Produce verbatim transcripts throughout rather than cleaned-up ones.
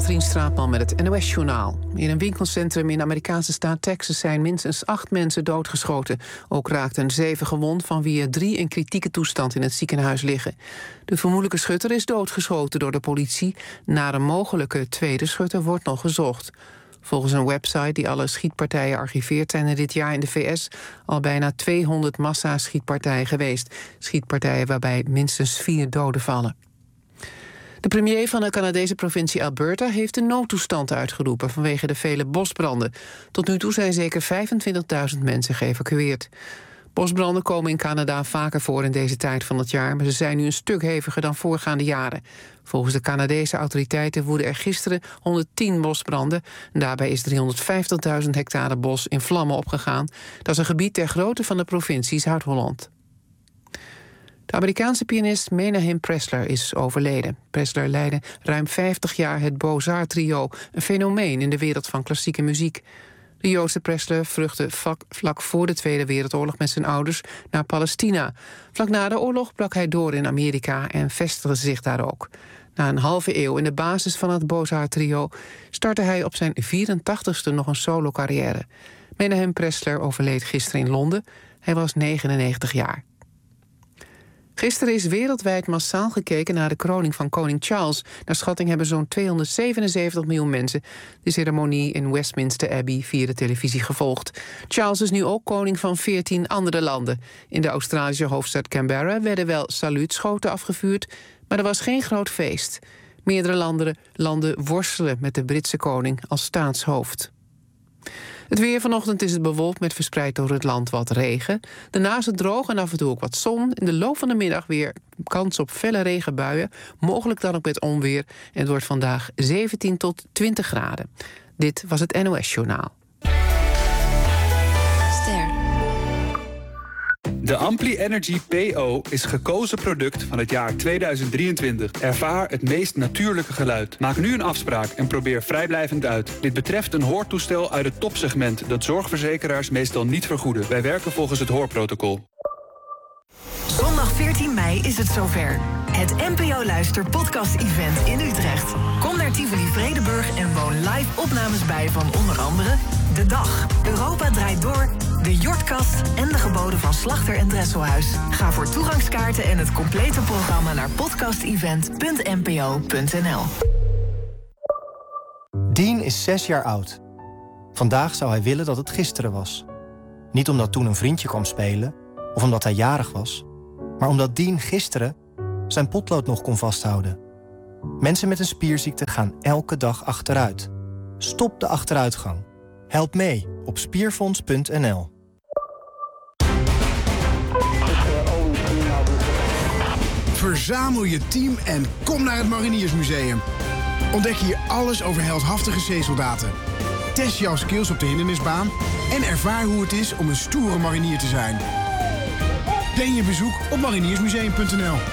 Katrien Straatman met het N O S-journaal. In een winkelcentrum in de Amerikaanse staat Texas zijn minstens acht mensen doodgeschoten. Ook raakten zeven gewond, van wie er drie in kritieke toestand in het ziekenhuis liggen. De vermoedelijke schutter is doodgeschoten door de politie. Naar een mogelijke tweede schutter wordt nog gezocht. Volgens een website die alle schietpartijen archiveert zijn er dit jaar in de V S al bijna tweehonderd massa-schietpartijen geweest. Schietpartijen waarbij minstens vier doden vallen. De premier van de Canadese provincie Alberta heeft een noodtoestand uitgeroepen vanwege de vele bosbranden. Tot nu toe zijn zeker vijfentwintigduizend mensen geëvacueerd. Bosbranden komen in Canada vaker voor in deze tijd van het jaar, maar ze zijn nu een stuk heviger dan voorgaande jaren. Volgens de Canadese autoriteiten woedden er gisteren honderdtien bosbranden. Daarbij is driehonderdvijftigduizend hectare bos in vlammen opgegaan. Dat is een gebied ter grootte van de provincie Zuid-Holland. De Amerikaanse pianist Menahem Pressler is overleden. Pressler leidde ruim vijftig jaar het Beaux-Arts trio, een fenomeen in de wereld van klassieke muziek. De Joodse Pressler vluchtte vlak voor de Tweede Wereldoorlog met zijn ouders naar Palestina. Vlak na de oorlog brak hij door in Amerika en vestigde zich daar ook. Na een halve eeuw in de basis van het Beaux-Arts trio startte hij op zijn vierentachtigste nog een solo-carrière. Menahem Pressler overleed gisteren in Londen. Hij was negenennegentig jaar. Gisteren is wereldwijd massaal gekeken naar de kroning van koning Charles. Naar schatting hebben zo'n tweehonderdzevenenzeventig miljoen mensen de ceremonie in Westminster Abbey via de televisie gevolgd. Charles is nu ook koning van veertien andere landen. In de Australische hoofdstad Canberra werden wel saluutschoten afgevuurd, maar er was geen groot feest. Meerdere landen, landen worstelen met de Britse koning als staatshoofd. Het weer vanochtend is het bewolkt met verspreid door het land wat regen. Daarna is het droog en af en toe ook wat zon. In de loop van de middag weer kans op felle regenbuien. Mogelijk dan ook met onweer. En het wordt vandaag zeventien tot twintig graden. Dit was het N O S-journaal. Ster. De Ampli Energy P O is gekozen product van het jaar tweeduizend drieëntwintig. Ervaar het meest natuurlijke geluid. Maak nu een afspraak en probeer vrijblijvend uit. Dit betreft een hoortoestel uit het topsegment dat zorgverzekeraars meestal niet vergoeden. Wij werken volgens het hoorprotocol. Zondag veertien mei is het zover. Het N P O Luister podcast event in Utrecht. Kom naar Tivoli Vredenburg en woon live opnames bij van onder andere De Dag, Europa draait door, De Jortkast en de geboden van Slachter en Dresselhuis. Ga voor toegangskaarten en het complete programma naar podcastevent punt n p o punt n l. Dean is zes jaar oud. Vandaag zou hij willen dat het gisteren was. Niet omdat toen een vriendje kwam spelen of omdat hij jarig was, maar omdat Dean gisteren zijn potlood nog kon vasthouden. Mensen met een spierziekte gaan elke dag achteruit. Stop de achteruitgang. Help mee op spierfonds punt n l. Verzamel je team en kom naar het Mariniersmuseum. Ontdek hier alles over heldhaftige zeesoldaten. Test jouw skills op de hindernisbaan en ervaar hoe het is om een stoere marinier te zijn. Plan je bezoek op mariniersmuseum punt n l.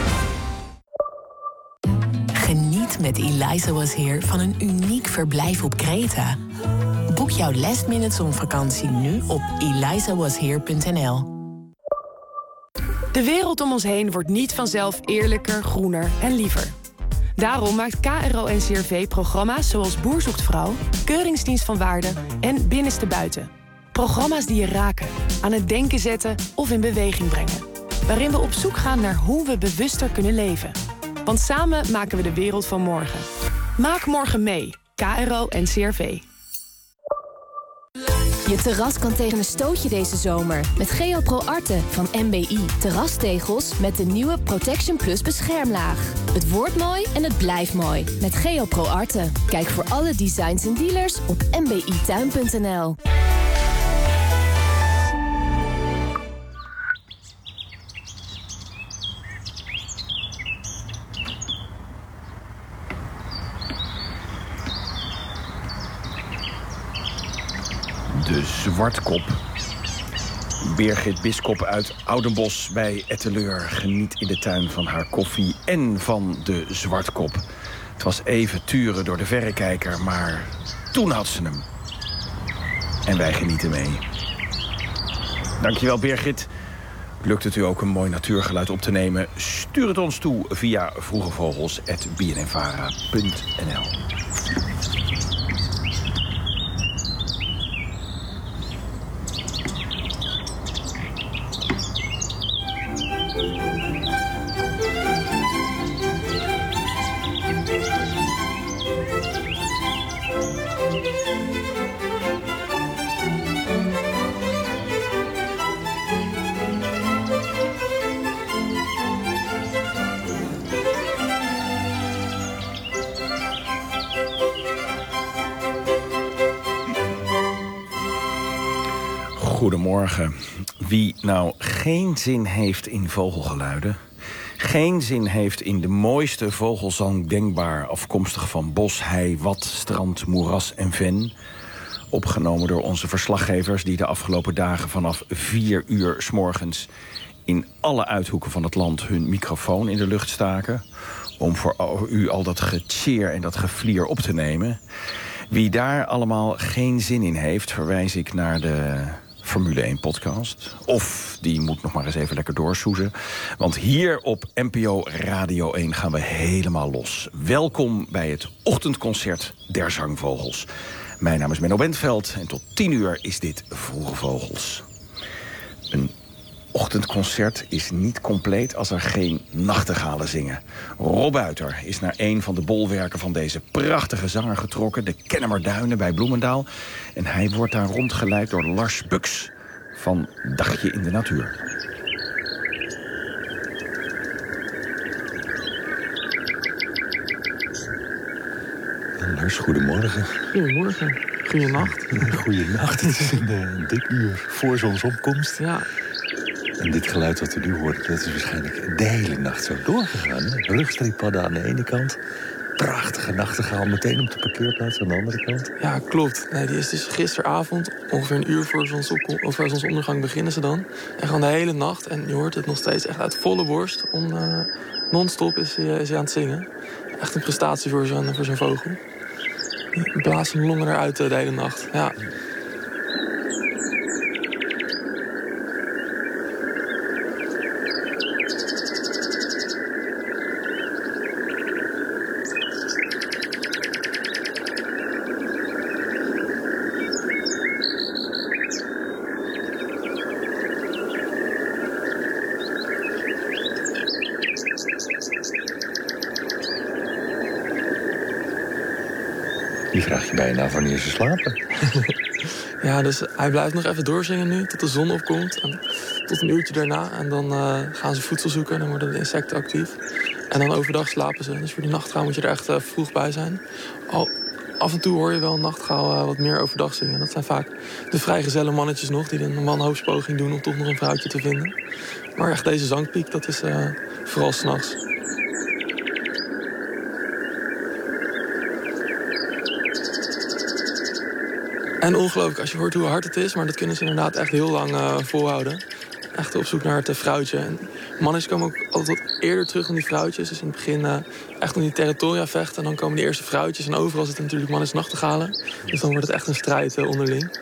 Geniet met Eliza Was Here van een uniek verblijf op Kreta. Boek jouw last minute zonvakantie nu op eliza was here punt n l. De wereld om ons heen wordt niet vanzelf eerlijker, groener en liever. Daarom maakt K R O N C R V programma's zoals Boer zoekt vrouw, Keuringsdienst van Waarde en Binnenste Buiten. Programma's die je raken, aan het denken zetten of in beweging brengen. Waarin we op zoek gaan naar hoe we bewuster kunnen leven. Want samen maken we de wereld van morgen. Maak morgen mee. K R O N C R V. Je terras kan tegen een stootje deze zomer. Met GeoPro Arte van M B I. Terrastegels met de nieuwe Protection Plus beschermlaag. Het wordt mooi en het blijft mooi. Met GeoPro Arte. Kijk voor alle designs en dealers op m b i tuin punt n l. De Zwartkop. Birgit Bisschop uit Oudenbosch bij Etteleur geniet in de tuin van haar koffie en van de Zwartkop. Het was even turen door de verrekijker, maar toen had ze hem. En wij genieten mee. Dankjewel Birgit. Lukt het u ook een mooi natuurgeluid op te nemen? Stuur het ons toe via vroegevogels apenstaartje b n n vara punt n l. Goedemorgen. Wie nou geen zin heeft in vogelgeluiden, geen zin heeft in de mooiste vogelzang denkbaar, afkomstig van bos, hei, wad, strand, moeras en ven, opgenomen door onze verslaggevers die de afgelopen dagen vanaf vier uur 's morgens in alle uithoeken van het land hun microfoon in de lucht staken om voor u al dat gecheer en dat geflier op te nemen. Wie daar allemaal geen zin in heeft, verwijs ik naar de Formule één podcast. Of die moet nog maar eens even lekker doorsoezen. Want hier op N P O Radio één gaan we helemaal los. Welkom bij het ochtendconcert der zangvogels. Mijn naam is Menno Bentveld en tot tien uur is dit Vroege Vogels. Een ochtendconcert is niet compleet als er geen nachtegalen zingen. Rob Buiter is naar een van de bolwerken van deze prachtige zanger getrokken, de Kennemerduinen bij Bloemendaal. En hij wordt daar rondgeleid door Lars Bux van Dagje in de Natuur. Lars, goedemorgen. Goedemorgen. Goedenacht. Goedenacht. Het is een, een dik uur voor zonsopkomst. Ja. En dit geluid wat we nu horen, dat is waarschijnlijk de hele nacht zo doorgegaan. Hè? Rugstreeppadden aan de ene kant. Prachtige nachtegaal meteen op de parkeerplaats aan de andere kant. Ja, klopt. Nee, die is dus gisteravond, ongeveer een uur voor zonsopkom- of zonsondergang beginnen ze dan. En gewoon de hele nacht. En je hoort het nog steeds echt uit volle borst. Om, uh, non-stop is hij, is hij aan het zingen. Echt een prestatie voor zo'n, voor zo'n vogel. Die blaast zijn longen eruit de hele nacht. Ja. Je vraagt je bijna wanneer ze slapen. Ja, dus hij blijft nog even doorzingen nu, tot de zon opkomt. En tot een uurtje daarna. En dan uh, gaan ze voedsel zoeken en dan worden de insecten actief. En dan overdag slapen ze. Dus voor die nachtgaal moet je er echt uh, vroeg bij zijn. Al, af en toe hoor je wel een nachtgaal uh, wat meer overdag zingen. Dat zijn vaak de vrijgezelle mannetjes nog, die een wanhoopspoging doen om toch nog een vrouwtje te vinden. Maar echt deze zangpiek, dat is uh, vooral 's nachts. En ongelooflijk als je hoort hoe hard het is, maar dat kunnen ze inderdaad echt heel lang uh, volhouden. Echt op zoek naar het uh, vrouwtje. En mannetjes komen ook altijd wat eerder terug dan die vrouwtjes. Dus in het begin uh, echt om die territoria vechten. En dan komen de eerste vrouwtjes. En overal zitten natuurlijk mannetjes nachtegalen. Dus dan wordt het echt een strijd uh, onderling.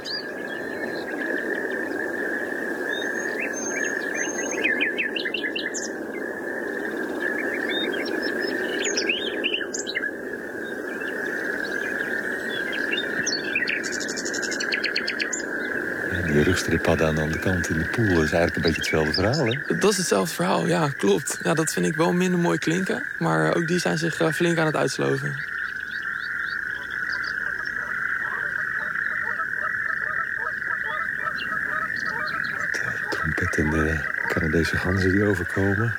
Die rugstreeppadden aan de andere kant in de poel is eigenlijk een beetje hetzelfde verhaal, hè? Dat is hetzelfde verhaal, ja, klopt. Ja, dat vind ik wel minder mooi klinken. Maar ook die zijn zich uh, flink aan het uitsloven. De trompet en de Canadese ganzen die overkomen.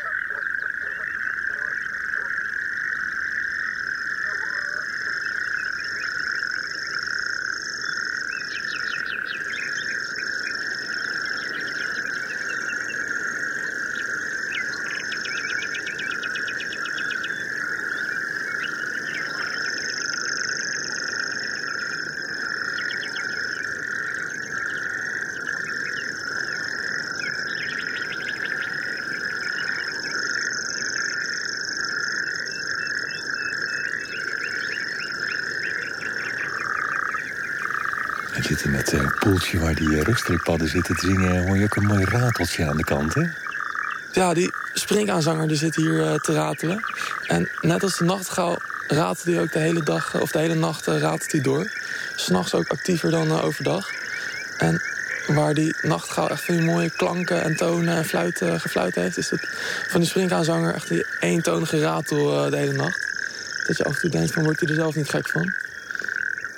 We zitten in het uh, poeltje waar die uh, rugstreeppadden zitten te zingen. Hoor je ook een mooi rateltje aan de kant, hè? Ja, die springkaanzanger die zit hier uh, te ratelen. En net als de nachtegaal ratelt hij ook de hele dag, uh, of de hele nacht uh, ratelt hij door. 'S Nachts ook actiever dan uh, overdag. En waar die nachtegaal echt van die mooie klanken en tonen en fluit, uh, gefluit heeft, is het van die springkaanzanger echt die eentonige ratel uh, de hele nacht. Dat je af en toe denkt van, wordt hij er zelf niet gek van?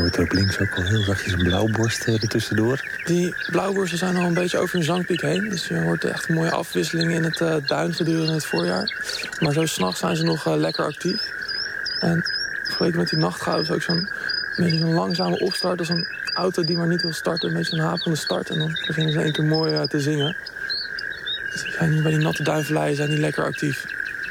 hoort er op links ook al heel zachtjes een blauwborst uh, ertussendoor. Die blauwborsten zijn al een beetje over hun zangpiek heen. Dus je hoort echt een mooie afwisseling in het uh, duin gedurende het voorjaar. Maar zo 's nachts zijn ze nog uh, lekker actief. En vergeleken met die nachtegaal is ook zo'n beetje zo'n langzame opstart. Als een auto die maar niet wil starten. Een beetje zo'n haperende start. En dan beginnen ze in één keer mooi uh, te zingen. Dus die zijn hier bij die natte duinvalleien zijn die lekker actief.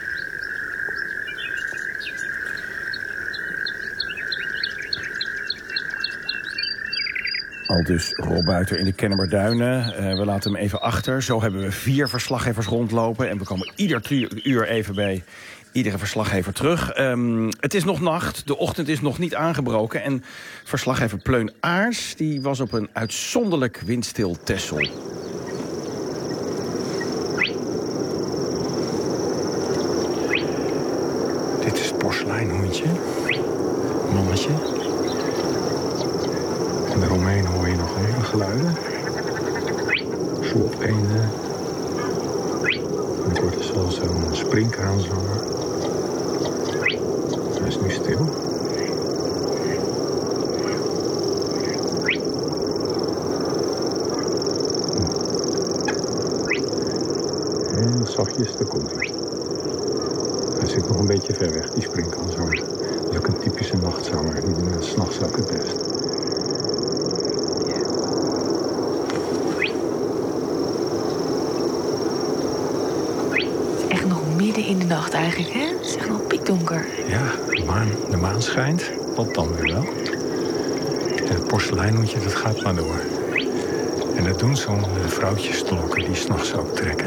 Al dus Rob Buiter in de Kennemerduinen. Uh, we laten hem even achter. Zo hebben we vier verslaggevers rondlopen. En we komen ieder uur even bij iedere verslaggever terug. Um, het is nog nacht, de ochtend is nog niet aangebroken. En verslaggever Pleun Aars die was op een uitzonderlijk windstil Texel. Dit is het porseleinhoentje. Mannetje. En daaromheen hoor je nog hele geluiden. Slopeenden. Het wordt dus wel zo'n springkraanzanger. Hij is nu stil. Heel zachtjes, daar komt hij. Hij zit nog een beetje ver weg, die springkraanzanger. Dat is ook een typische nachtzanger. Die doen het 's nachts ook het best. Midden in de nacht eigenlijk, hè? Het is echt nog piekdonker. Ja, de maan, de maan schijnt. Dat dan weer wel. En het porseleinhoedje, dat gaat maar door. En dat doen zo'n vrouwtjestolken die 's nachts ook trekken.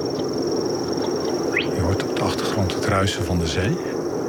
Je hoort op de achtergrond het ruisen van de zee.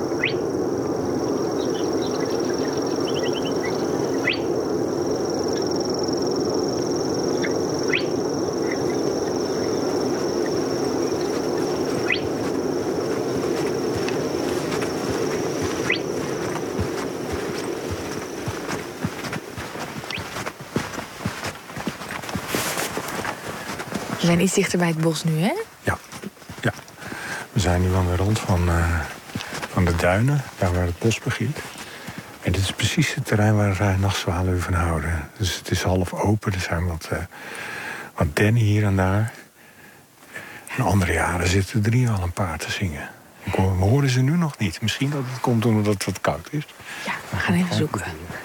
We zijn iets dichter bij het bos nu, hè? Ja, ja. We zijn nu aan de rand van, uh, van de duinen, daar waar het bos begint. En dit is precies het terrein waar uh, nachtzwaleuven houden. Dus het is half open, er zijn wat, uh, wat dennen hier en daar. En andere jaren zitten er hier al een paar te zingen. Ik hoor, we horen ze nu nog niet. Misschien dat het komt omdat het wat koud is. Ja, we gaan even zoeken.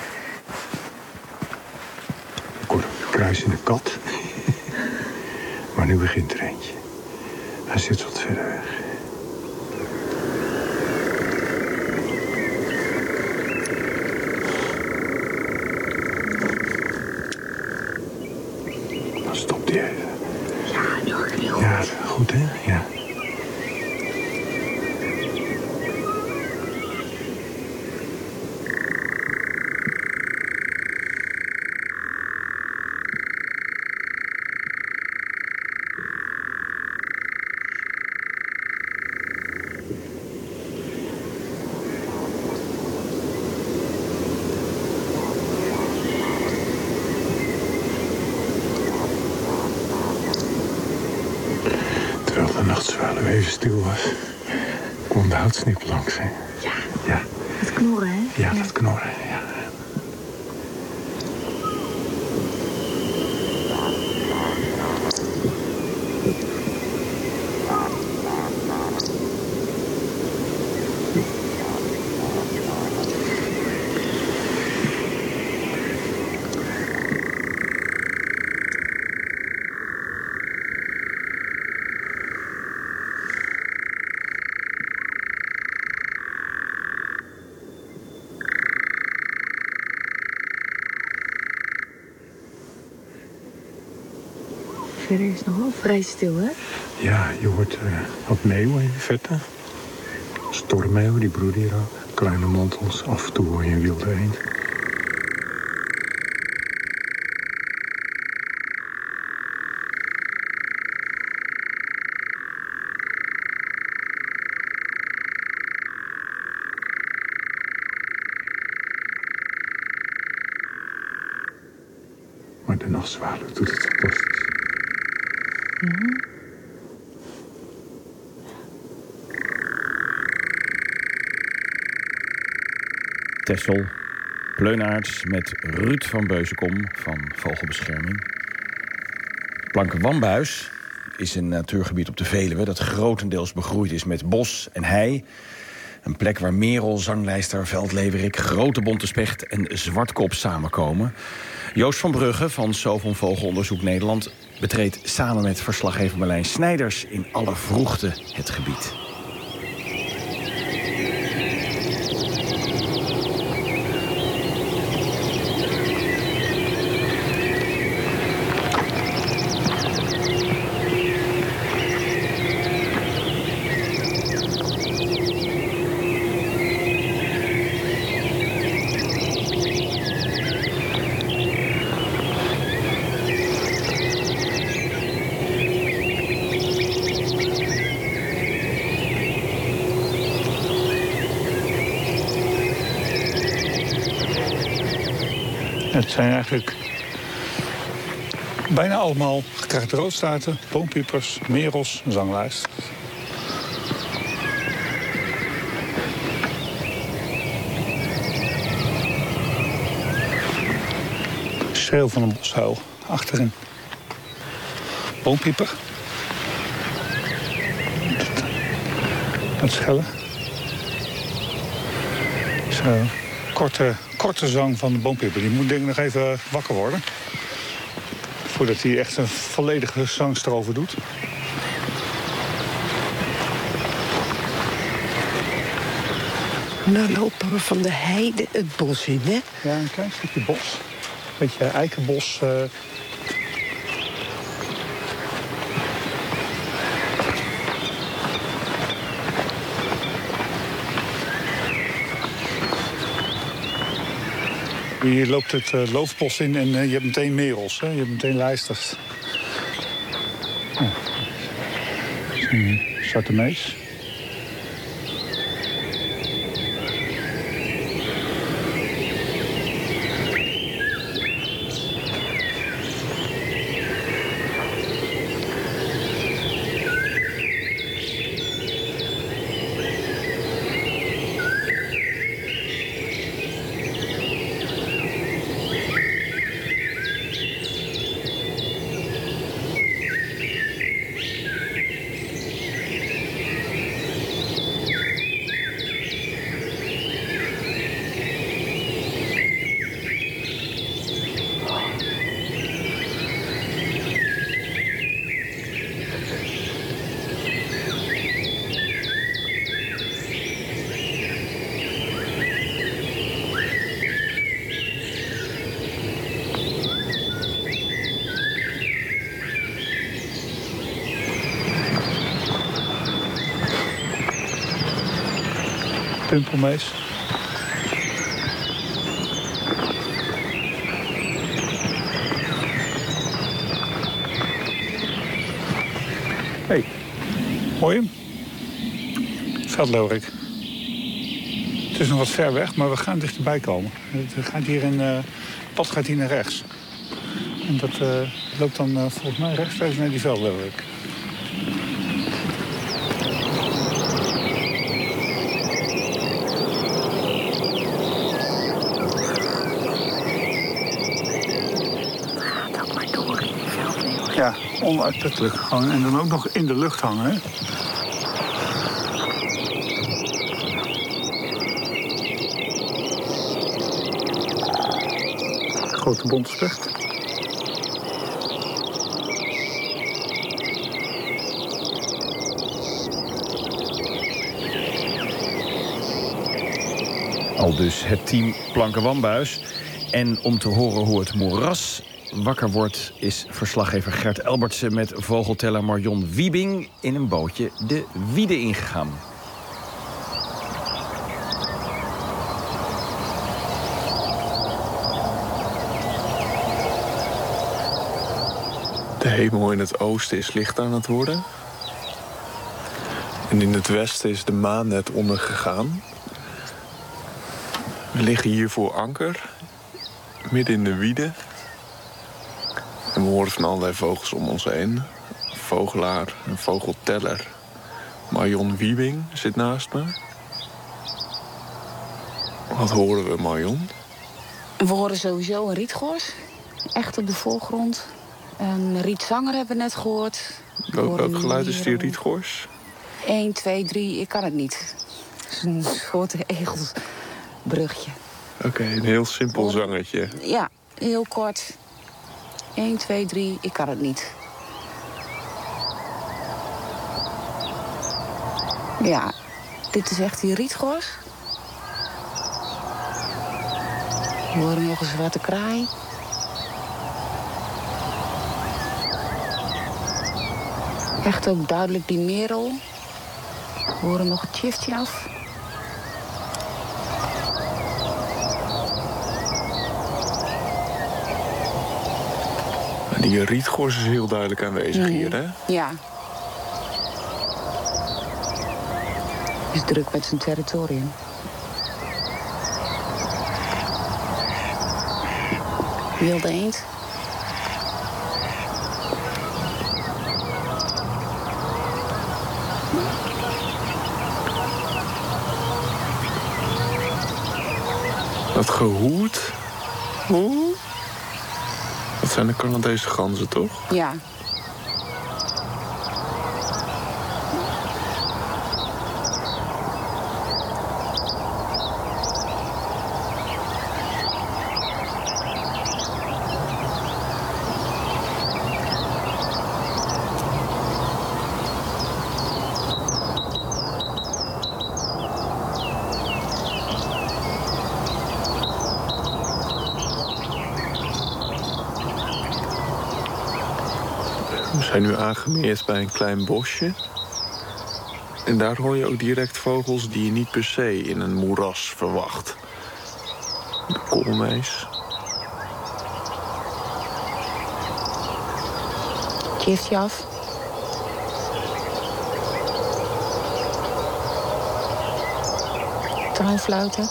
Ik hoor een kruisende kat. Maar nu begint er eentje. Hij zit wat verder weg. Dan stopt hij even. Ja, nu hoor ik heel goed. Ja, goed hè? Ja. Nachtzwaluw even stil was, kwam de houtsnip langs. Hè? Ja, ja, dat knorren, hè? Ja, dat knorren, ja. Verder is het nog wel vrij stil, hè? Ja, je hoort uh, wat meeuwen in de verte. Stormmeeuwen, die broeden hier ook. Kleine montels, af en toe hoor je een wilde eend. Maar de nachtzwaluw doet het fantastisch. Ja. Texel, Pleunaerts met Ruud van Beuzenkom van Vogelbescherming. Plankenwambuis is een natuurgebied op de Veluwe dat grotendeels begroeid is met bos en hei. Een plek waar merel, zanglijster, veldleverik, grote bonte specht en zwartkop samenkomen. Joost van Brugge van Sovon Vogelonderzoek Nederland betreedt samen met verslaggever Marlijn Snijders in alle vroegte het gebied. Het zijn eigenlijk bijna allemaal gekraakte roodstaarten, boompiepers, merels en zanglijst. Schreeuw van een boshuil achterin. Boompieper. Het schellen. Zo. Korte, korte zang van de boompieper. Die moet denk ik nog even wakker worden. Voordat hij echt een volledige zangstrofe doet. Nou lopen we van de heide het bos in, hè? Ja, een klein stukje bos. Een beetje eikenbos. Uh... Je loopt het uh, loofbos in en uh, je hebt meteen merels, hè? Je hebt meteen lijsters. Ja. Een zwarte mees. Pimpelmees. Hey, hoor je hem? Veldleeuwerik. Het is nog wat ver weg, maar we gaan dichterbij komen. Het gaat hier in, uh, het pad gaat hier naar rechts. En dat uh, loopt dan uh, volgens mij rechtstreeks naar die veldleeuwerik. Ja, onuitputtelijk. Gewoon. En dan ook nog in de lucht hangen, hè? Grote bonte specht. Al dus het team Plankenwambuis. En om te horen hoe het moeras wakker wordt, is verslaggever Gert Elbertsen met vogelteller Marion Wiebing in een bootje de Wiede ingegaan. De hemel in het oosten is licht aan het worden. En in het westen is de maan net ondergegaan. We liggen hier voor anker, midden in de Wiede. En we horen van allerlei vogels om ons heen. Een vogelaar, een vogelteller. Marion Wiebing zit naast me. Wat horen we, Marion? We horen sowieso een rietgors. Echt op de voorgrond. Een rietzanger hebben we net gehoord. Welk, welk geluid is die rietgors? één, twee, drie, ik kan het niet. Het is een soort egelsbrugje. Oké, okay, een heel simpel zangertje. Ja, heel kort. één, twee, drie, ik kan het niet. Ja, dit is echt die rietgors. We horen nog een zwarte kraai. Echt ook duidelijk die merel. We horen nog een tjiftje af. Die rietgors is heel duidelijk aanwezig mm. hier, hè? Ja. Is druk met zijn territorium. Wilde eend. Dat gehoed. Hoe? Dat zijn de Canadese ganzen, toch? Ja. We zijn nu aangemeerd bij een klein bosje. En daar hoor je ook direct vogels die je niet per se in een moeras verwacht. De koolmees. Tjiftje af. Tuinfluiten.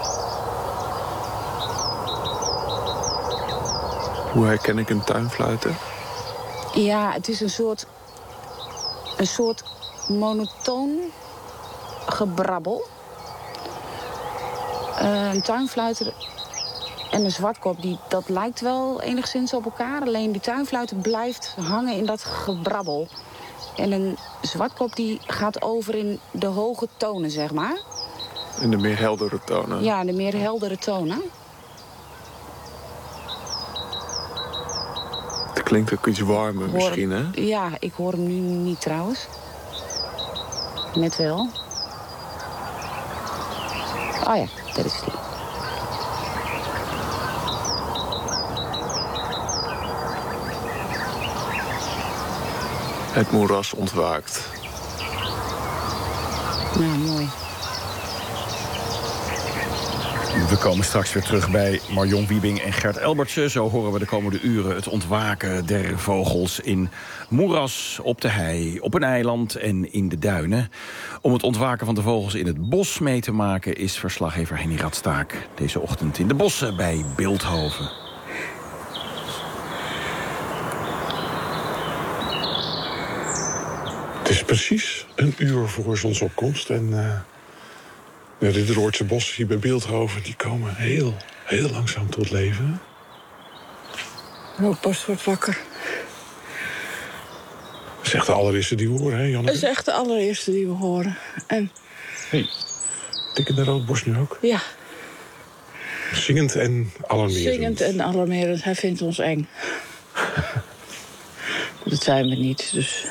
Hoe herken ik een tuinfluiter? Ja, het is een soort, een soort monotoon gebrabbel. Uh, een tuinfluiter en een zwartkop, die, dat lijkt wel enigszins op elkaar. Alleen die tuinfluiter blijft hangen in dat gebrabbel. En een zwartkop die gaat over in de hoge tonen, zeg maar. In de meer heldere tonen? Ja, de meer heldere tonen. Klinkt ook iets warmer hoor, misschien, hè? Ja, ik hoor hem nu niet trouwens. Net wel. Oh ja, dat is die. Het moeras ontwaakt. Nou, mooi. We komen straks weer terug bij Marion Wiebing en Gert Elbertse. Zo horen we de komende uren het ontwaken der vogels in moeras, op de hei, op een eiland en in de duinen. Om het ontwaken van de vogels in het bos mee te maken is verslaggever Henny Radstaak deze ochtend in de bossen bij Bilthoven. Het is precies een uur voor zonsopkomst en uh, ja, dit Roortse bos hier bij Bilthoven, die komen heel, heel langzaam tot leven. Roodborst wordt wakker. Dat is echt de allereerste die we horen, hè, Janneke? Dat is echt de allereerste die we horen. En... Hey, tikkende roodborst nu ook? Ja. Zingend en alarmerend. Zingend en alarmerend. Hij vindt ons eng. Dat zijn we niet, dus...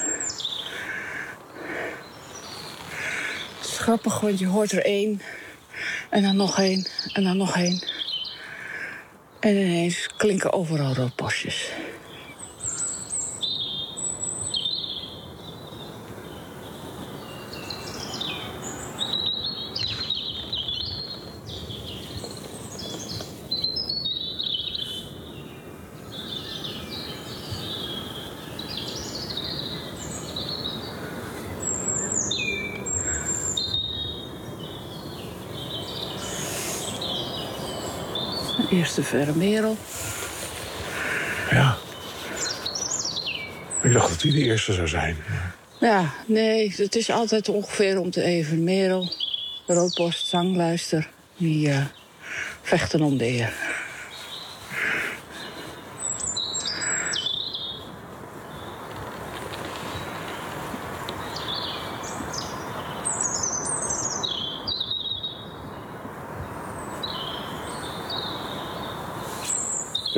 Het is grappig, want je hoort er één. En dan nog één. En dan nog één. En ineens klinken overal roodborstjes. Eerste verre merel. Ja. Ik dacht dat die de eerste zou zijn. Ja, nee, het is altijd ongeveer om te even. Merel, roodborst, zangluister, die uh, vechten om de eer.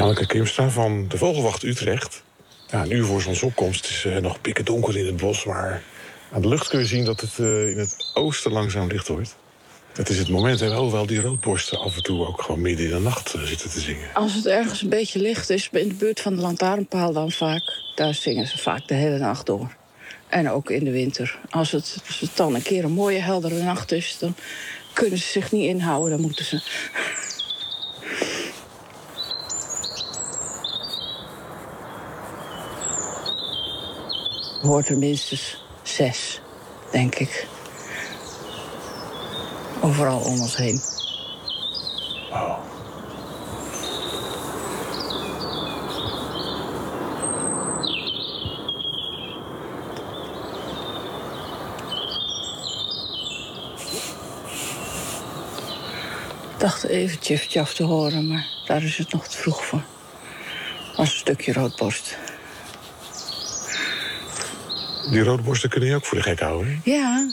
Anneke Kimstra van de Vogelwacht Utrecht. Ja, een uur voor zonsopkomst is uh, nog pikken donker in het bos, maar aan de lucht kun je zien dat het uh, in het oosten langzaam licht wordt. Het is het moment en hoewel die roodborsten af en toe ook gewoon midden in de nacht uh, zitten te zingen. Als het ergens een beetje licht is, in de buurt van de lantaarnpaal dan vaak, daar zingen ze vaak de hele nacht door. En ook in de winter. Als het, als het dan een keer een mooie heldere nacht is, dan kunnen ze zich niet inhouden, dan moeten ze. Er hoort er minstens zes, denk ik. Overal om ons heen. Wow. Ik dacht even tjif-tjaf te horen, maar daar is het nog te vroeg voor. Was een stukje roodborst. Die roodborsten kunnen je ook voor de gek houden, hè? Ja.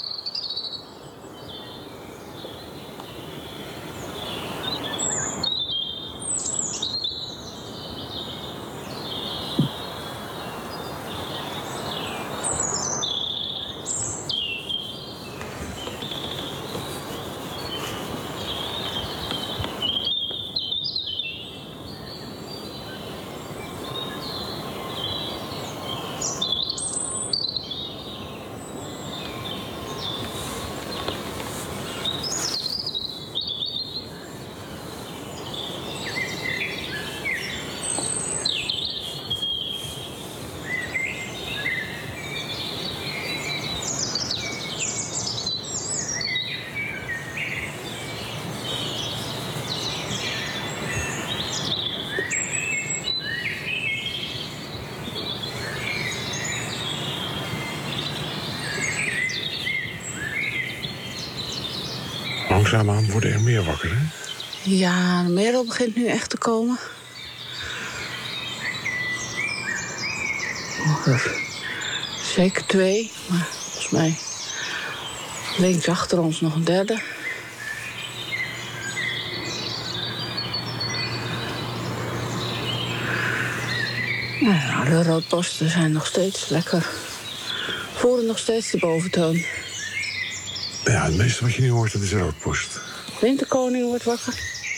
Langzaamaan worden er meer wakker, hè? Ja, de merel begint nu echt te komen. Oh, er zeker twee, maar volgens mij links achter ons nog een derde. Nou, de roodborsten zijn nog steeds lekker. Voeren nog steeds die boventoon. Ja, het meeste wat je nu hoort, dat is roodborst. Winterkoning wordt wakker.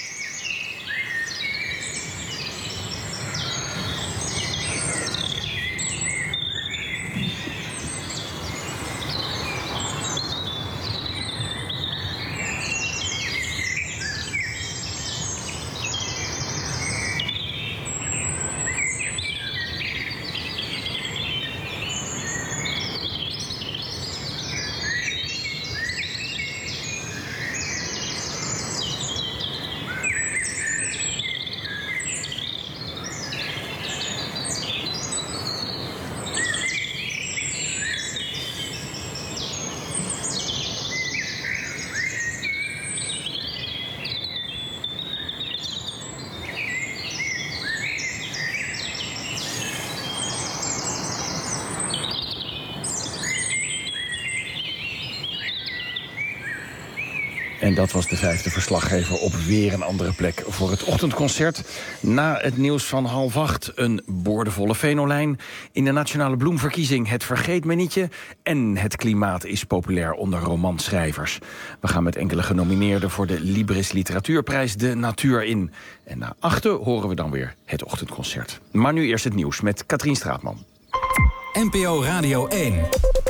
En dat was de vijfde verslaggever op weer een andere plek voor het ochtendconcert. Na het nieuws van half acht een boordevolle Venolijn. In de Nationale Bloemverkiezing het Vergeet Me Nietje. En het klimaat is populair onder romanschrijvers. We gaan met enkele genomineerden voor de Libris Literatuurprijs de natuur in. En na achten horen we dan weer het ochtendconcert. Maar nu eerst het nieuws met Katrien Straatman. N P O Radio één.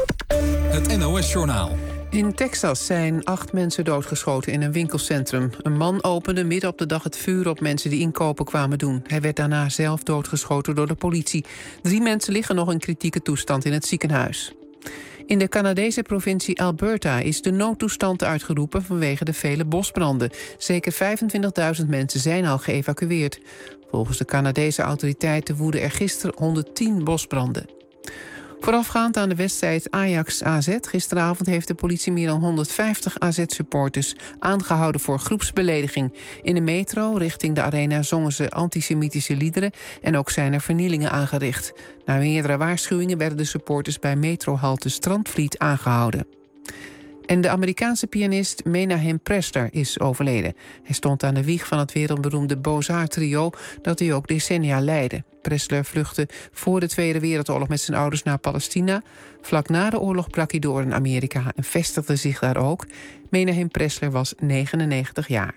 Het N O S-journaal. In Texas zijn acht mensen doodgeschoten in een winkelcentrum. Een man opende midden op de dag het vuur op mensen die inkopen kwamen doen. Hij werd daarna zelf doodgeschoten door de politie. Drie mensen liggen nog in kritieke toestand in het ziekenhuis. In de Canadese provincie Alberta is de noodtoestand uitgeroepen vanwege de vele bosbranden. Zeker vijfentwintigduizend mensen zijn al geëvacueerd. Volgens de Canadese autoriteiten woedden er gisteren honderdtien bosbranden. Voorafgaand aan de wedstrijd Ajax-A Z gisteravond heeft de politie meer dan honderdvijftig A Z-supporters aangehouden voor groepsbelediging. In de metro richting de arena zongen ze antisemitische liederen en ook zijn er vernielingen aangericht. Na meerdere waarschuwingen werden de supporters bij metrohalte Strandvliet aangehouden. En de Amerikaanse pianist Menahem Pressler is overleden. Hij stond aan de wieg van het wereldberoemde Beaux-Arts-trio dat hij ook decennia leidde. Pressler vluchtte voor de Tweede Wereldoorlog met zijn ouders naar Palestina. Vlak na de oorlog brak hij door in Amerika en vestigde zich daar ook. Menahem Pressler was negenennegentig jaar.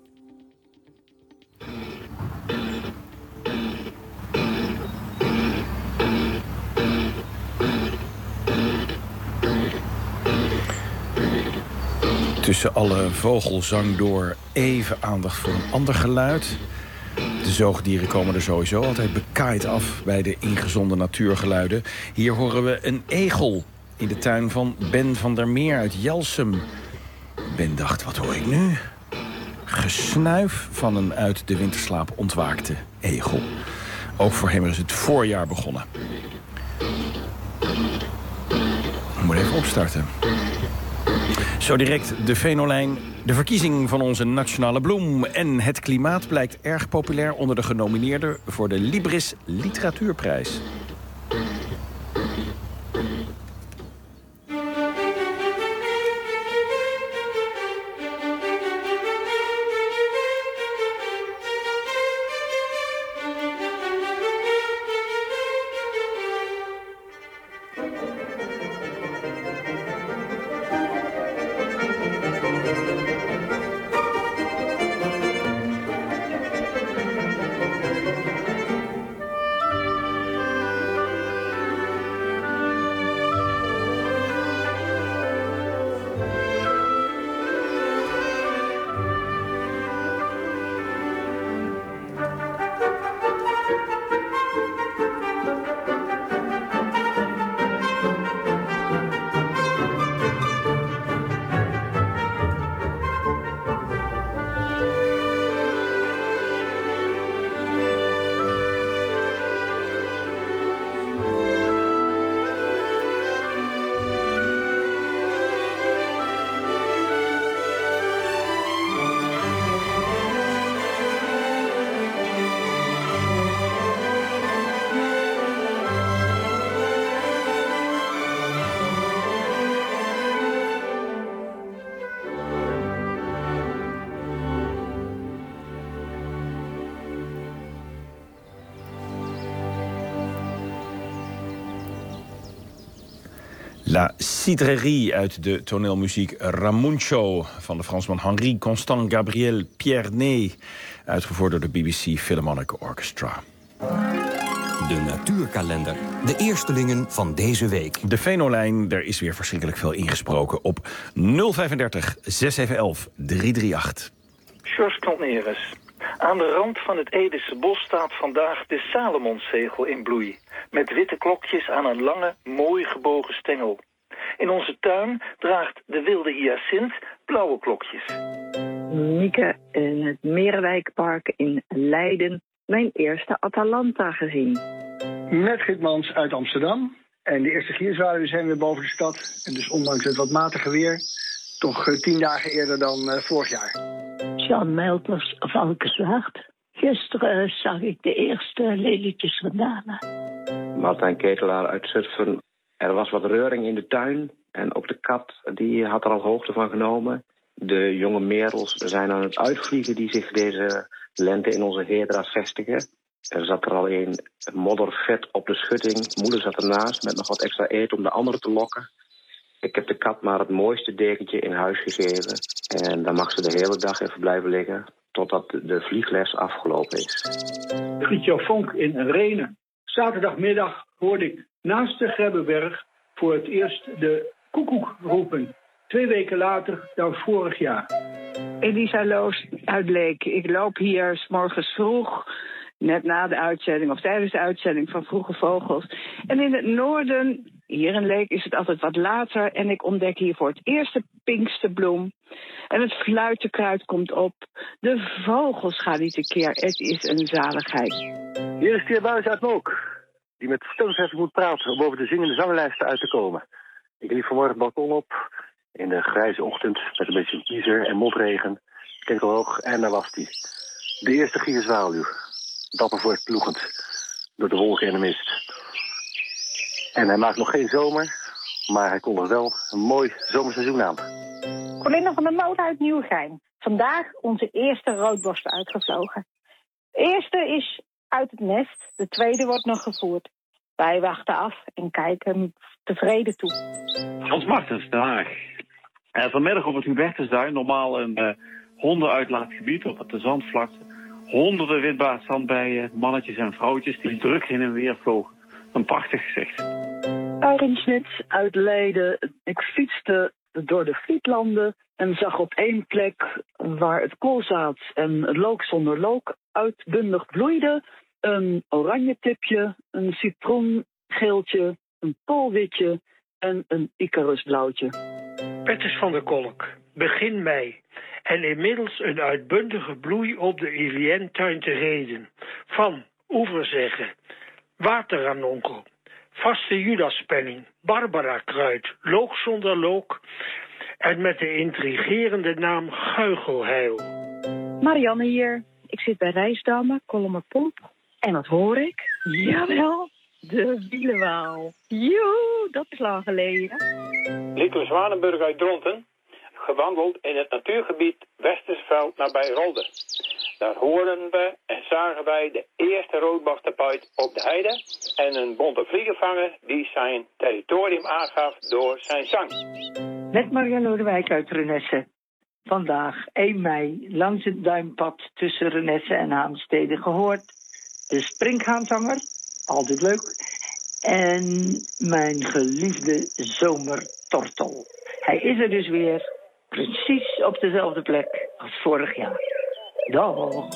Tussen alle vogelzang door even aandacht voor een ander geluid. De zoogdieren komen er sowieso altijd bekaaid af bij de ingezonden natuurgeluiden. Hier horen we een egel in de tuin van Ben van der Meer uit Jelsum. Ben dacht, wat hoor ik nu? Gesnuif van een uit de winterslaap ontwaakte egel. Ook voor hem is het voorjaar begonnen. Ik moet even opstarten. Zo direct de Venolijn, de verkiezing van onze nationale bloem. En het klimaat blijkt erg populair onder de genomineerden voor de Libris Literatuurprijs. La Cidrerie uit de toneelmuziek Ramuncho van de Fransman Henri Constant Gabriel Pierné, uitgevoerd door de B B C Philharmonic Orchestra. De natuurkalender. De eerstelingen van deze week. De Venolijn, er is weer verschrikkelijk veel ingesproken op nul vijfendertig zes zeven een een drie drie acht. George Klantneres. Aan de rand van het Edese bos staat vandaag de Salomonszegel in bloei. Met witte klokjes aan een lange, mooi gebogen stengel. In onze tuin draagt de wilde hyacint blauwe klokjes. Mieke in het Merenwijkpark in Leiden mijn eerste Atalanta gezien. Met Gitmans uit Amsterdam. En de eerste gierzwaluwen zijn weer boven de stad. En dus ondanks het wat matige weer, toch uh, tien dagen eerder dan uh, vorig jaar. Jan Melters, Valkenswaard. Gisteren uh, zag ik de eerste lelietjes vandaan. Martijn Ketelaar uit Zutphen. Er was wat reuring in de tuin. En ook de kat die had er al hoogte van genomen. De jonge merels zijn aan het uitvliegen die zich deze lente in onze Hedra vestigen. Er zat er al een moddervet op de schutting. Moeder zat ernaast met nog wat extra eten om de anderen te lokken. Ik heb de kat maar het mooiste dekentje in huis gegeven. En dan mag ze de hele dag even blijven liggen totdat de vliegles afgelopen is. Friedjof Vonk in Renen. Zaterdagmiddag hoorde ik naast de Grebbeberg voor het eerst de koekoek roepen. Twee weken later dan vorig jaar. Elisa Loos uit Leek. Ik loop hier 's morgens vroeg, net na de uitzending of tijdens de uitzending van Vroege Vogels. En in het noorden, hier in Leek, is het altijd wat later. En ik ontdek hier voor het eerst de pinksterbloem. En het fluitenkruid komt op. De vogels gaan niet tekeer. Het is een zaligheid. Hier is Tierbuis uit Mook, die met stemverheffing moet praten om boven de zingende zanglijsten uit te komen. Ik liep vanmorgen het balkon op in de grijze ochtend met een beetje kiezer en motregen. Ik keek al hoog en daar was hij. De eerste gierzwaluw, dapper voortploegend door de wolken en de mist. En hij maakt nog geen zomer, maar hij kondigt wel een mooi zomerseizoen aan. Colinda van der Molen uit Nieuwegein. Vandaag onze eerste roodborst uitgevlogen. De eerste is uit het nest, de tweede wordt nog gevoerd. Wij wachten af en kijken tevreden toe. Hans Martens, Den Haag. Uh, vanmiddag op het Hubertusduin, normaal een uh, hondenuitlaatgebied op het zandvlakte. Honderden witbaardzandbijen, mannetjes en vrouwtjes die druk heen en weer vlogen. Een prachtig gezicht. Arjen Smits uit Leiden. Ik fietste door de Frietlanden en zag op één plek waar het koolzaad en het look zonder look uitbundig bloeide een oranje tipje, een citroengeeltje, een poolwitje en een Icarusblauwtje. Petters van der Kolk, begin mei. En inmiddels een uitbundige bloei op de I V N-tuin te Rheden. Van oeverzeggen, waterranonkel, vaste judaspenning, barbara-kruid, loog zonder look en met de intrigerende naam guichelheil. Marianne hier. Ik zit bij Rijsdammen, Kolmerpomp. En wat hoor ik? Jawel, de Wielenwaal. Joe, dat is lang geleden. Lieke Zwanenburg uit Dronten. Gewandeld in het natuurgebied Westersveld nabij Rolde. Daar hoorden we en zagen wij de eerste roodborstenpuit op de heide en een bonte vliegenvanger die zijn territorium aangaf door zijn zang. Met Marianne Lodewijk uit Renesse. Vandaag, één mei, langs het duimpad tussen Renesse en Haamstede gehoord. De springhaanzanger, altijd leuk. En mijn geliefde zomertortel. Hij is er dus weer. Precies op dezelfde plek als vorig jaar. Dag.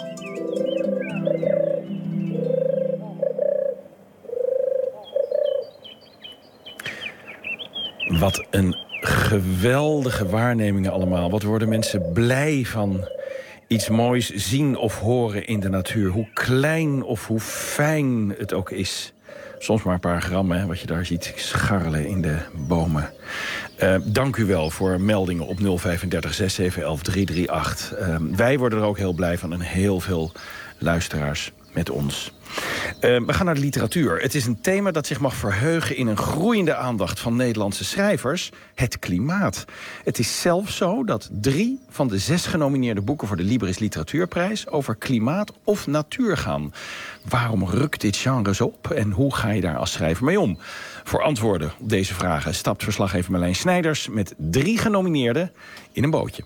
Wat een geweldige waarnemingen allemaal. Wat worden mensen blij van iets moois zien of horen in de natuur. Hoe klein of hoe fijn het ook is. Soms maar een paar gram, hè, wat je daar ziet scharrelen in de bomen. Uh, dank u wel voor meldingen op nul vijfendertig zes zeven elf drie drie acht. Uh, wij worden er ook heel blij van en heel veel luisteraars met ons. Uh, we gaan naar de literatuur. Het is een thema dat zich mag verheugen in een groeiende aandacht van Nederlandse schrijvers. Het klimaat. Het is zelfs zo dat drie van de zes genomineerde boeken voor de Libris Literatuurprijs over klimaat of natuur gaan. Waarom rukt dit genre zo op en hoe ga je daar als schrijver mee om? Voor antwoorden op deze vragen stapt verslaggever Marlijn Snijders met drie genomineerden in een bootje.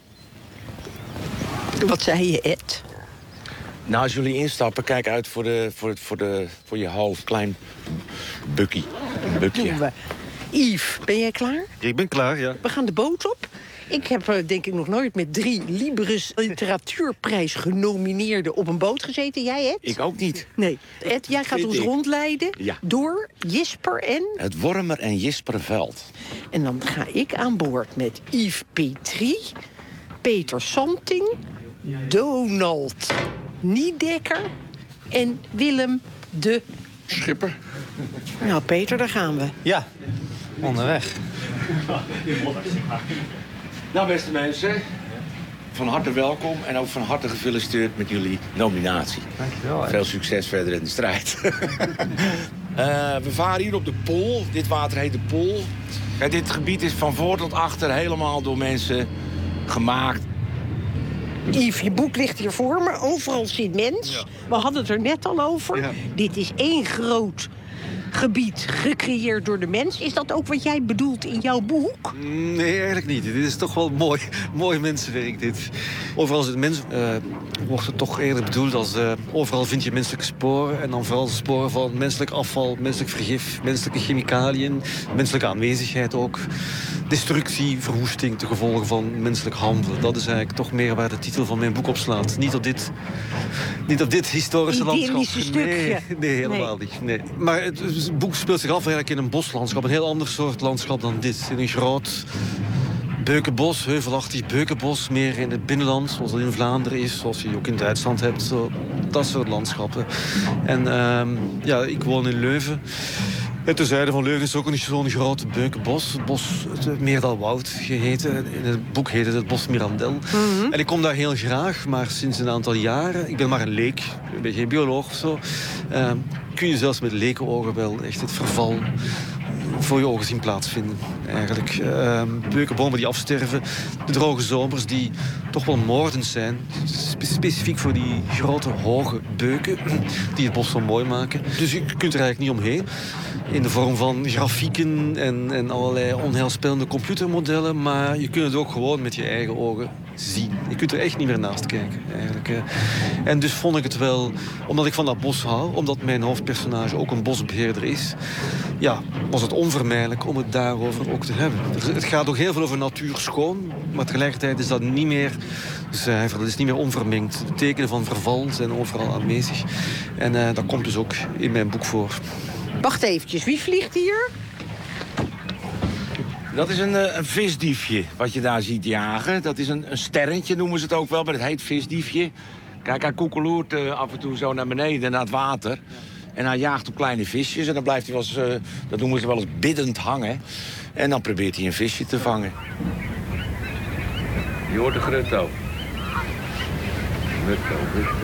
Wat zei je, Ed? Nou, als jullie instappen, kijk uit voor, de, voor, het, voor, de, voor je half klein bukkie. Een bukje. We. Yves, ben jij klaar? Ik ben klaar, ja. We gaan de boot op. Ik heb denk ik nog nooit met drie Libris Literatuurprijs genomineerden op een boot gezeten. Jij, Ed? Ik ook niet. Nee. Ed, jij gaat ons ik. rondleiden ja. door Jisper en... Het Wormer en Jisperveld. En dan ga ik aan boord met Yves Petrie, Peter Santing, Donald Niedekker en Willem de... Schipper. Nou, Peter, daar gaan we. Ja, onderweg. Nou, beste mensen, van harte welkom en ook van harte gefeliciteerd met jullie nominatie. Dankjewel. Veel succes verder in de strijd. uh, we varen hier op de Pool. Dit water heet de Pool. Ja, dit gebied is van voor tot achter helemaal door mensen gemaakt. Yves, je boek ligt hier voor me. Overal zit mens. Ja. We hadden het er net al over. Ja. Dit is één groot gebied gecreëerd door de mens. Is dat ook wat jij bedoelt in jouw boek? Nee, eigenlijk niet. Dit is toch wel mooi, mooi mensenwerk, dit. Overal zit mens, uh, wordt het toch eerder bedoeld als... Uh, overal vind je menselijke sporen. En dan vooral sporen van menselijk afval, menselijk vergif, menselijke chemicaliën, menselijke aanwezigheid ook. Destructie, verwoesting, te gevolgen van menselijk handelen. Dat is eigenlijk toch meer waar de titel van mijn boek op slaat. Niet op dit, niet op dit historische landschap. Stukje. Nee, nee, helemaal nee. niet. Nee. Maar het, het boek speelt zich af eigenlijk in een boslandschap. Een heel ander soort landschap dan dit. In een groot beukenbos, heuvelachtig beukenbos. Meer in het binnenland, zoals dat in Vlaanderen is. Zoals je ook in Duitsland hebt. Zo, dat soort landschappen. En uh, ja, ik woon in Leuven. En ten zuiden van Leuven is ook een zo'n groot beukenbos. Het bos het Meerdalwoud geheten. In het boek heet het het bos Mirandel. Mm-hmm. En ik kom daar heel graag, maar sinds een aantal jaren... Ik ben maar een leek, ik ben geen bioloog of zo. Uh, kun je zelfs met lekenogen wel echt het verval voor je ogen zien plaatsvinden. eigenlijk. Uh, beukenbomen die afsterven. De droge zomers die toch wel moordend zijn. Spe- specifiek voor die grote, hoge beuken die het bos zo mooi maken. Dus je kunt er eigenlijk niet omheen. In de vorm van grafieken en, en allerlei onheilspellende computermodellen. Maar je kunt het ook gewoon met je eigen ogen zien. Je kunt er echt niet meer naast kijken, eigenlijk. En dus vond ik het wel, omdat ik van dat bos hou, omdat mijn hoofdpersonage ook een bosbeheerder is, ja, was het onvermijdelijk om het daarover ook te hebben. Het gaat ook heel veel over natuur schoon, maar tegelijkertijd is dat niet meer zuiver. Dat is niet meer onvermengd. De tekenen van verval zijn overal aanwezig. En uh, dat komt dus ook in mijn boek voor. Wacht eventjes, wie vliegt hier? Dat is een, een visdiefje, wat je daar ziet jagen. Dat is een, een sterrentje, noemen ze het ook wel, maar het heet visdiefje. Kijk, hij koekeloert uh, af en toe zo naar beneden, naar het water. En hij jaagt op kleine visjes en dan blijft hij wel eens, uh, dat noemen ze wel eens biddend hangen. En dan probeert hij een visje te vangen. Je hoort de grutto. Grutto, grutto.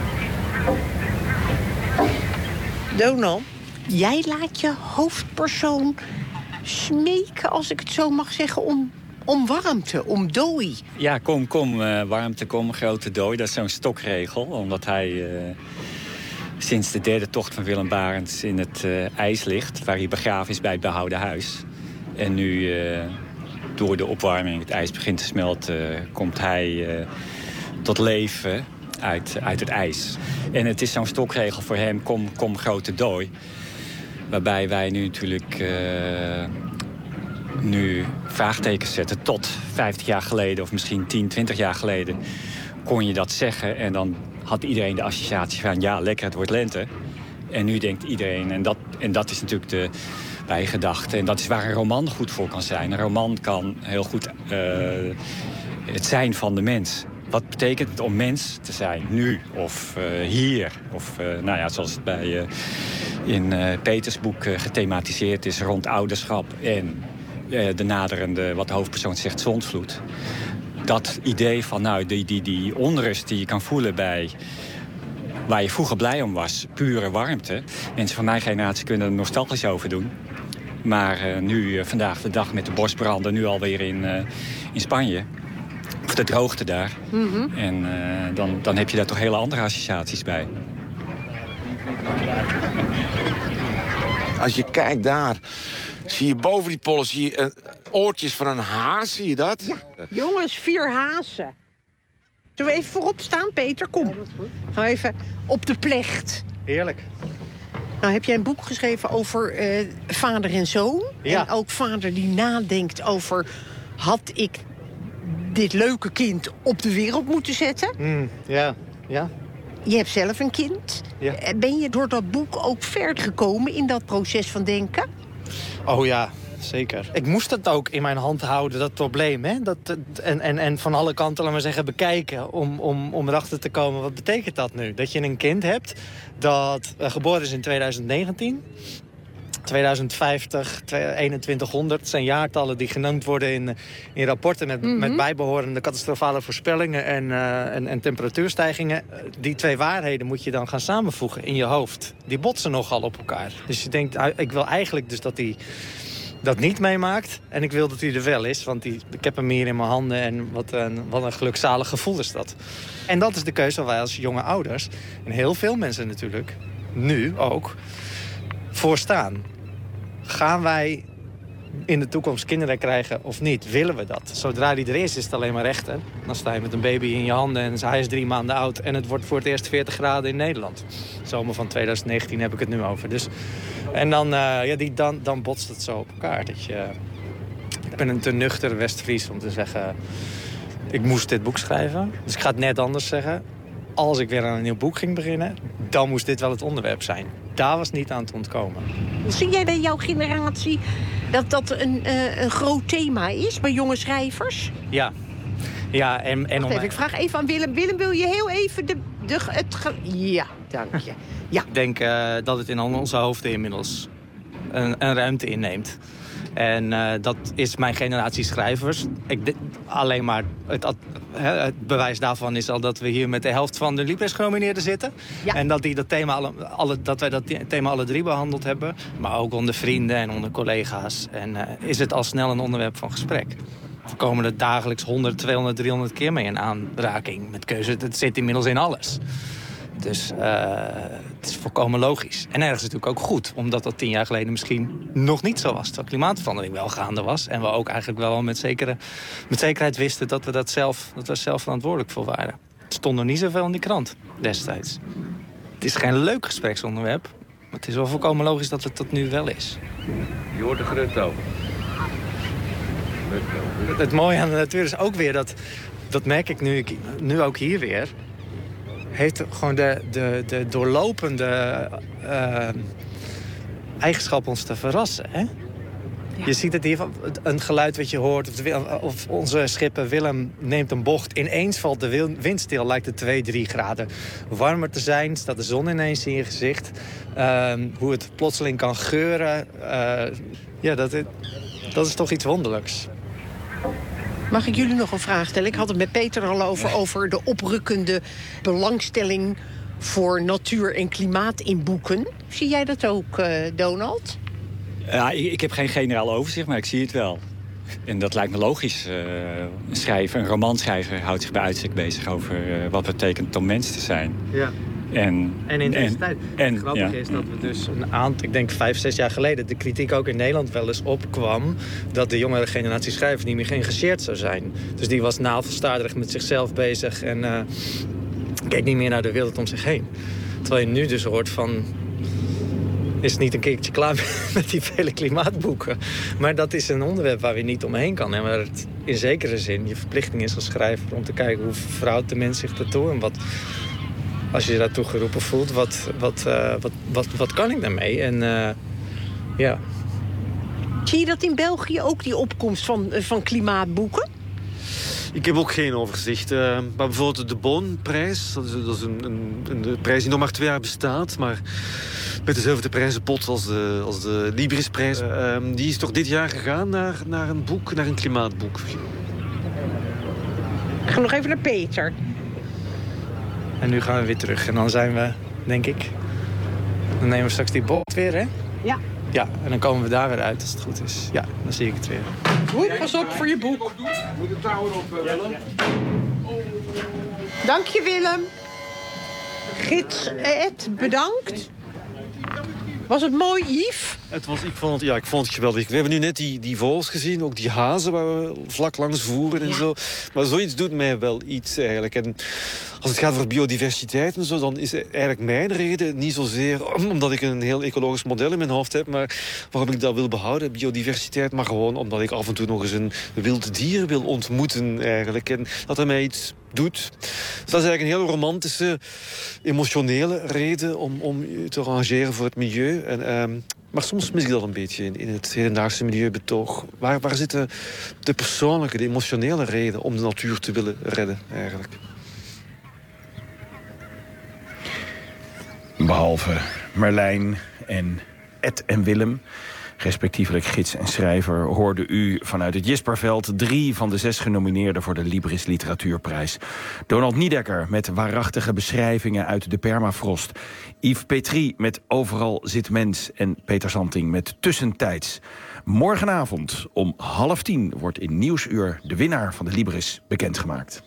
Donald, jij laat je hoofdpersoon smeken, als ik het zo mag zeggen, om, om warmte, om dooi. Ja, kom, kom, uh, warmte, kom, grote dooi. Dat is zo'n stokregel, omdat hij uh, sinds de derde tocht van Willem Barents in het uh, ijs ligt, waar hij begraven is bij het behouden huis. En nu, uh, door de opwarming, het ijs begint te smelten, komt hij uh, tot leven uit, uit het ijs. En het is zo'n stokregel voor hem, kom, kom, grote dooi. Waarbij wij nu natuurlijk uh, nu vraagtekens zetten. Tot vijftig jaar geleden of misschien tien, twintig jaar geleden kon je dat zeggen. En dan had iedereen de associatie van ja, lekker, het wordt lente. En nu denkt iedereen, en dat, en dat is natuurlijk de bijgedachte. En dat is waar een roman goed voor kan zijn. Een roman kan heel goed uh, het zijn van de mens. Wat betekent het om mens te zijn, nu of uh, hier? Of uh, nou ja, zoals het bij, uh, in uh, Peters boek uh, gethematiseerd is rond ouderschap en uh, de naderende, wat de hoofdpersoon zegt, zondvloed. Dat idee van nou, die, die, die onrust die je kan voelen bij waar je vroeger blij om was, pure warmte. Mensen van mijn generatie kunnen er nostalgisch over doen. Maar uh, nu, uh, vandaag de dag met de bosbranden, nu alweer in, uh, in Spanje. Of de droogte daar. Mm-hmm. En uh, dan, dan heb je daar toch hele andere associaties bij. Als je kijkt daar, zie je boven die pollen zie je, uh, oortjes van een haas, zie je dat? Ja, jongens, vier hazen. Zullen we even voorop staan, Peter? Kom. Ja, Ga even op de plecht. Heerlijk. Nou, heb jij een boek geschreven over uh, vader en zoon? Ja. En ook vader die nadenkt over, had ik dit leuke kind op de wereld moeten zetten? Mm, ja, ja. Je hebt zelf een kind. Ja. Ben je door dat boek ook verder gekomen in dat proces van denken? Oh ja, zeker. Ik moest het ook in mijn hand houden, dat probleem. Hè? Dat, en, en, en van alle kanten, laat maar zeggen, bekijken. Om, om, om erachter te komen, wat betekent dat nu? Dat je een kind hebt dat uh, geboren is in tweeduizend negentien... tweeduizend vijftig, eenentwintighonderd zijn jaartallen die genoemd worden in, in rapporten met, mm-hmm. met bijbehorende catastrofale voorspellingen en, uh, en, en temperatuurstijgingen. Die twee waarheden moet je dan gaan samenvoegen in je hoofd. Die botsen nogal op elkaar. Dus je denkt, ik wil eigenlijk dus dat hij dat niet meemaakt. En ik wil dat hij er wel is, want die, ik heb hem hier in mijn handen en wat een, wat een gelukzalig gevoel is dat. En dat is de keuze waar wij als jonge ouders, en heel veel mensen natuurlijk, nu ook, voor staan. Gaan wij in de toekomst kinderen krijgen of niet? Willen we dat? Zodra die er is, is het alleen maar rechter. Dan sta je met een baby in je handen en hij is drie maanden oud en het wordt voor het eerst veertig graden in Nederland. Zomer van tweeduizend negentien heb ik het nu over. Dus, en dan, uh, ja, die, dan, dan botst het zo op elkaar. Dat je, ik ben een te nuchter West-Fries om te zeggen, ik moest dit boek schrijven. Dus ik ga het net anders zeggen. Als ik weer aan een nieuw boek ging beginnen, dan moest dit wel het onderwerp zijn. Daar was niet aan te ontkomen. Zie jij bij jouw generatie dat dat een, uh, een groot thema is bij jonge schrijvers? Ja. Ja, en, en Wacht even, ik vraag even aan Willem. Willem, wil je heel even de... de het ge... Ja, dank je. Ja. Ik denk uh, dat het in al onze hoofden inmiddels een, een ruimte inneemt. En uh, dat is mijn generatie schrijvers. Ik, alleen maar het, het bewijs daarvan is al dat we hier met de helft van de Libris-genomineerden zitten. Ja. En dat, die dat, thema alle, alle, dat wij dat thema alle drie behandeld hebben. Maar ook onder vrienden en onder collega's. En uh, is het al snel een onderwerp van gesprek. We komen er dagelijks honderd, tweehonderd, driehonderd keer mee in aanraking. Met keuze, het zit inmiddels in alles. Dus uh, het is volkomen logisch. En ergens natuurlijk ook goed, omdat dat tien jaar geleden misschien nog niet zo was. Dat klimaatverandering wel gaande was. En we ook eigenlijk wel met, zekere, met zekerheid wisten dat we dat zelf, dat we zelf verantwoordelijk voor waren. Het stond nog niet zoveel in die krant destijds. Het is geen leuk gespreksonderwerp, maar het is wel volkomen logisch dat het tot nu wel is. Je hoort de grutto. Het, het mooie aan de natuur is ook weer dat, dat merk ik nu, nu ook hier weer, heeft gewoon de, de, de doorlopende uh, eigenschap ons te verrassen. Hè? Ja. Je ziet het hier, een geluid wat je hoort, of, de, of onze schipper Willem neemt een bocht. Ineens valt de wind stil, lijkt het twee, drie graden warmer te zijn. Staat de zon ineens in je gezicht. Uh, hoe het plotseling kan geuren. Uh, ja, dat, dat is toch iets wonderlijks. Mag ik jullie nog een vraag stellen? Ik had het met Peter al over, over de oprukkende belangstelling voor natuur en klimaat in boeken. Zie jij dat ook, uh, Donald? Ja, ik, ik heb geen generaal overzicht, maar ik zie het wel. En dat lijkt me logisch. Uh, een schrijver, een romanschrijver houdt zich bij uitstek bezig over uh, wat het betekent om mens te zijn. Ja. En, en in deze en, tijd. En, het grappige ja. is dat we dus een aantal, ik denk vijf, zes jaar geleden, de kritiek ook in Nederland wel eens opkwam dat de jongere generatie schrijvers niet meer geïnteresseerd zou zijn. Dus die was navelstaarderig met zichzelf bezig en uh, keek niet meer naar de wereld om zich heen. Terwijl je nu dus hoort van, is het niet een keertje klaar met die vele klimaatboeken. Maar dat is een onderwerp waar we niet omheen kan. En waar het in zekere zin je verplichting is als schrijver om te kijken hoe verhoudt de mens zich daartoe en wat, als je je daartoe geroepen voelt, wat, wat, uh, wat, wat, wat kan ik daarmee? En uh, ja. Zie je dat in België ook, die opkomst van, van klimaatboeken? Ik heb ook geen overzicht. Uh, maar bijvoorbeeld de Boonprijs, dat is, dat is een, een, een prijs die nog maar twee jaar bestaat, maar met dezelfde prijzenpot als de, als de Librisprijs. Uh, die is toch dit jaar gegaan naar, naar een boek, naar een klimaatboek. Ik ga nog even naar Peter. En nu gaan we weer terug. En dan zijn we, denk ik, dan nemen we straks die boot weer, hè? Ja. Ja, en dan komen we daar weer uit als het goed is. Ja, dan zie ik het weer. Goed, pas op voor je boek. Moet de touw erop, Willem. Dank je, Willem. Gids Ed, bedankt. Was het mooi, Yves? Het was, ik, vond het, ja, ik vond het geweldig. We hebben nu net die, die vogels gezien, ook die hazen waar we vlak langs voeren en ja. zo. Maar zoiets doet mij wel iets eigenlijk. En als het gaat over biodiversiteit en zo, dan is eigenlijk mijn reden niet zozeer omdat ik een heel ecologisch model in mijn hoofd heb, maar waarom ik dat wil behouden, biodiversiteit, maar gewoon omdat ik af en toe nog eens een wild dier wil ontmoeten eigenlijk. En dat dat mij iets doet. Dus dat is eigenlijk een heel romantische, emotionele reden om, om je te arrangeren voor het milieu. En, um, maar soms mis ik dat een beetje in, in het hedendaagse milieubetoog. Waar, waar zitten de persoonlijke, de emotionele reden om de natuur te willen redden eigenlijk? Behalve Merlijn en Ed en Willem, respectievelijk gids en schrijver, hoorde u vanuit het Jisperveld drie van de zes genomineerden voor de Libris Literatuurprijs. Donald Niedecker met waarachtige beschrijvingen uit de permafrost. Yves Petrie met Overal zit mens. En Peter Santing met Tussentijds. Morgenavond om half tien wordt in Nieuwsuur de winnaar van de Libris bekendgemaakt.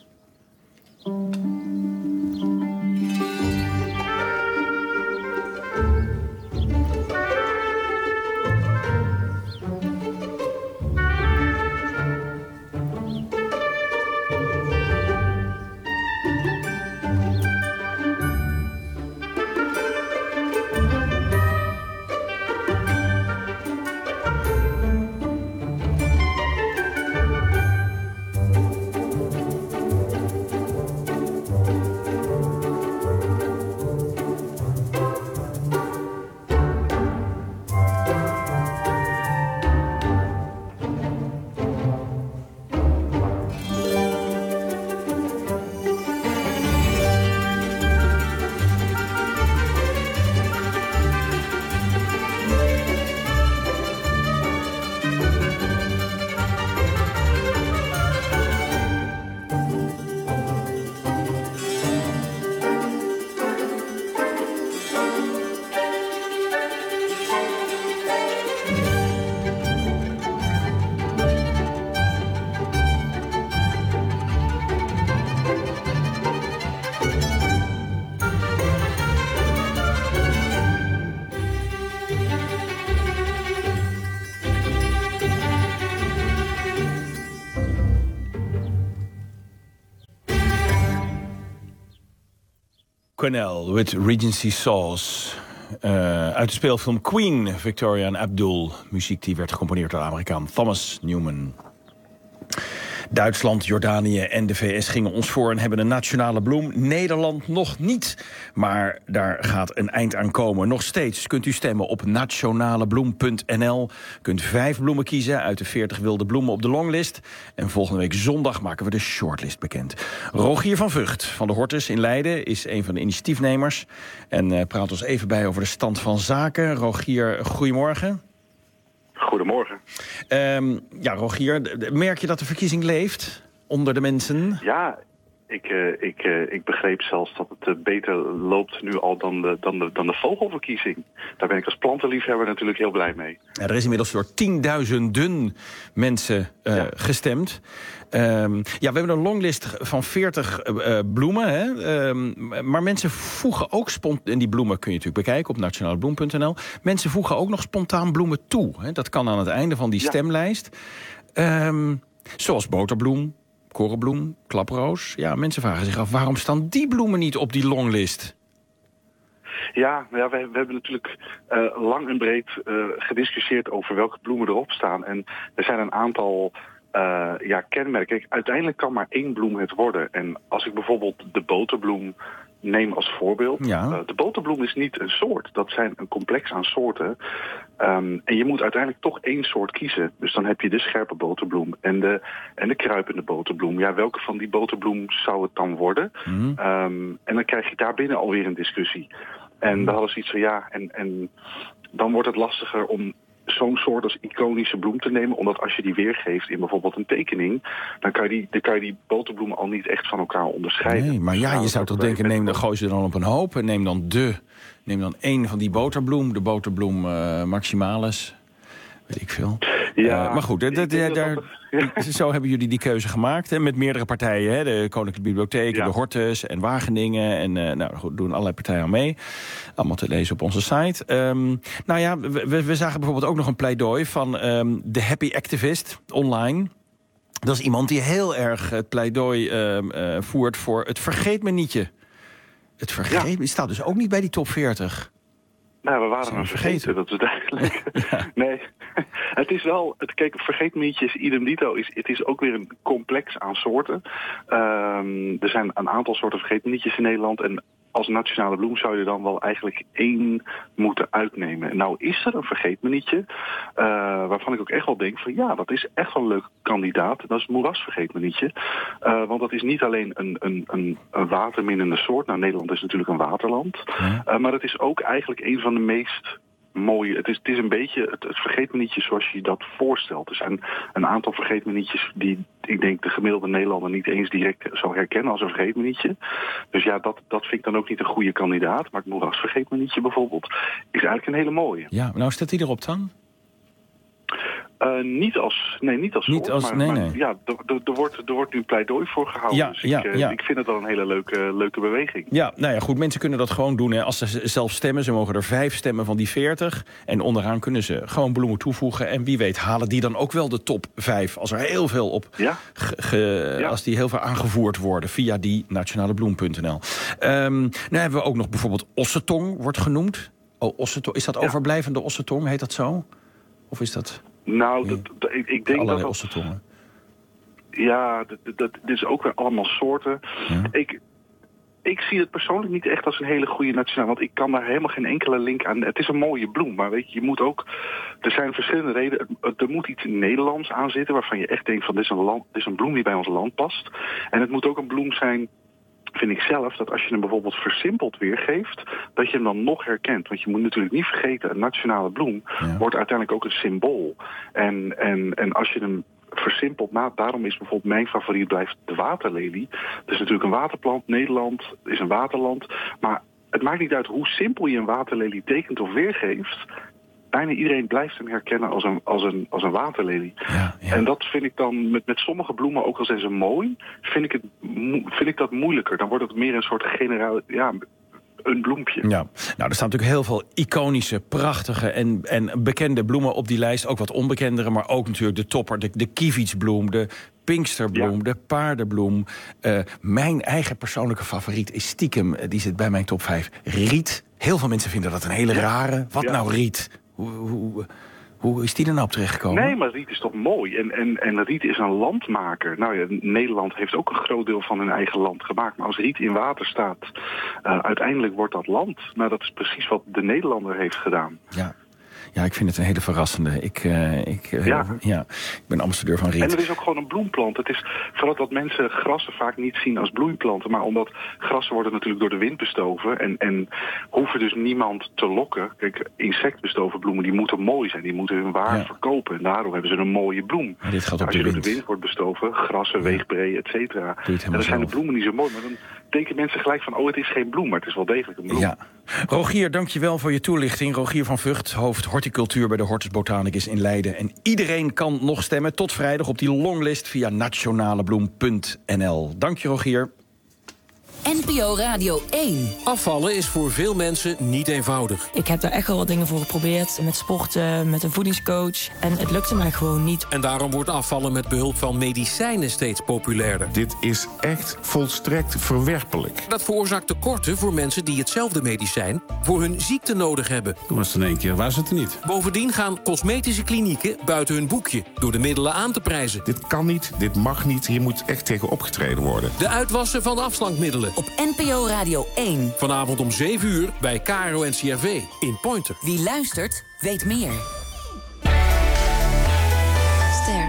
Cornell with Regency Sauce. Uh, uit de speelfilm Queen, Victoria en Abdul. Muziek die werd gecomponeerd door de Amerikaan Thomas Newman. Duitsland, Jordanië en de V S gingen ons voor en hebben een nationale bloem. Nederland nog niet. Maar daar gaat een eind aan komen. Nog steeds kunt u stemmen op nationalebloem punt n l. Kunt vijf bloemen kiezen uit de veertig wilde bloemen op de longlist. En volgende week zondag maken we de shortlist bekend. Rogier van Vught van de Hortus in Leiden is een van de initiatiefnemers. En uh, praat ons even bij over de stand van zaken. Rogier, goedemorgen. Goedemorgen. Um, ja, Rogier, merk je dat de verkiezing leeft onder de mensen? Ja, ik, uh, ik, uh, ik begreep zelfs dat het uh, beter loopt nu al dan de, dan, de, dan de vogelverkiezing. Daar ben ik als plantenliefhebber natuurlijk heel blij mee. Ja, er is inmiddels door tienduizenden mensen uh, ja. gestemd. Um, ja, we hebben een longlist van veertig uh, bloemen. Hè? Um, maar mensen voegen ook spontaan... En die bloemen kun je natuurlijk bekijken op nationalebloem punt n l. Mensen voegen ook nog spontaan bloemen toe. Hè? Dat kan aan het einde van die ja. stemlijst. Um, zoals boterbloem, korenbloem, klaproos. Ja, mensen vragen zich af, waarom staan die bloemen niet op die longlist? Ja, ja we, we hebben natuurlijk uh, lang en breed uh, gediscussieerd over welke bloemen erop staan. En er zijn een aantal... Uh, ja, kenmerken. Kijk, uiteindelijk kan maar één bloem het worden. En als ik bijvoorbeeld de boterbloem neem als voorbeeld. Ja. Uh, de boterbloem is niet een soort. Dat zijn een complex aan soorten. Um, en je moet uiteindelijk toch één soort kiezen. Dus dan heb je de scherpe boterbloem en de, en de kruipende boterbloem. Ja, welke van die boterbloem zou het dan worden? Mm. Um, en dan krijg je daarbinnen alweer een discussie. En mm. dan hadden ze iets van ja, en, en dan wordt het lastiger om zo'n soort als iconische bloem te nemen. Omdat als je die weergeeft in bijvoorbeeld een tekening, dan kan je die, dan kan je die boterbloemen al niet echt van elkaar onderscheiden. Nee, maar ja, je zou toch denken, neem, dan gooi ze dan op een hoop en neem dan de, neem dan één van die boterbloem, de boterbloem uh, maximalis. Weet ik veel. Ja, uh, maar goed, d- d- d- daar, ja. zo hebben jullie die keuze gemaakt. Hè, met meerdere partijen. Hè, de Koninklijke Bibliotheek, ja. de Hortus en Wageningen. En uh, nou, goed, doen allerlei partijen aan mee. Allemaal te lezen op onze site. Um, nou ja, we, we zagen bijvoorbeeld ook nog een pleidooi van um, de Happy Activist online. Dat is iemand die heel erg het pleidooi uh, uh, voert voor het vergeet me nietje. Het vergeet me ja. staat dus ook niet bij die top veertig. Nou, we waren hem vergeten, dat is duidelijk. Ja. Nee, het is wel... Het, kijk, vergeetmietjes, idem dito, is, het is ook weer een complex aan soorten. Um, er zijn een aantal soorten vergeetmietjes in Nederland. En als nationale bloem zou je dan wel eigenlijk één moeten uitnemen. Nou is er een vergeetmenietje, uh, waarvan ik ook echt wel denk van ja, dat is echt wel een leuk kandidaat. Dat is het moerasvergeetmenietje. Uh, want dat is niet alleen een, een, een, een waterminnende soort. Nou, Nederland is natuurlijk een waterland. Ja. Uh, maar het is ook eigenlijk een van de meest mooie. Het is, het is een beetje het, het vergeetmenietje zoals je dat voorstelt. Er zijn een aantal vergeetmenietjes die ik denk de gemiddelde Nederlander niet eens direct zou herkennen als een vergeetmenietje. Dus ja, dat, dat vind ik dan ook niet een goede kandidaat. Maar het moerasvergeetmenietje bijvoorbeeld is eigenlijk een hele mooie. Ja, nou staat die erop dan? Uh, niet als, nee, niet als niet soort, als, maar, nee, maar nee. ja, er wordt, er wordt nu pleidooi voor gehouden. Ja, dus ja, ik, uh, ja. ik vind het wel een hele leuke, leuke beweging. Ja, nou ja, goed, mensen kunnen dat gewoon doen. Hè. Als ze zelf stemmen, ze mogen er vijf stemmen van die veertig. En onderaan kunnen ze gewoon bloemen toevoegen. En wie weet halen die dan ook wel de top vijf. Als er heel veel op, ja? ge, ge, ja. als die heel veel aangevoerd worden via die nationalebloem punt n l. Um, nou hebben we ook nog bijvoorbeeld ossetong, wordt genoemd. Oh, ossetong, is dat overblijvende ossetong, heet dat zo? Of is dat... Nou, dat, dat, ik, ik denk allerlei dat... ossetongen. Ja, dat, dat, dit is ook weer allemaal soorten. Ja. Ik, ik zie het persoonlijk niet echt als een hele goede nationale... want ik kan daar helemaal geen enkele link aan... Het is een mooie bloem, maar weet je, je moet ook... Er zijn verschillende redenen. Er moet iets Nederlands aan zitten... waarvan je echt denkt van, dit is een, land, dit is een bloem die bij ons land past. En het moet ook een bloem zijn... vind ik zelf, dat als je hem bijvoorbeeld versimpeld weergeeft... dat je hem dan nog herkent. Want je moet natuurlijk niet vergeten... een nationale bloem ja. wordt uiteindelijk ook een symbool. En, en, en als je hem versimpeld na... daarom is bijvoorbeeld mijn favoriet blijft de waterlelie. Het is natuurlijk een waterplant. Nederland is een waterland. Maar het maakt niet uit hoe simpel je een waterlelie tekent of weergeeft... bijna iedereen blijft hem herkennen als een, als een, als een waterlelie. Ja, ja. En dat vind ik dan met, met sommige bloemen, ook al zijn ze mooi... vind ik, het, vind ik dat moeilijker. Dan wordt het meer een soort generaal... Ja, een bloempje. Ja, nou, er staan natuurlijk heel veel iconische, prachtige en, en bekende bloemen op die lijst. Ook wat onbekendere, maar ook natuurlijk de topper, de, de kievitsbloem, de pinksterbloem, ja. de paardenbloem. Uh, mijn eigen persoonlijke favoriet is stiekem, uh, die zit bij mijn top vijf, riet. Heel veel mensen vinden dat een hele rare. Wat ja. nou riet? Hoe, hoe, hoe is die er nou op terechtgekomen? Nee, maar riet is toch mooi. En, en, en riet is een landmaker. Nou ja, Nederland heeft ook een groot deel van hun eigen land gemaakt. Maar als riet in water staat, uh, uiteindelijk wordt dat land. Maar dat is precies wat de Nederlander heeft gedaan. Ja. Ja, ik vind het een hele verrassende. Ik, uh, ik, uh, ja. ja, ik ben ambassadeur van riet. En het is ook gewoon een bloemplant. Het is vooral dat mensen grassen vaak niet zien als bloeiplanten. Maar omdat grassen worden natuurlijk door de wind bestoven. En, en hoeven dus niemand te lokken. Kijk, insectbestoven bloemen die moeten mooi zijn. Die moeten hun waar ja. verkopen. En daarom hebben ze een mooie bloem. En dit gaat op als de je wind. door de wind wordt bestoven, grassen, ja. weegbree, et cetera. En dan zijn de bloemen niet zo mooi. Maar dan denken mensen gelijk van, oh, het is geen bloem. Maar het is wel degelijk een bloem. Ja. Rogier, dankjewel voor je toelichting. Rogier van Vught, hoofd horticultuur bij de Hortus Botanicus in Leiden. En iedereen kan nog stemmen tot vrijdag op die longlist via nationalebloem punt n l. Dank je, Rogier. N P O Radio één. Afvallen is voor veel mensen niet eenvoudig. Ik heb daar echt wel wat dingen voor geprobeerd. Met sporten, met een voedingscoach. En het lukte mij gewoon niet. En daarom wordt afvallen met behulp van medicijnen steeds populairder. Dit is echt volstrekt verwerpelijk. Dat veroorzaakt tekorten voor mensen die hetzelfde medicijn voor hun ziekte nodig hebben. Toen was het in één keer, was het er niet. Bovendien gaan cosmetische klinieken buiten hun boekje door de middelen aan te prijzen. Dit kan niet, dit mag niet, hier moet echt tegen opgetreden worden. De uitwassen van afslankmiddelen. Op N P O Radio één. Vanavond om zeven uur bij K R O N C R V in Pointer. Wie luistert, weet meer. Ster.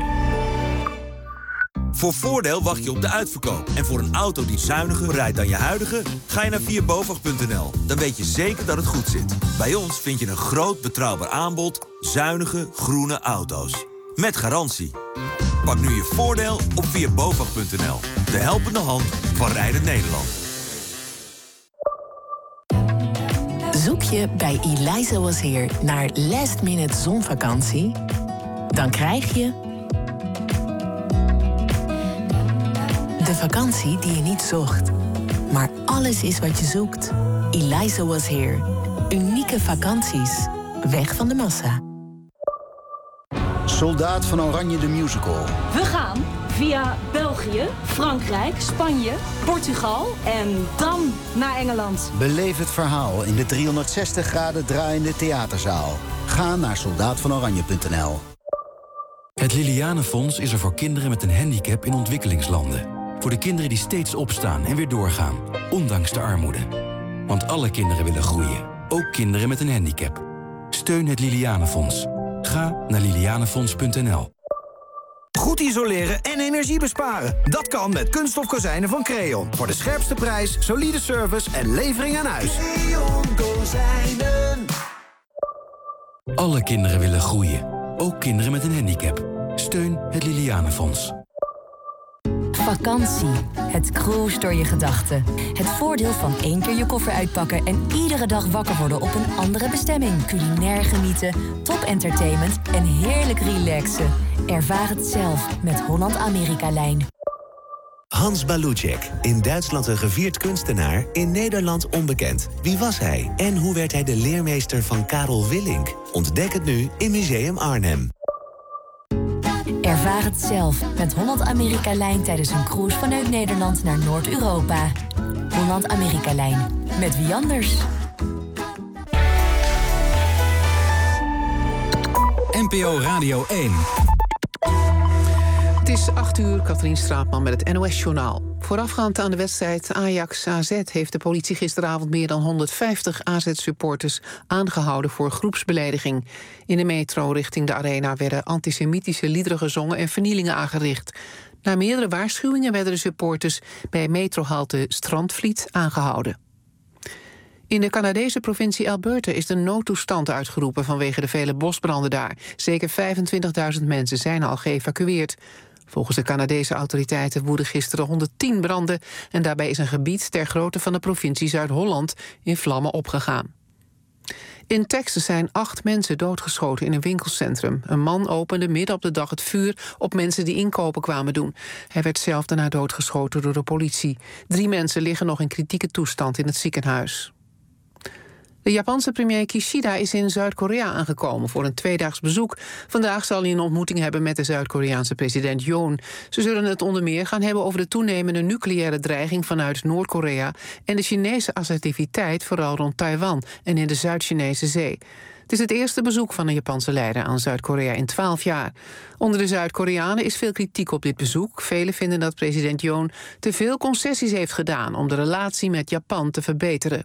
Voor voordeel wacht je op de uitverkoop. En voor een auto die zuiniger rijdt dan je huidige, ga je naar vier bovag punt n l. Dan weet je zeker dat het goed zit. Bij ons vind je een groot betrouwbaar aanbod zuinige groene auto's. Met garantie. Pak nu je voordeel op vier bovag punt n l. De helpende hand van Rijden Nederland. Zoek je bij Eliza Was Here naar last minute zonvakantie? Dan krijg je de vakantie die je niet zocht. Maar alles is wat je zoekt. Eliza Was Here. Unieke vakanties. Weg van de massa. Soldaat van Oranje de Musical. We gaan via België, Frankrijk, Spanje, Portugal en dan naar Engeland. Beleef het verhaal in de driehonderdzestig graden draaiende theaterzaal. Ga naar soldaat van oranje punt n l. Het Lilianenfonds is er voor kinderen met een handicap in ontwikkelingslanden. Voor de kinderen die steeds opstaan en weer doorgaan, ondanks de armoede. Want alle kinderen willen groeien, ook kinderen met een handicap. Steun het Lilianenfonds. Ga naar lilianenfonds punt n l. Goed isoleren en energie besparen. Dat kan met kunststof kozijnen van Creon. Voor de scherpste prijs, solide service en levering aan huis. Creon Kozijnen. Alle kinderen willen groeien, ook kinderen met een handicap. Steun het Lilianenfonds. Vakantie. Het cruise door je gedachten. Het voordeel van één keer je koffer uitpakken en iedere dag wakker worden op een andere bestemming. Culinair genieten, top entertainment en heerlijk relaxen. Ervaar het zelf met Holland-Amerika-lijn. Hans Balucek, in Duitsland een gevierd kunstenaar, in Nederland onbekend. Wie was hij en hoe werd hij de leermeester van Karel Willink? Ontdek het nu in Museum Arnhem. Ervaar het zelf met Holland-Amerika-lijn tijdens een cruise vanuit Nederland naar Noord-Europa. Holland-Amerika-lijn. Met wie anders? N P O Radio één. Het is acht uur, Katrien Straatman met het N O S-journaal. Voorafgaand aan de wedstrijd Ajax-A Z heeft de politie gisteravond meer dan honderdvijftig A Z-supporters aangehouden voor groepsbelediging. In de metro richting de arena werden antisemitische liederen gezongen en vernielingen aangericht. Na meerdere waarschuwingen werden de supporters bij metrohalte Strandvliet aangehouden. In de Canadese provincie Alberta is de noodtoestand uitgeroepen vanwege de vele bosbranden daar. Zeker vijfentwintigduizend mensen zijn al geëvacueerd. Volgens de Canadese autoriteiten woedden gisteren honderdtien branden en daarbij is een gebied ter grootte van de provincie Zuid-Holland in vlammen opgegaan. In Texas zijn acht mensen doodgeschoten in een winkelcentrum. Een man opende midden op de dag het vuur op mensen die inkopen kwamen doen. Hij werd zelf daarna doodgeschoten door de politie. Drie mensen liggen nog in kritieke toestand in het ziekenhuis. De Japanse premier Kishida is in Zuid-Korea aangekomen voor een tweedaags bezoek. Vandaag zal hij een ontmoeting hebben met de Zuid-Koreaanse president Yoon. Ze zullen het onder meer gaan hebben over de toenemende nucleaire dreiging vanuit Noord-Korea en de Chinese assertiviteit vooral rond Taiwan en in de Zuid-Chinese Zee. Het is het eerste bezoek van een Japanse leider aan Zuid-Korea in twaalf jaar. Onder de Zuid-Koreanen is veel kritiek op dit bezoek. Velen vinden dat president Yoon te veel concessies heeft gedaan om de relatie met Japan te verbeteren.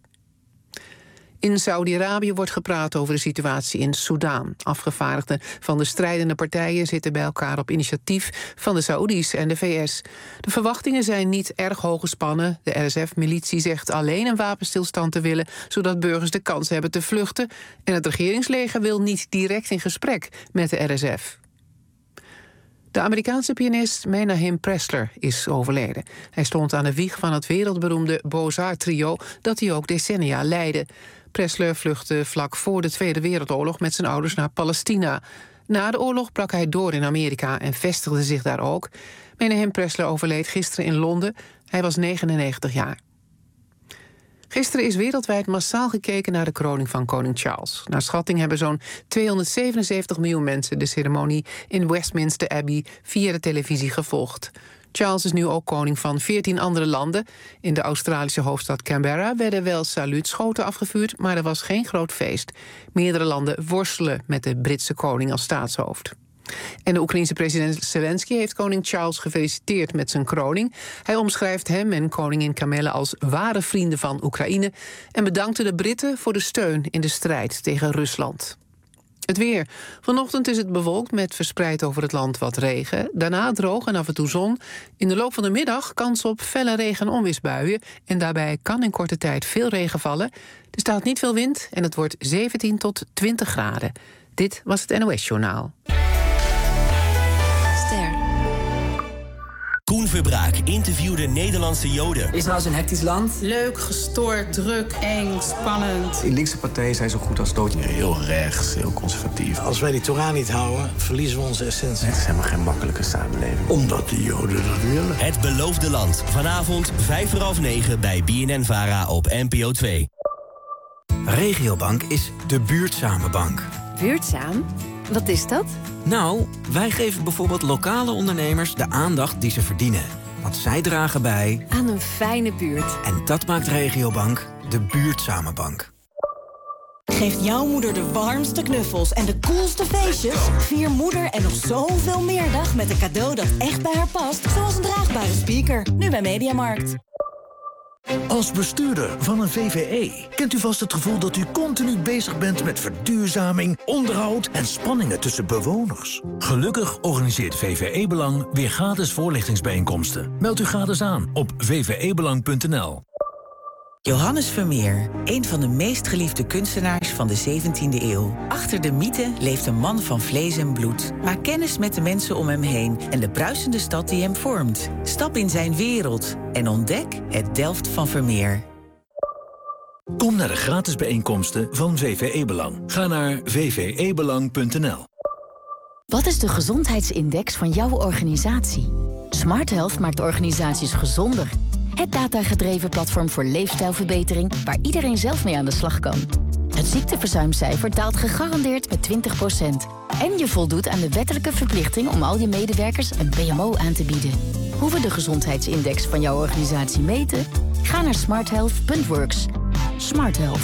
In Saudi-Arabië wordt gepraat over de situatie in Soedan. Afgevaardigden van de strijdende partijen zitten bij elkaar op initiatief van de Saoedi's en de V S. De verwachtingen zijn niet erg hoog gespannen. De R S F-militie zegt alleen een wapenstilstand te willen, zodat burgers de kans hebben te vluchten. En het regeringsleger wil niet direct in gesprek met de R S F. De Amerikaanse pianist Menahem Pressler is overleden. Hij stond aan de wieg van het wereldberoemde Beaux-Arts-trio dat hij ook decennia leidde. Pressler vluchtte vlak voor de Tweede Wereldoorlog met zijn ouders naar Palestina. Na de oorlog brak hij door in Amerika en vestigde zich daar ook. Menahem Pressler overleed gisteren in Londen. Hij was negenennegentig jaar. Gisteren is wereldwijd massaal gekeken naar de kroning van koning Charles. Naar schatting hebben zo'n tweehonderdzevenenzeventig miljoen mensen de ceremonie in Westminster Abbey via de televisie gevolgd. Charles is nu ook koning van veertien andere landen. In de Australische hoofdstad Canberra werden wel saluutschoten afgevuurd, maar er was geen groot feest. Meerdere landen worstelen met de Britse koning als staatshoofd. En de Oekraïense president Zelensky heeft koning Charles gefeliciteerd met zijn kroning. Hij omschrijft hem en koningin Camilla als ware vrienden van Oekraïne en bedankte de Britten voor de steun in de strijd tegen Rusland. Het weer. Vanochtend is het bewolkt met verspreid over het land wat regen. Daarna droog en af en toe zon. In de loop van de middag kans op felle regen- en onweersbuien. En daarbij kan in korte tijd veel regen vallen. Er staat niet veel wind en het wordt zeventien tot twintig graden. Dit was het N O S-journaal. Koen Verbraak interviewde Nederlandse Joden. Israël is een hectisch land. Leuk, gestoord, druk, eng, spannend. Die linkse partijen zijn zo goed als dood. Heel rechts, heel conservatief. Als wij die Torah niet houden, verliezen we onze essentie. Het is helemaal geen makkelijke samenleving. Omdat de Joden dat willen. Het Beloofde Land. Vanavond vijf voor half negen bij B N N-Vara op N P O twee. Regiobank is de buurtzame bank. Buurtzaam? Wat is dat? Nou, wij geven bijvoorbeeld lokale ondernemers de aandacht die ze verdienen. Want zij dragen bij aan een fijne buurt. En dat maakt Regiobank de buurtzame bank. Geeft jouw moeder de warmste knuffels en de coolste feestjes? Vier moeder en nog zoveel meer dag met een cadeau dat echt bij haar past. Zoals een draagbare speaker, nu bij Mediamarkt. Als bestuurder van een V V E kent u vast het gevoel dat u continu bezig bent met verduurzaming, onderhoud en spanningen tussen bewoners. Gelukkig organiseert V V E Belang weer gratis voorlichtingsbijeenkomsten. Meld u gratis aan op v v e belang punt n l. Johannes Vermeer, een van de meest geliefde kunstenaars van de zeventiende eeuw. Achter de mythe leeft een man van vlees en bloed. Maak kennis met de mensen om hem heen en de bruisende stad die hem vormt. Stap in zijn wereld en ontdek het Delft van Vermeer. Kom naar de gratis bijeenkomsten van V V E Belang. Ga naar v v e belang punt n l. Wat is de gezondheidsindex van jouw organisatie? Smart Health maakt organisaties gezonder. Het datagedreven platform voor leefstijlverbetering waar iedereen zelf mee aan de slag kan. Het ziekteverzuimcijfer daalt gegarandeerd met twintig procent. En je voldoet aan de wettelijke verplichting om al je medewerkers een P M O aan te bieden. Hoe we de gezondheidsindex van jouw organisatie meten? Ga naar smart health punt works. Smart Health.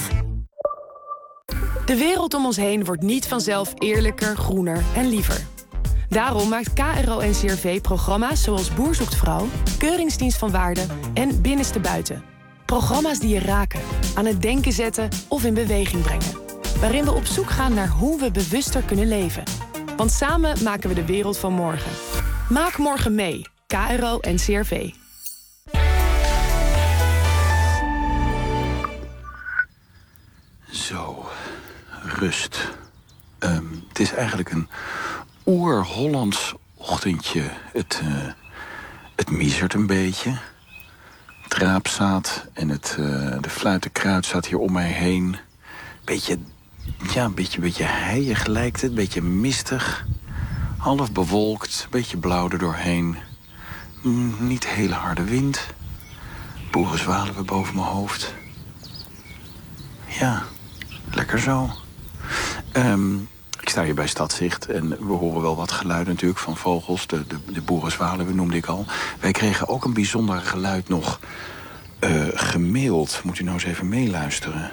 De wereld om ons heen wordt niet vanzelf eerlijker, groener en liever. Daarom maakt K R O N C R V programma's zoals Boer zoekt vrouw, Keuringsdienst van Waarde en Binnenste Buiten. Programma's die je raken, aan het denken zetten of in beweging brengen. Waarin we op zoek gaan naar hoe we bewuster kunnen leven. Want samen maken we de wereld van morgen. Maak morgen mee. K R O N C R V. Zo, rust. Um, het is eigenlijk een oer-Hollands ochtendje. Het, uh, het miezert een beetje. Het raapzaad en het, uh, de fluitenkruid staat hier om mij heen. Beetje, ja, een beetje, beetje heilig lijkt het. Een beetje mistig. Half bewolkt. Een beetje blauw er doorheen. Mm, niet hele harde wind. Boerenzwaluwen boven mijn hoofd. Ja, Lekker zo. Um, ik sta hier bij Stadzicht en we horen wel wat geluiden natuurlijk van vogels. De, de, de boerenzwaluwen noemde ik al. Wij kregen ook een bijzonder geluid nog uh, gemaild. Moet u nou eens even meeluisteren.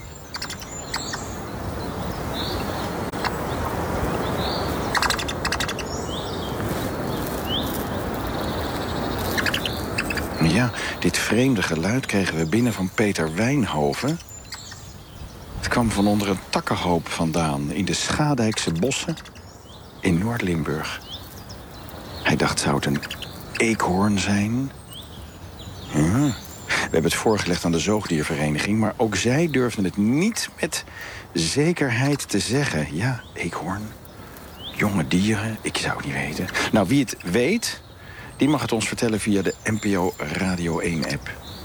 Ja, dit vreemde geluid kregen we binnen van Peter Wijnhoven. Het kwam van onder een takkenhoop vandaan in de Schadijkse bossen in Noord-Limburg. Hij dacht, zou het een eekhoorn zijn? Ja. We hebben het voorgelegd aan de zoogdiervereniging, maar ook zij durfden het niet met zekerheid te zeggen. Ja, eekhoorn, jonge dieren, ik zou het niet weten. Nou, wie het weet, die mag het ons vertellen via de N P O Radio één-app.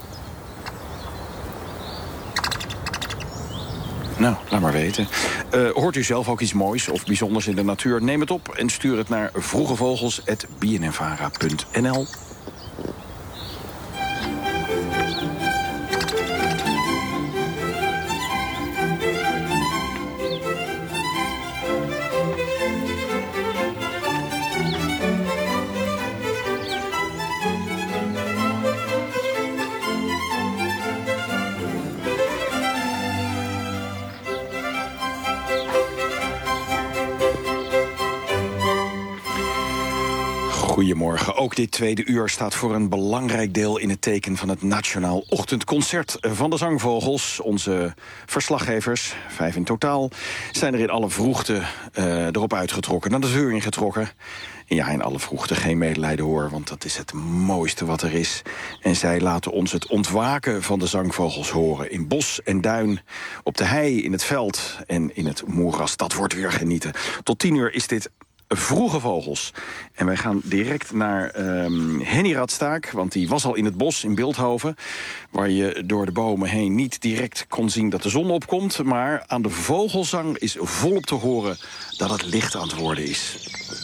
Nou, laat maar weten. Uh, hoort u zelf ook iets moois of bijzonders in de natuur? Neem het op en stuur het naar vroegevogels apenstaartje b n n vara punt n l. Goedemorgen. Ook dit tweede uur staat voor een belangrijk deel in het teken van het Nationaal Ochtendconcert van de Zangvogels. Onze verslaggevers, vijf in totaal, zijn er in alle vroegte uh, erop uitgetrokken, naar de deur ingetrokken. En ja, in alle vroegte geen medelijden hoor, want dat is het mooiste wat er is. En zij laten ons het ontwaken van de zangvogels horen. In bos en duin, op de hei, in het veld en in het moeras. Dat wordt weer genieten. Tot tien uur is dit Vroege Vogels. En wij gaan direct naar um, Henny Radstaak, want die was al in het bos in Bilthoven, waar je door de bomen heen niet direct kon zien dat de zon opkomt, maar aan de vogelzang is volop te horen dat het licht aan het worden is.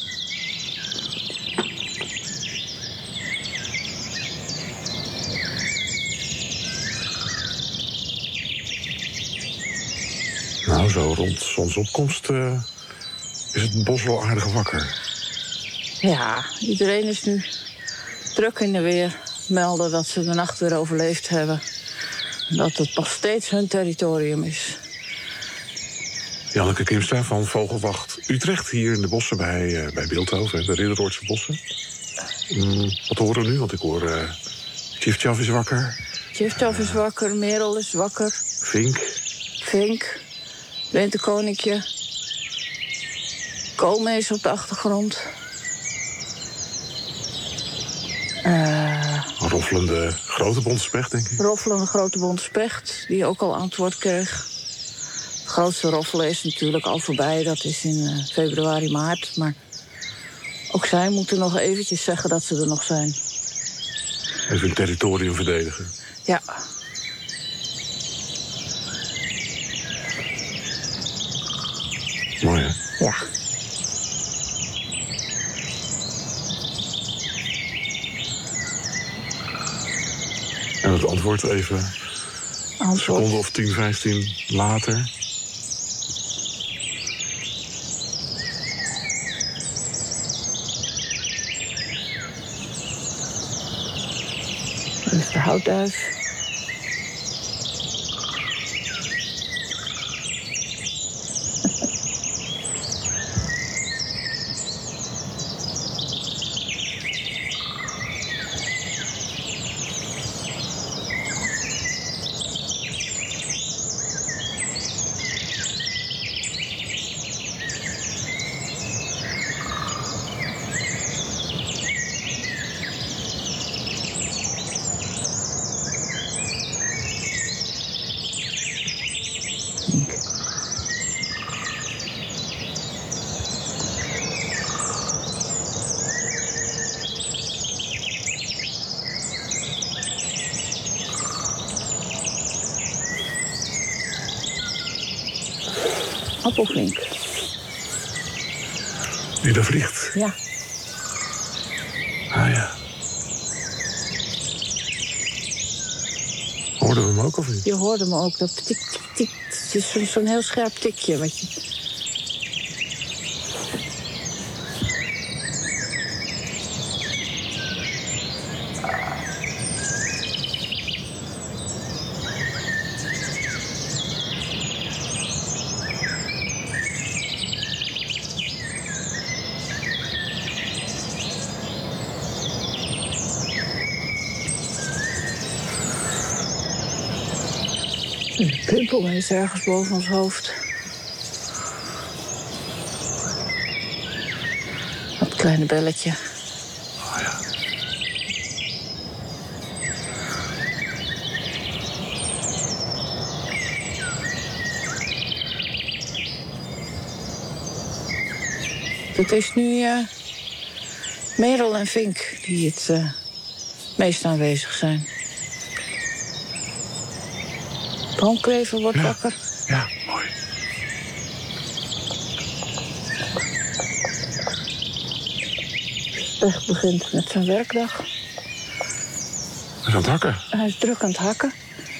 Nou, zo rond zonsopkomst uh, is het bos wel aardig wakker. Ja, iedereen is nu druk in de weer. Melden dat ze de nacht weer overleefd hebben. En dat het nog steeds hun territorium is. Janneke Kimstra van Vogelwacht Utrecht, hier in de bossen bij, uh, bij Bilthoven, de Ridderroortse bossen. Mm, wat horen we nu? Want ik hoor uh, Tjiftjaf is wakker. Tjiftjaf is wakker, Merel is wakker. Vink. Vink. Winterkoninkje. Koolmees op de achtergrond. Uh, Roffelende grote bonte specht, denk ik. Roffelende grote bonte specht, die ook al antwoord kreeg. Het grootste roffelen is natuurlijk al voorbij. Dat is in uh, februari, maart. Maar ook zij moeten nog eventjes zeggen dat ze er nog zijn. Even hun territorium verdedigen. Ja. Mooi, hè? Ja. En het antwoord even antwoord. Een seconde of tien, vijftien later. Dat is de houtduif. Appelvink. Die daar vliegt? Ja. Ah ja. Hoorden we hem hem ook of niet? Je hoorde hem ook. Dat tik, tik, tik. Het is zo'n zo'n heel scherp tikje. Wat je... Een pimpel is ergens boven ons hoofd. Dat kleine belletje. Oh ja. Het is nu uh, Merel en Vink die het uh, meest aanwezig zijn. Brandkrevel wordt ja. wakker. Ja, mooi. Specht begint met zijn werkdag. Hij is aan het hakken. Hij is druk aan het hakken.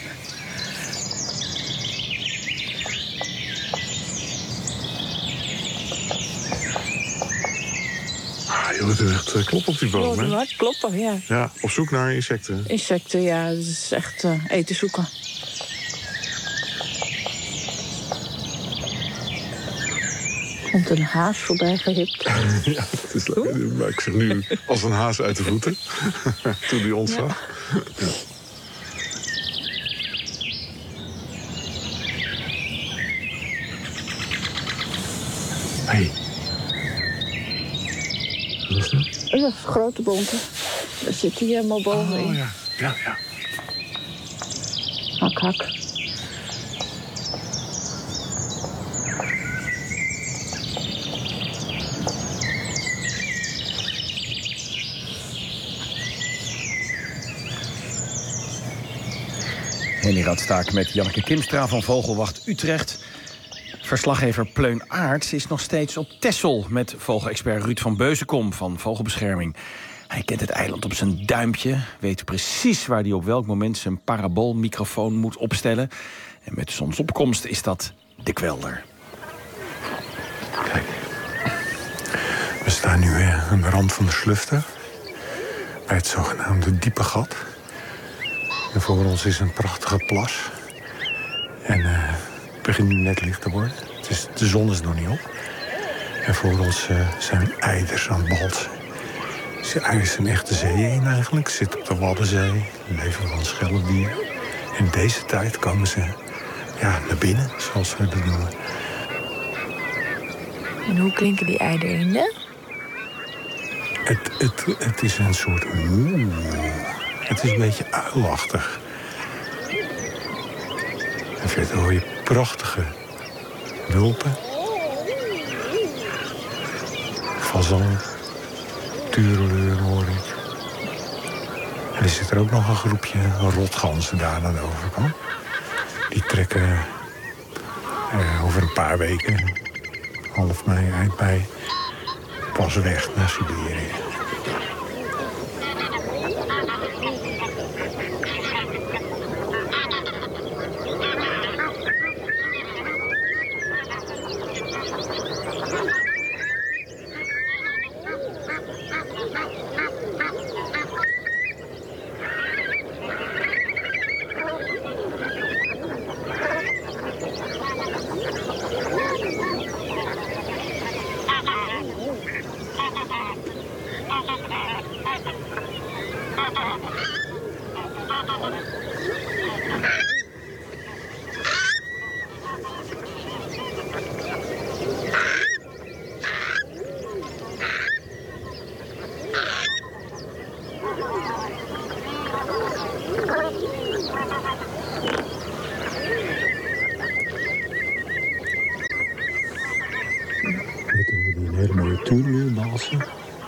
Ah, joh, het is echt uh, klop op die boom, hè? Oh, hard kloppen, ja. Ja, op zoek naar insecten. Insecten, ja. Het is echt uh, eten zoeken. Komt een haas voorbij gehipt. Ja, dat is leuk. Maar ik zeg nu als een haas uit de voeten. Toen die ons zag. Ja. Ja. Hey. Wat is dat? Dat is een grote bonte. Daar zit hij helemaal bovenin. Oh ja, ja, ja. Hak, hak. Henny Radstaak met Janneke Kimstra van Vogelwacht Utrecht. Verslaggever Pleun Aarts is nog steeds op Texel met vogelexpert Ruud van Beuzenkom van Vogelbescherming. Hij kent het eiland op zijn duimpje, weet precies waar hij op welk moment zijn paraboolmicrofoon moet opstellen. En met zonsopkomst is dat de kwelder. Kijk, we staan nu eh, aan de rand van de Slufte, bij het zogenaamde diepe gat. En voor ons is een prachtige plas. En uh, het begint nu net licht te worden. Het is, de zon is nog niet op. En voor ons uh, zijn eiders aan het balsen. Er is een echte zee in eigenlijk. Zit op de Waddenzee. Leven van schelpdieren. In deze tijd komen ze ja, naar binnen, zoals we dat noemen. En hoe klinken die eideringen? Het, het, het is een soort oeh. Het is een beetje uilachtig. En verder hoor je prachtige wulpen. Fazan, tureleur hoor ik. En er zit er ook nog een groepje rotganzen daar aan de overkant. Die trekken eh, over een paar weken, half mei, eind mei, pas weg naar Siberië. Tuurluurbalsen.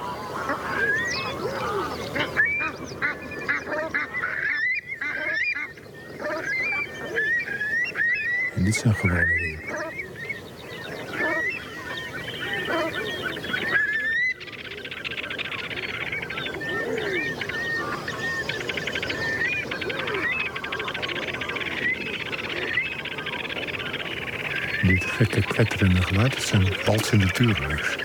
En dit zijn gewone dingen. Dit gekke kwetterende geluid, dat zijn Balts in de tuurreus.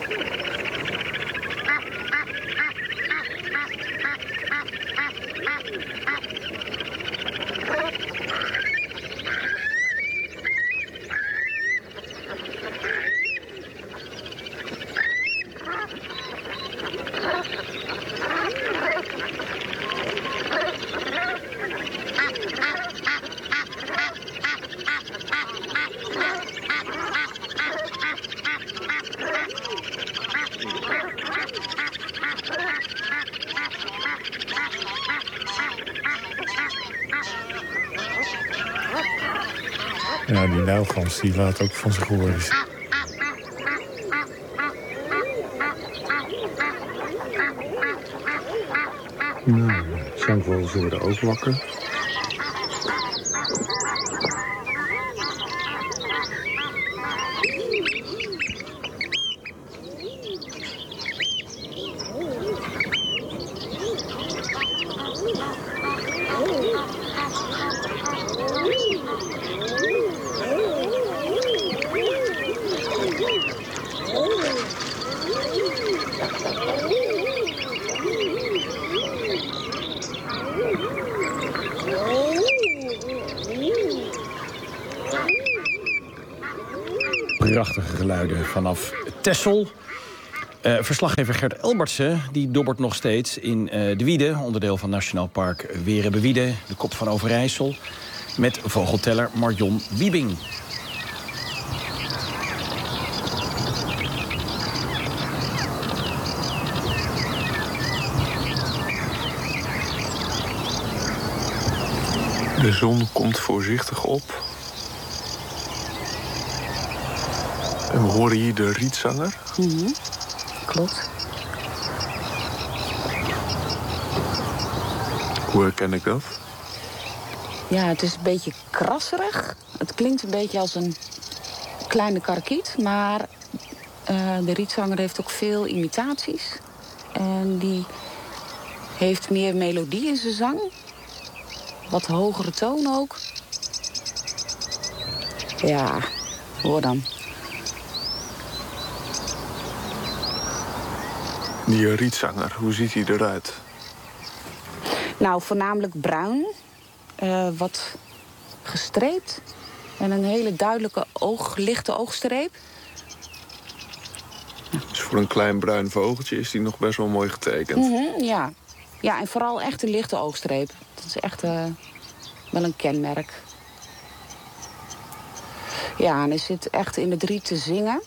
Ja, die nijlgans die laat ook van zich horen. Nou, zangvogels worden ook wakker. Prachtige geluiden vanaf Texel. Uh, verslaggever Gert Elbertsen die dobbert nog steeds in uh, de Wiede, onderdeel van Nationaal Park Werenbewiede, de kop van Overijssel, met vogelteller Marion Wiebing. De zon komt voorzichtig op. En we horen hier de rietzanger. Mm-hmm. Klopt. Hoe herken ik dat? Ja, het is een beetje krasserig. Het klinkt een beetje als een kleine karakiet. Maar uh, de rietzanger heeft ook veel imitaties. En die heeft meer melodie in zijn zang. Wat hogere toon ook. Ja, hoor dan. Die rietzanger, hoe ziet hij eruit? Nou, voornamelijk bruin. Uh, wat gestreept. En een hele duidelijke oog, lichte oogstreep. Dus voor een klein bruin vogeltje is die nog best wel mooi getekend. Mm-hmm, ja. Ja, en vooral echt een lichte oogstreep. Dat is echt uh, wel een kenmerk. Ja, en hij zit echt in het riet te zingen.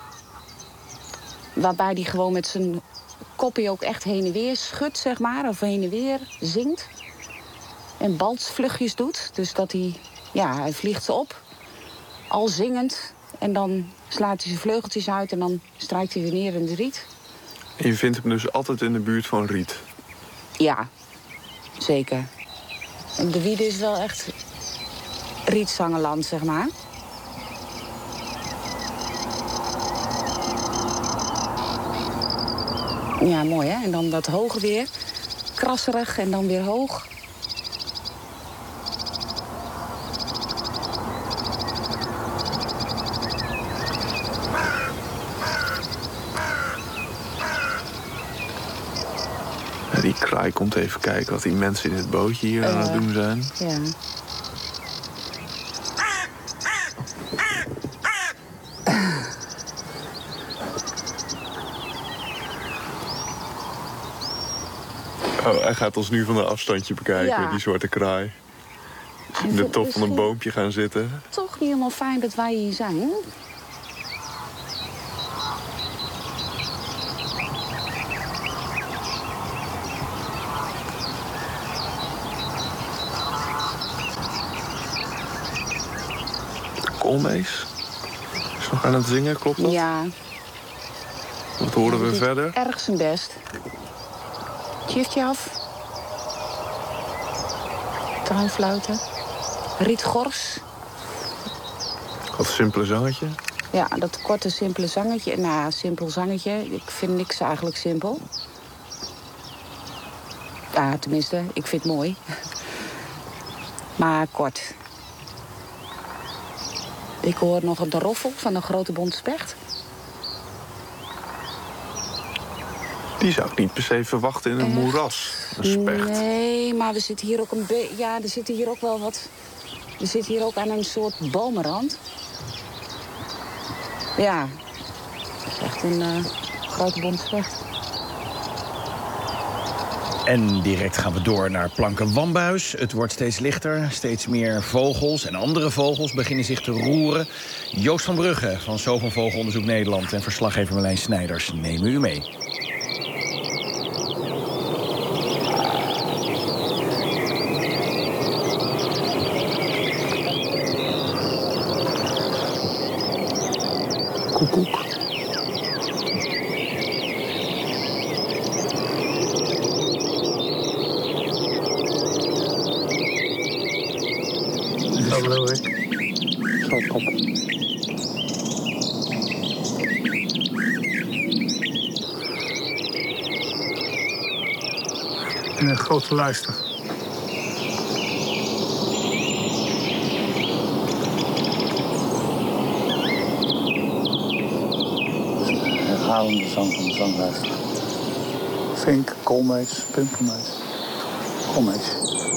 Waarbij hij gewoon met zijn koppie ook echt heen en weer schudt, zeg maar. Of heen en weer zingt. En baltsvluchtjes doet. Dus dat hij, ja, hij vliegt ze op. Al zingend. En dan slaat hij zijn vleugeltjes uit en dan strijkt hij weer neer in het riet. En je vindt hem dus altijd in de buurt van riet? Ja, zeker. En de Wiede is wel echt rietzangenland, zeg maar. Ja, mooi, hè? En dan dat hoge weer. Krasserig en dan weer hoog. Ja, die kraai komt even kijken wat die mensen in het bootje hier uh, aan het doen zijn. Ja. Oh, hij gaat ons nu van een afstandje bekijken, ja. Die zwarte kraai. In de top van een boompje gaan zitten. Toch niet helemaal fijn dat wij hier zijn. Koolmees is nog aan het zingen, klopt dat? Ja. Wat horen we verder? Erg zijn best. Tjiftje af. Tuinfluiten. Rietgors. Dat simpele zangetje? Ja, dat korte, simpele zangetje. Nou, simpel zangetje. Ik vind niks eigenlijk simpel. Ja, tenminste, ik vind het mooi. Maar kort. Ik hoor nog een roffel van een grote bonte specht. Die zou ik niet per se verwachten in een Echt? moeras, een specht. Nee, maar we zitten hier ook een be- ja, er zitten hier ook wel wat... We zitten hier ook aan een soort bomenrand. Ja, dat is echt een uh, grote bonte specht. En direct gaan we door naar Planken-Wambuis. Het wordt steeds lichter, steeds meer vogels en andere vogels beginnen zich te roeren. Joost van Brugge van Zo van Vogelonderzoek Nederland en verslaggever Marlijn Snijders nemen u mee. Koekoek. Dat bedoel ik. Zaltkop. En een grote luister. Herhalende zang van de zanglijst. Vink, koolmees, pimpelmees. Koolmees.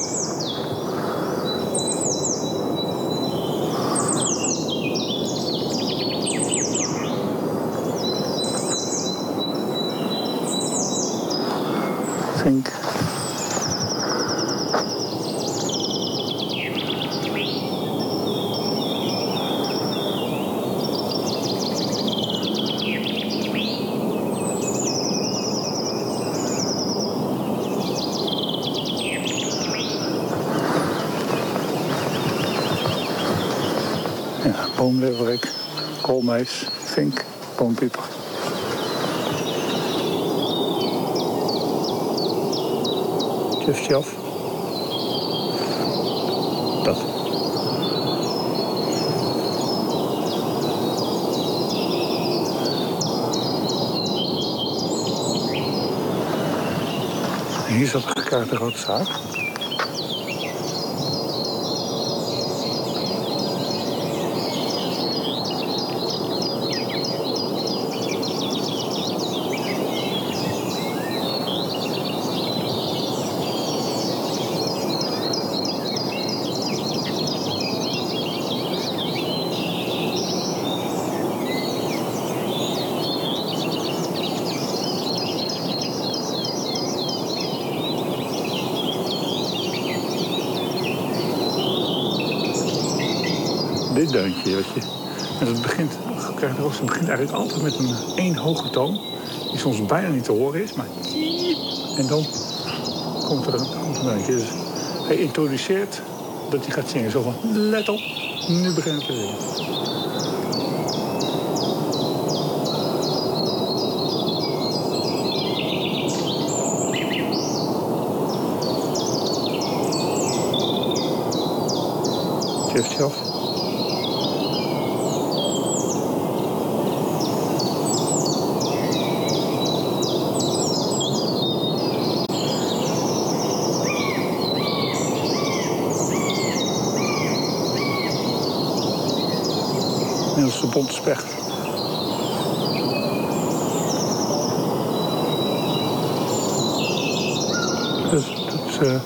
Vink. Ja, boomleeuwerik, koolmees, vink, boompieper. Tjuf-tjaf. Dat. En hier zat een gekaarte rode zaak. Dit deuntje, weet je. En het begint, het begint eigenlijk altijd met een één hoge toon. Die soms bijna niet te horen is, maar... En dan komt er een ander deuntje. Dus hij introduceert dat hij gaat zingen. Zo van, let op, nu begint het te zingen. Tjuf-tjaf. Dat is de bonte specht. Dus, dat, uh,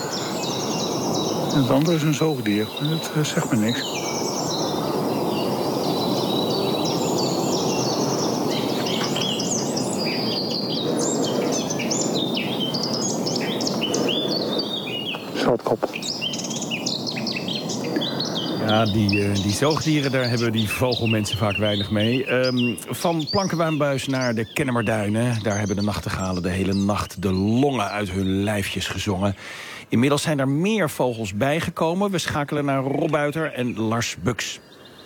het andere is een zoogdier, maar dat uh, zegt me niks. Zaltkop. Ja, die, uh, die zoogdieren, daar hebben die vogelmensen vaak weinig mee. Um, van Planken-Wambuis naar de Kennemerduinen. Daar hebben de nachtegalen de hele nacht de longen uit hun lijfjes gezongen. Inmiddels zijn er meer vogels bijgekomen. We schakelen naar Rob Buiter en Lars Buks.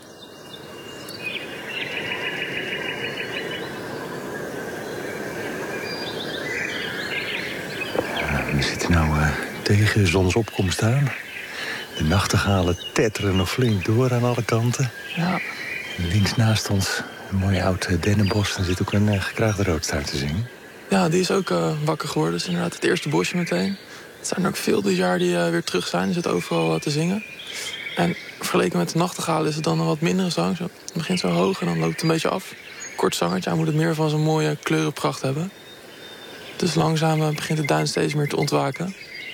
Ja, we zitten nou uh, tegen zonsopkomst aan. De nachtegalen tetteren nog flink door aan alle kanten. Ja. Links naast ons een mooi oud dennenbos. Daar zit ook een uh, gekraagde roodstaart te zingen. Ja, die is ook uh, wakker geworden. Dat is inderdaad het eerste bosje meteen. Het zijn er ook veel dit jaar die uh, weer terug zijn. Er zit overal uh, te zingen. En vergeleken met de nachtegaal is het dan een wat mindere zang. Zo, het begint zo hoog en dan loopt het een beetje af. Kort zangertje, hij moet het meer van zijn mooie kleurenpracht hebben. Dus langzaam begint de duin steeds meer te ontwaken.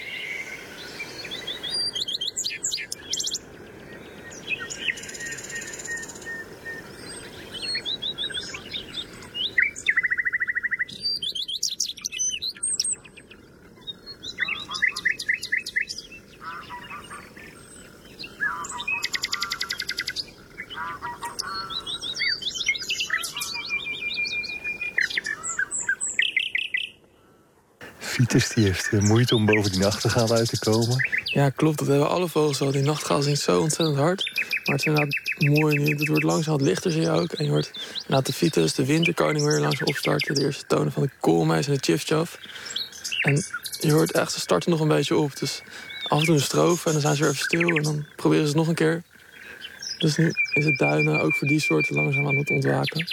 Vitus die heeft moeite om boven die nachtegaal uit te komen. Ja, klopt. Dat hebben alle vogels al. Die nachtegaal zingt zo ontzettend hard. Maar het is inderdaad mooi nu. Het wordt langzaam wat lichter, zie je ook. En je hoort inderdaad de Vitus, de winterkoning, weer langzaam opstarten. De eerste tonen van de koolmees en de tjiftjaf. En je hoort echt, ze starten nog een beetje op. Dus af en toe een strofe en dan zijn ze weer even stil. En dan proberen ze het nog een keer. Dus nu is het duinen ook voor die soorten langzaam aan het ontwaken.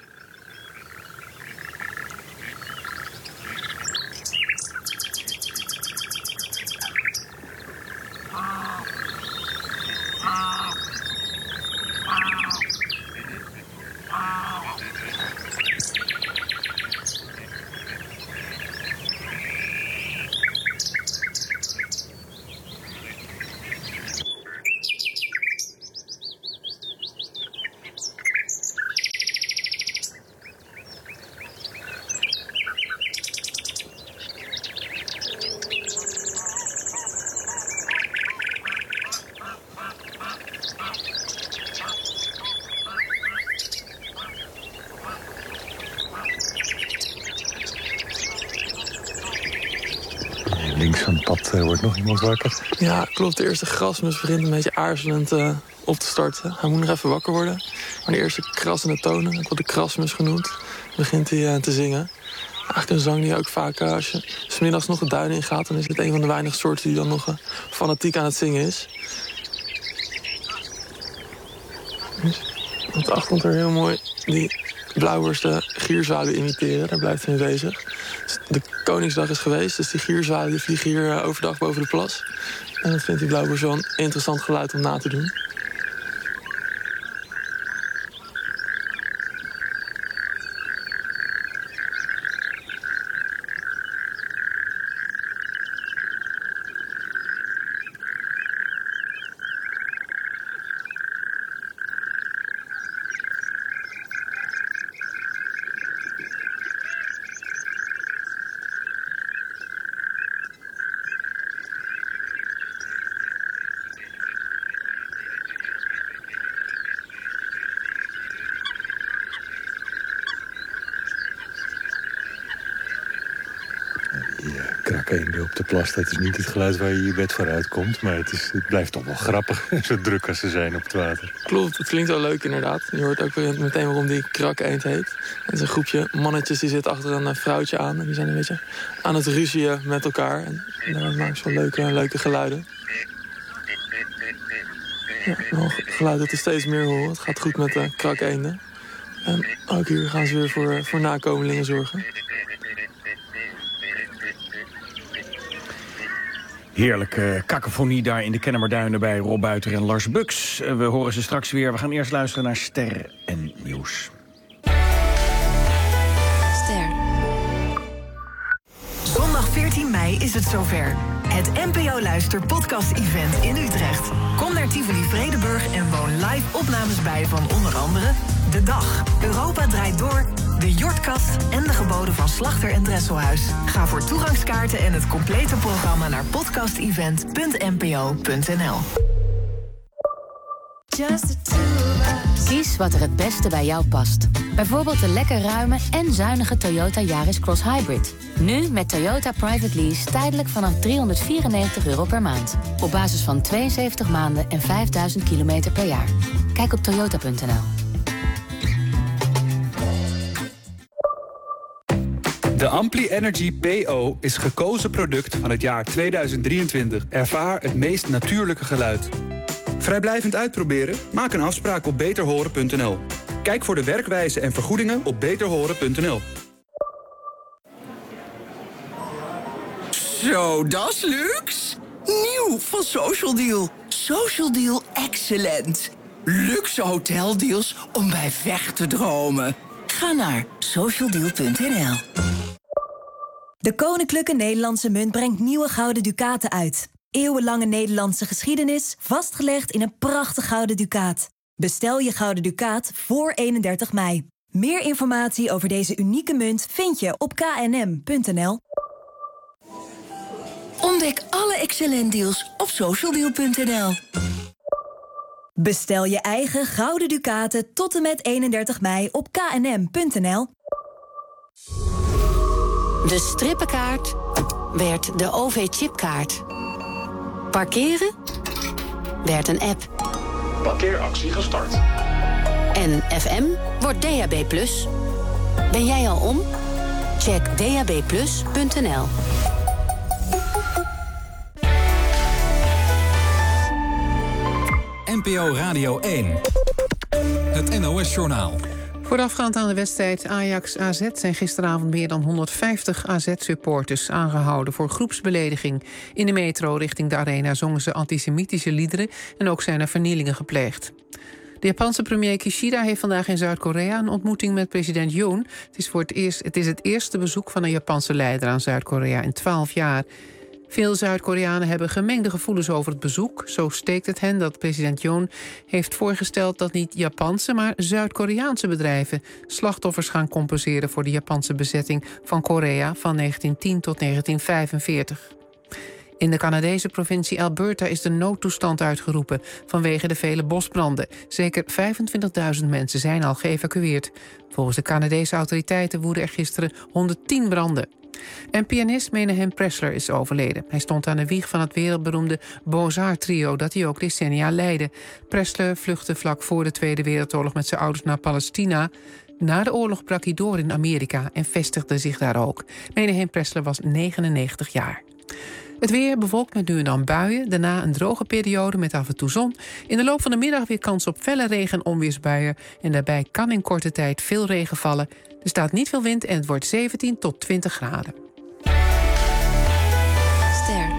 Links van het pad uh, wordt nog iemand wakker. Ja, klopt. De eerste grasmus begint een beetje aarzelend uh, op te starten. Hij moet nog even wakker worden. Maar de eerste krassende tonen, ook wel de krasmus genoemd, begint hij uh, te zingen. Eigenlijk een zang die ook vaak, uh, als je 's middags nog de duinen ingaat, dan is het een van de weinige soorten die dan nog uh, fanatiek aan het zingen is. Dus op de achtergrond er heel mooi die blauwborsten gierzwaluwen imiteren. Daar blijft hij mee bezig. De Koningsdag is geweest, dus die gierzwaluwen die vliegen hier uh, overdag boven de plas. En dat vindt die blauwborst wel een interessant geluid om na te doen. Krakeenden op de plas, dat is niet het geluid waar je je bed voor uitkomt. Maar het, is, het blijft toch wel grappig, zo druk als ze zijn op het water. Klopt, het klinkt wel leuk inderdaad. Je hoort ook weer meteen waarom die krakeend heet. Het is een groepje mannetjes die zit achter een vrouwtje aan. En die zijn een beetje aan het ruzien met elkaar. En daar maken ze wel leuke, leuke geluiden. Ja, wel geluid dat er steeds meer horen. Het gaat goed met de krakeenden. En ook hier gaan ze weer voor, voor nakomelingen zorgen. Heerlijke kakofonie daar in de Kennemerduinen bij Rob Buiter en Lars Bux. We horen ze straks weer. We gaan eerst luisteren naar Ster en Nieuws. Ster. Zondag veertien mei is het zover. Het N P O-luister podcast-event in Utrecht. Kom naar Tivoli Vredenburg en woon live opnames bij van onder andere De Dag, Europa draait door, De Jortkast en de geboden van Slachter en Dresselhuis. Ga voor toegangskaarten en het complete programma naar podcastevent punt n p o punt n l. Kies wat er het beste bij jou past. Bijvoorbeeld de lekker ruime en zuinige Toyota Yaris Cross Hybrid. Nu met Toyota Private Lease tijdelijk vanaf driehonderdvierennegentig euro per maand. Op basis van tweeënzeventig maanden en vijfduizend kilometer per jaar. Kijk op toyota punt n l. De Ampli Energy P O is gekozen product van het jaar tweeduizend drieëntwintig. Ervaar het meest natuurlijke geluid. Vrijblijvend uitproberen? Maak een afspraak op beter horen punt n l. Kijk voor de werkwijze en vergoedingen op beter horen punt n l. Zo, dat is luxe. Nieuw van Social Deal. Social Deal excellent. Luxe hoteldeals om bij weg te dromen. Ga naar social deal punt n l. De Koninklijke Nederlandse Munt brengt nieuwe gouden ducaten uit. Eeuwenlange Nederlandse geschiedenis, vastgelegd in een prachtig gouden ducaat. Bestel je gouden ducaat voor eenendertig mei. Meer informatie over deze unieke munt vind je op k n m punt n l. Ontdek alle excellent deals op social deal punt n l. Bestel je eigen gouden ducaten tot en met eenendertig mei op k n m punt n l. De strippenkaart werd de O V-chipkaart. Parkeren werd een app. Parkeeractie gestart. En F M wordt D A B plus. Ben jij al om? Check d a b plus punt n l. N P O Radio één. Het N O S-journaal. Voorafgaand aan de wedstrijd Ajax-A Z zijn gisteravond meer dan honderdvijftig A Z-supporters aangehouden voor groepsbelediging. In de metro richting de arena zongen ze antisemitische liederen en ook zijn er vernielingen gepleegd. De Japanse premier Kishida heeft vandaag in Zuid-Korea een ontmoeting met president Yoon. Het is, voor het, eerst, het is het eerste bezoek van een Japanse leider aan Zuid-Korea in twaalf jaar. Veel Zuid-Koreanen hebben gemengde gevoelens over het bezoek. Zo steekt het hen dat president Yoon heeft voorgesteld dat niet Japanse, maar Zuid-Koreaanse bedrijven slachtoffers gaan compenseren voor de Japanse bezetting van Korea van negentien tien tot negentien vijfenveertig. In de Canadese provincie Alberta is de noodtoestand uitgeroepen vanwege de vele bosbranden. Zeker vijfentwintigduizend mensen zijn al geëvacueerd. Volgens de Canadese autoriteiten woedden er gisteren honderdtien branden. En pianist Menahem Pressler is overleden. Hij stond aan de wieg van het wereldberoemde Beaux-Arts-trio dat hij ook decennia leidde. Pressler vluchtte vlak voor de Tweede Wereldoorlog met zijn ouders naar Palestina. Na de oorlog brak hij door in Amerika en vestigde zich daar ook. Menahem Pressler was negenennegentig jaar. Het weer bewolkt met nu en dan buien. Daarna een droge periode met af en toe zon. In de loop van de middag weer kans op felle regen- en onweersbuien. En daarbij kan in korte tijd veel regen vallen. Er staat niet veel wind en het wordt zeventien tot twintig graden. Ster.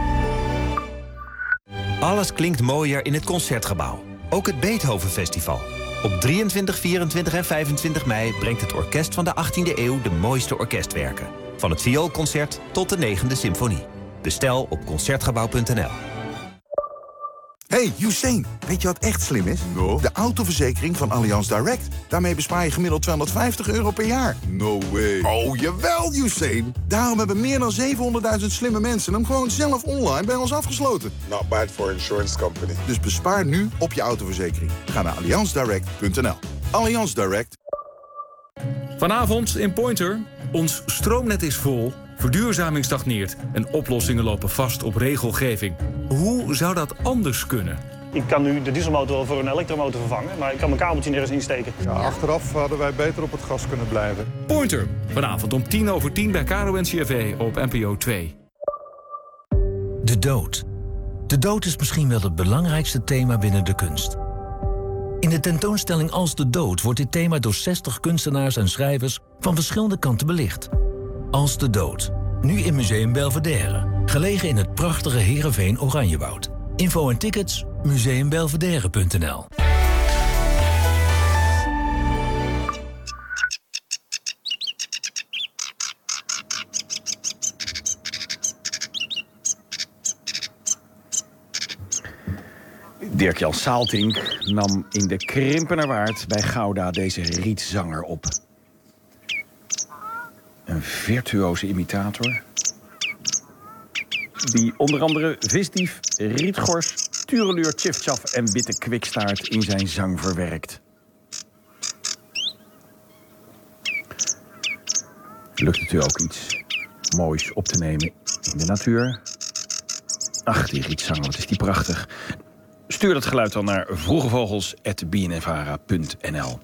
Alles klinkt mooier in het Concertgebouw. Ook het Beethoven Festival. Op drieëntwintig, vierentwintig en vijfentwintig mei brengt het orkest van de achttiende eeuw de mooiste orkestwerken. Van het vioolconcert tot de negende symfonie. Bestel op concertgebouw punt n l. Hey, Usain, weet je wat echt slim is? No. De autoverzekering van Allianz Direct. Daarmee bespaar je gemiddeld tweehonderdvijftig euro per jaar. No way. Oh, jawel, Usain. Daarom hebben meer dan zevenhonderdduizend slimme mensen hem gewoon zelf online bij ons afgesloten. Not bad for insurance company. Dus bespaar nu op je autoverzekering. Ga naar allianz direct punt n l. Allianz Direct. Vanavond in Pointer. Ons stroomnet is vol, verduurzaming stagneert en oplossingen lopen vast op regelgeving. Hoe zou dat anders kunnen? Ik kan nu de dieselmotor wel voor een elektromotor vervangen, maar ik kan mijn kabeltje nergens insteken. Ja, achteraf hadden wij beter op het gas kunnen blijven. Pointer, vanavond om tien over tien bij Caro en C R V op N P O twee. De dood. De dood is misschien wel het belangrijkste thema binnen de kunst. In de tentoonstelling Als de Dood wordt dit thema door zestig kunstenaars en schrijvers van verschillende kanten belicht. Als de Dood. Nu in Museum Belvedere. Gelegen in het prachtige Heerenveen Oranjewoud. Info en tickets museum belvedere punt n l. Dirk-Jan Saaltink nam in de Krimpenerwaard bij Gouda deze rietzanger op. Een virtuoze imitator. Die onder andere visdief, rietgors, tureluur, tjiftjaf en witte kwikstaart in zijn zang verwerkt. Lukt het u ook iets moois op te nemen in de natuur? Ach, die rietzanger, wat is die prachtig. Stuur dat geluid dan naar vroegevogels apenstaartje b n n vara punt n l.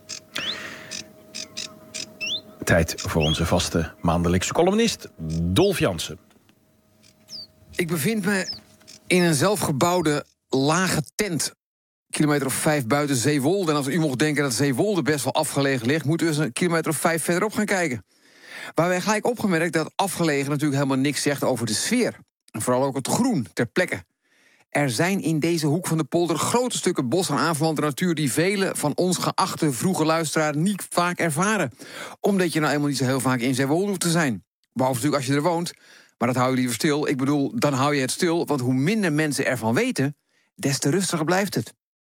Tijd voor onze vaste maandelijkse columnist, Dolf Jansen. Ik bevind me in een zelfgebouwde lage tent. Kilometer of vijf buiten Zeewolde. En als u mocht denken dat Zeewolde best wel afgelegen ligt, moeten we eens een kilometer of vijf verderop gaan kijken. Waar wij gelijk opgemerkt dat afgelegen natuurlijk helemaal niks zegt over de sfeer. En vooral ook het groen ter plekke. Er zijn in deze hoek van de polder grote stukken bos en aanverwante natuur die velen van ons geachte vroege luisteraar niet vaak ervaren. Omdat je nou eenmaal niet zo heel vaak in Zeewolde hoeft te zijn. Behalve natuurlijk als je er woont. Maar dat hou je liever stil. Ik bedoel, dan hou je het stil, want hoe minder mensen ervan weten, des te rustiger blijft het.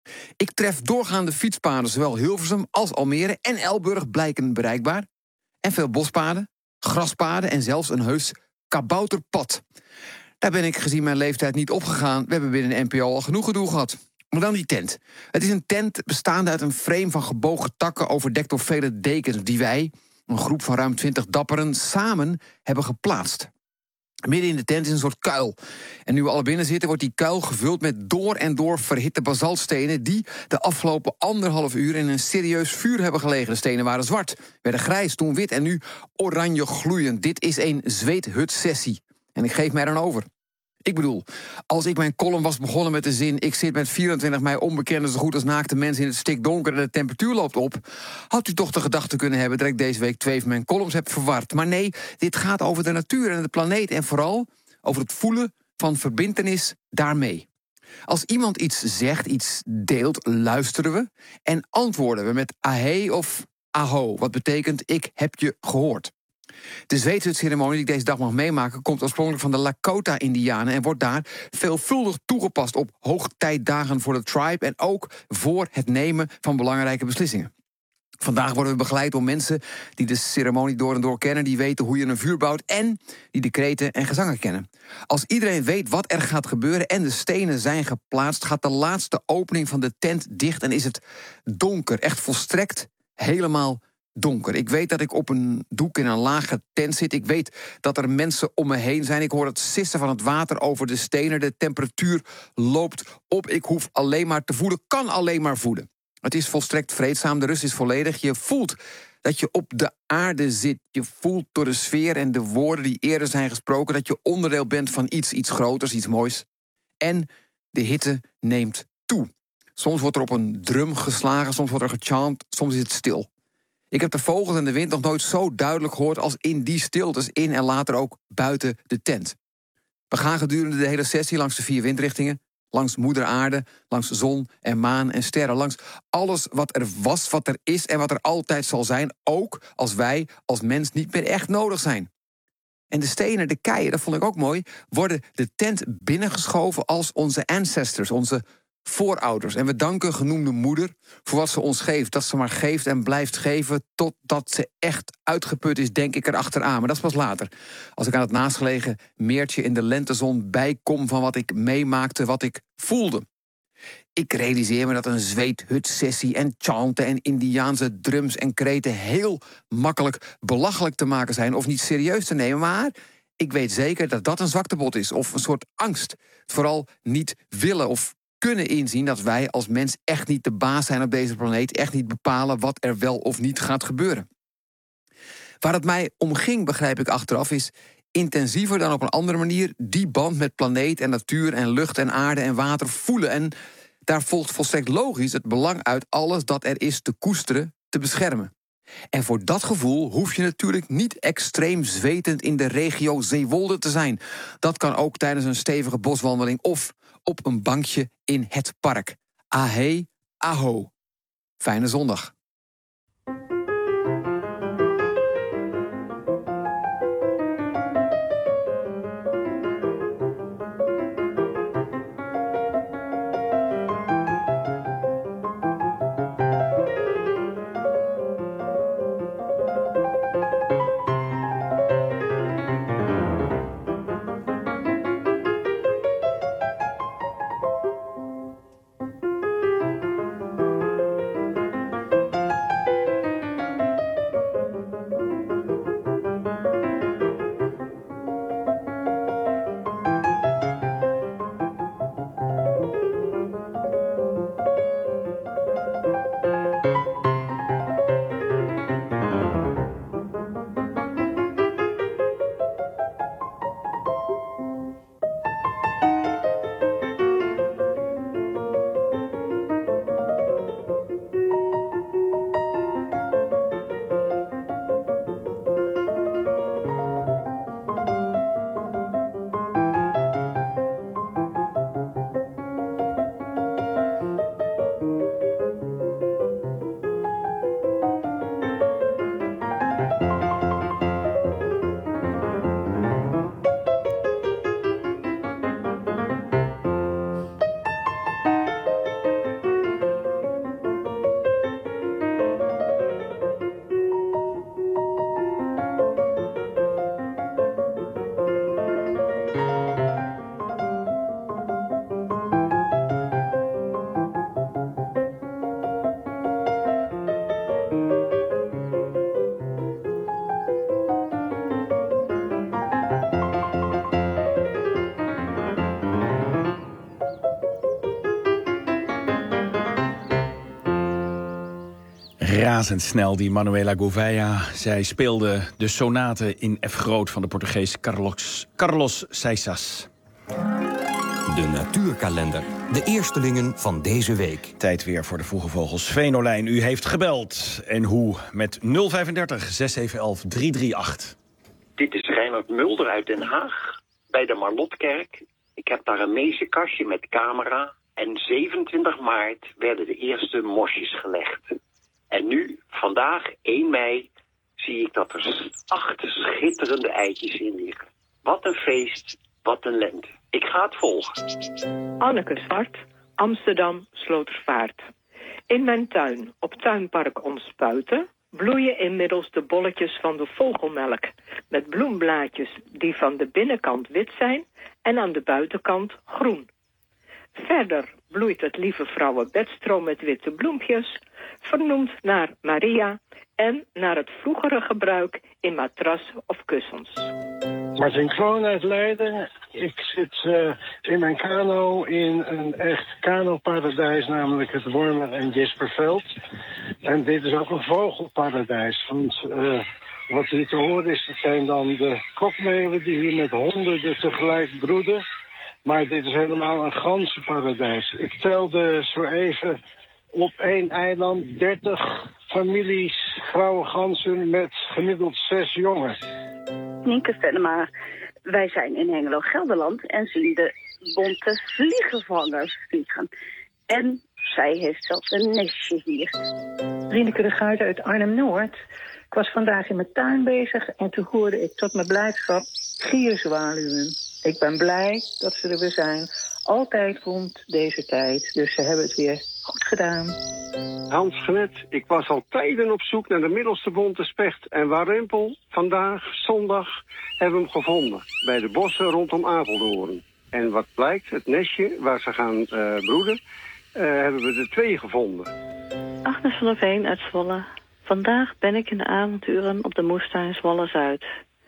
Ik tref doorgaande fietspaden, zowel Hilversum als Almere en Elburg blijken bereikbaar. En veel bospaden, graspaden en zelfs een heus kabouterpad. Daar ben ik gezien mijn leeftijd niet opgegaan. We hebben binnen de N P O al genoeg gedoe gehad. Maar dan die tent. Het is een tent bestaande uit een frame van gebogen takken overdekt door vele dekens die wij, een groep van ruim twintig dapperen, samen hebben geplaatst. Midden in de tent is een soort kuil. En nu we alle binnen zitten, wordt die kuil gevuld met door en door verhitte basaltstenen die de afgelopen anderhalf uur in een serieus vuur hebben gelegen. De stenen waren zwart, werden grijs, toen wit en nu oranje gloeiend. Dit is een zweethutsessie. En ik geef mij dan over. Ik bedoel, als ik mijn column was begonnen met de zin, ik zit met vierentwintig mei onbekende zo goed als naakte mensen in het stikdonker en de temperatuur loopt op, had u toch de gedachte kunnen hebben dat ik deze week twee van mijn columns heb verward. Maar nee, dit gaat over de natuur en de planeet en vooral over het voelen van verbintenis daarmee. Als iemand iets zegt, iets deelt, luisteren we en antwoorden we met ahee of aho, wat betekent ik heb je gehoord. De zweethutsceremonie die ik deze dag mag meemaken komt oorspronkelijk van de Lakota-Indianen en wordt daar veelvuldig toegepast op hoogtijdagen voor de tribe en ook voor het nemen van belangrijke beslissingen. Vandaag worden we begeleid door mensen die de ceremonie door en door kennen, die weten hoe je een vuur bouwt en die de kreten en gezangen kennen. Als iedereen weet wat er gaat gebeuren en de stenen zijn geplaatst, gaat de laatste opening van de tent dicht en is het donker, echt volstrekt helemaal donker. Ik weet dat ik op een doek in een lage tent zit. Ik weet dat er mensen om me heen zijn. Ik hoor het sissen van het water over de stenen. De temperatuur loopt op. Ik hoef alleen maar te voelen, kan alleen maar voelen. Het is volstrekt vreedzaam, de rust is volledig. Je voelt dat je op de aarde zit. Je voelt door de sfeer en de woorden die eerder zijn gesproken dat je onderdeel bent van iets, iets groters, iets moois. En de hitte neemt toe. Soms wordt er op een drum geslagen, soms wordt er gechant, soms is het stil. Ik heb de vogels en de wind nog nooit zo duidelijk gehoord als in die stiltes in en later ook buiten de tent. We gaan gedurende de hele sessie langs de vier windrichtingen, langs moeder aarde, langs zon en maan en sterren, langs alles wat er was, wat er is en wat er altijd zal zijn, ook als wij als mens niet meer echt nodig zijn. En de stenen, de keien, dat vond ik ook mooi, worden de tent binnengeschoven als onze ancestors, onze voorouders. En we danken genoemde moeder voor wat ze ons geeft. Dat ze maar geeft en blijft geven totdat ze echt uitgeput is, denk ik erachteraan. Maar dat is pas later. Als ik aan het naastgelegen meertje in de lentezon bijkom van wat ik meemaakte, wat ik voelde. Ik realiseer me dat een zweethutsessie en chanten en Indiaanse drums en kreten heel makkelijk belachelijk te maken zijn of niet serieus te nemen, maar ik weet zeker dat dat een zwaktebod is of een soort angst. Vooral niet willen of kunnen inzien dat wij als mens echt niet de baas zijn op deze planeet, echt niet bepalen wat er wel of niet gaat gebeuren. Waar het mij om ging, begrijp ik achteraf, is intensiever dan op een andere manier die band met planeet en natuur en lucht en aarde en water voelen. En daar volgt volstrekt logisch het belang uit alles dat er is te koesteren, te beschermen. En voor dat gevoel hoef je natuurlijk niet extreem zwetend in de regio Zeewolde te zijn. Dat kan ook tijdens een stevige boswandeling of op een bankje in het park. Ahee, aho. Fijne zondag. razendsnel, die Manuela Gouveia. Zij speelde de sonate in F groot van de Portugees Carlos, Carlos Seixas. De natuurkalender. De eerstelingen van deze week. Tijd weer voor de Vroege Vogels. Venolijn, u heeft gebeld. En hoe? Met nul vijfendertig, zes zeven elf, drie drie acht. Dit is Reinhard Mulder uit Den Haag, bij de Marlotkerk. Ik heb daar een meestenkastje met camera. En zevenentwintig maart werden de eerste mosjes gelegd. En nu, vandaag, één mei, zie ik dat er acht schitterende eitjes in liggen. Wat een feest, wat een lente. Ik ga het volgen. Anneke Zwart, Amsterdam, Slotervaart. In mijn tuin, op Tuinpark Ontspuiten, bloeien inmiddels de bolletjes van de vogelmelk. Met bloemblaadjes die van de binnenkant wit zijn en aan de buitenkant groen. Verder bloeit het lieve vrouwenbedstro met witte bloempjes, vernoemd naar Maria en naar het vroegere gebruik in matrassen of kussens. Martin Kroon uit Leiden. Ik zit uh, in mijn kano in een echt kanoparadijs, namelijk het Wormer en Jesperveld. En dit is ook een vogelparadijs, want uh, wat hier te horen is, dat zijn dan de kokmeeuwen die hier met honderden tegelijk broeden. Maar dit is helemaal een ganzenparadijs. Ik telde zo even op één eiland dertig families grauwe ganzen met gemiddeld zes jongen. Nienke Venema, wij zijn in Hengelo-Gelderland en zien de bonte vliegenvangers vliegen. En zij heeft zelfs een nestje hier. Rieneke de Guit uit Arnhem-Noord. Ik was vandaag in mijn tuin bezig en toen hoorde ik tot mijn blijdschap gierzwaluwen. Ik ben blij dat ze er weer zijn. Altijd rond deze tijd. Dus ze hebben het weer goed gedaan. Hans Gnet, ik was al tijden op zoek naar de middelste bonte specht. En Warempel, vandaag, zondag, hebben we hem gevonden. Bij de bossen rondom Apeldoorn. En wat blijkt, het nestje waar ze gaan uh, broeden, uh, hebben we er twee gevonden. Agnes van der Veen uit Zwolle. Vandaag ben ik in de avonturen op de moestuin Zwolle-Zuid.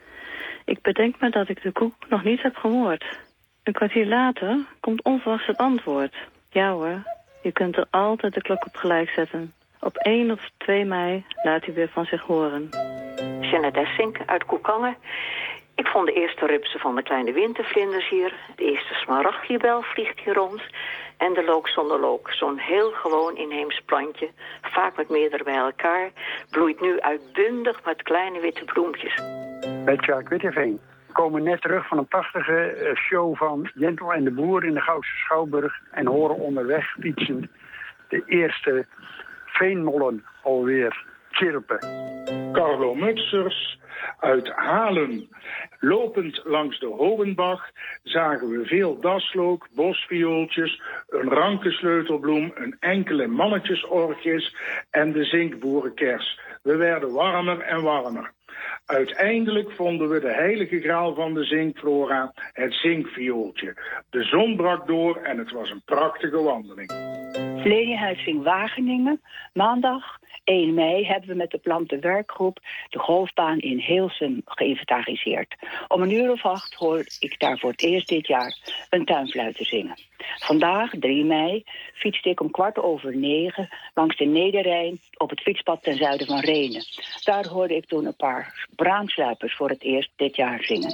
Ik bedenk me dat ik de koek nog niet heb gehoord. Een kwartier later komt onverwachts het antwoord. Ja hoor, je kunt er altijd de klok op gelijk zetten. Op één of twee mei laat hij weer van zich horen. Jeannette Essink uit Koekangen. Ik vond de eerste rupsen van de kleine wintervlinders hier. De eerste smaragdjebel vliegt hier rond. En de look zonder look, zo'n heel gewoon inheems plantje, vaak met meerdere bij elkaar, bloeit nu uitbundig met kleine witte bloempjes. Bij Tjaak Witteveen. We komen net terug van een prachtige show van Jentel en de Boer in de Goudse Schouwburg en horen onderweg fietsend de eerste veenmollen alweer chirpen. Carlo Mutsers uit Halen. Lopend langs de Hogenbach zagen we veel daslook, bosviooltjes, een ranke sleutelbloem, een enkele mannetjesorchis en de zinkboerenkers. We werden warmer en warmer. Uiteindelijk vonden we de heilige graal van de zinkflora, het zinkviooltje. De zon brak door en het was een prachtige wandeling. Lelienhuizing Wageningen, maandag één mei hebben we met de plantenwerkgroep de golfbaan in Heelsum geïnventariseerd. Om een uur of acht hoor ik daar voor het eerst dit jaar een tuinfluiter zingen. Vandaag, drie mei, fietste ik om kwart over negen langs de Nederrijn op het fietspad ten zuiden van Renen. Daar hoorde ik toen een paar braamsluipers voor het eerst dit jaar zingen.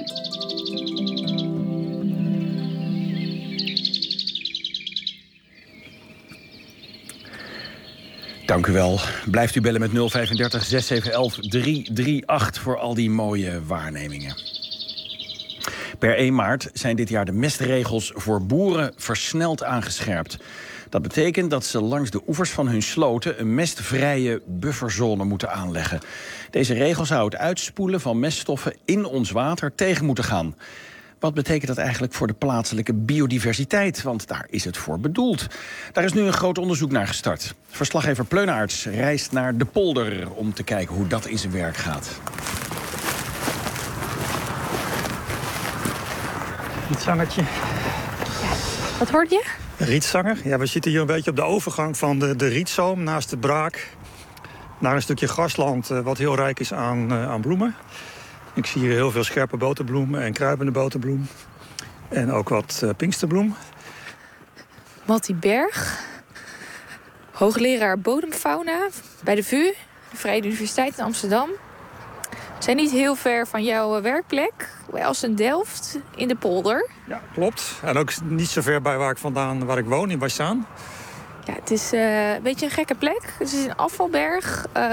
Dank u wel. Blijft u bellen met nul vijfendertig, zes zeven elf, drie drie acht voor al die mooie waarnemingen. Per één maart zijn dit jaar de mestregels voor boeren versneld aangescherpt. Dat betekent dat ze langs de oevers van hun sloten een mestvrije bufferzone moeten aanleggen. Deze regel zou het uitspoelen van meststoffen in ons water tegen moeten gaan. Wat betekent dat eigenlijk voor de plaatselijke biodiversiteit? Want daar is het voor bedoeld. Daar is nu een groot onderzoek naar gestart. Verslaggever Pleunaerts reist naar de polder om te kijken hoe dat in zijn werk gaat. Rietzangertje. Ja. Wat hoorde je? Een rietzanger. Ja, we zitten hier een beetje op de overgang van de, de rietzoom naast de braak naar een stukje grasland uh, wat heel rijk is aan, uh, aan bloemen. Ik zie hier heel veel scherpe boterbloemen en kruipende boterbloem. En ook wat uh, pinksterbloem. Mattie Berg. hoogleraar bodemfauna bij de V U, de Vrije Universiteit in Amsterdam. We zijn niet heel ver van jouw werkplek, bij Assen-Delft, in de polder. Ja, klopt. En ook niet zo ver bij waar ik vandaan, waar ik woon, in Bassaan. Ja, het is uh, een beetje een gekke plek. Het is een afvalberg, uh,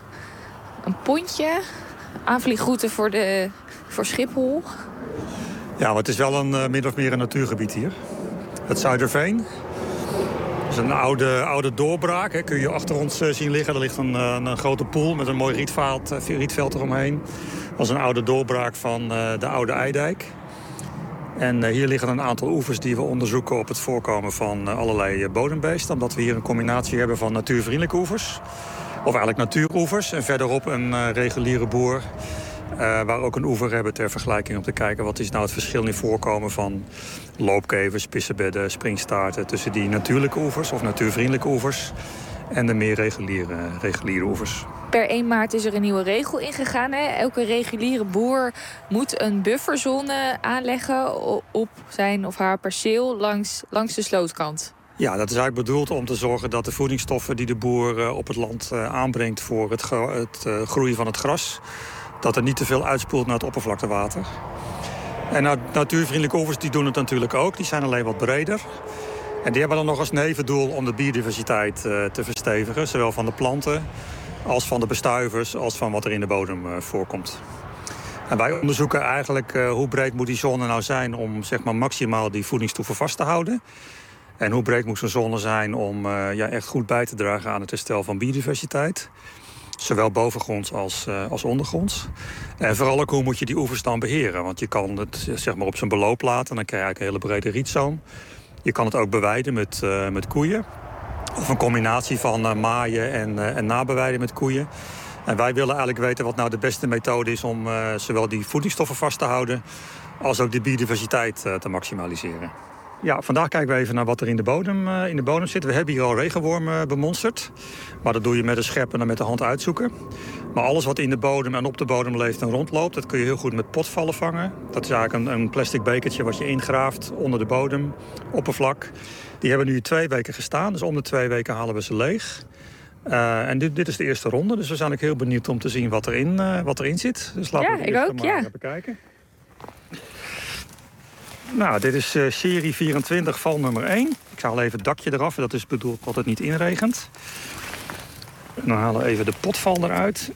een pontje, aanvliegroute voor, de, voor Schiphol. Ja, maar het is wel een uh, min of meer een natuurgebied hier. Het Zuiderveen. Dat is een oude, oude doorbraak. Hè. Kun je achter ons uh, zien liggen. Er ligt een, uh, een grote poel met een mooi rietveld, uh, rietveld eromheen. Dat was een oude doorbraak van uh, de oude IJdijk. En uh, hier liggen een aantal oevers die we onderzoeken op het voorkomen van uh, allerlei uh, bodembeesten. Omdat we hier een combinatie hebben van natuurvriendelijke oevers. Of eigenlijk natuuroevers. En verderop een uh, reguliere boer. Uh, waar ook een oever hebben ter vergelijking om te kijken wat is nou het verschil in voorkomen van loopkevers, pissebedden, springstaarten tussen die natuurlijke oevers of natuurvriendelijke oevers en de meer reguliere, reguliere oevers. Per één maart is er een nieuwe regel ingegaan. Hè? Elke reguliere boer moet een bufferzone aanleggen op zijn of haar perceel langs, langs de slootkant. Ja, dat is eigenlijk bedoeld om te zorgen dat de voedingsstoffen die de boer op het land aanbrengt voor het, het groeien van het gras, dat er niet te veel uitspoelt naar het oppervlaktewater. En natuurvriendelijke oevers die doen het natuurlijk ook. Die zijn alleen wat breder. En die hebben dan nog als nevendoel om de biodiversiteit uh, te verstevigen. Zowel van de planten als van de bestuivers als van wat er in de bodem uh, voorkomt. En wij onderzoeken eigenlijk uh, hoe breed moet die zone nou zijn om zeg maar, maximaal die voedingsstoffen vast te houden. En hoe breed moet zo'n zone zijn om uh, ja, echt goed bij te dragen aan het herstel van biodiversiteit. Zowel bovengronds als, uh, als ondergronds. En vooral ook hoe moet je die oevers dan beheren. Want je kan het zeg maar, op zijn beloop laten en dan krijg je eigenlijk een hele brede rietzoom. Je kan het ook beweiden met, uh, met koeien. Of een combinatie van uh, maaien en, uh, en nabeweiden met koeien. En wij willen eigenlijk weten wat nou de beste methode is om uh, zowel die voedingsstoffen vast te houden als ook de biodiversiteit uh, te maximaliseren. Ja, vandaag kijken we even naar wat er in de bodem, uh, in de bodem zit. We hebben hier al regenwormen bemonsterd. Maar dat doe je met een schep en dan met de hand uitzoeken. Maar alles wat in de bodem en op de bodem leeft en rondloopt, dat kun je heel goed met potvallen vangen. Dat is eigenlijk een, een plastic bekertje wat je ingraaft onder de bodem, oppervlak. Die hebben nu twee weken gestaan, dus om de twee weken halen we ze leeg. Uh, en dit, dit is de eerste ronde, dus we zijn ook heel benieuwd om te zien wat erin, uh, wat erin zit. Dus laten ja, we ik het ook, maar ja. bekijken. Nou, dit is uh, serie vierentwintig, val nummer één. Ik haal even het dakje eraf, dat is bedoeld dat het niet inregent. En dan halen we even de potval eruit.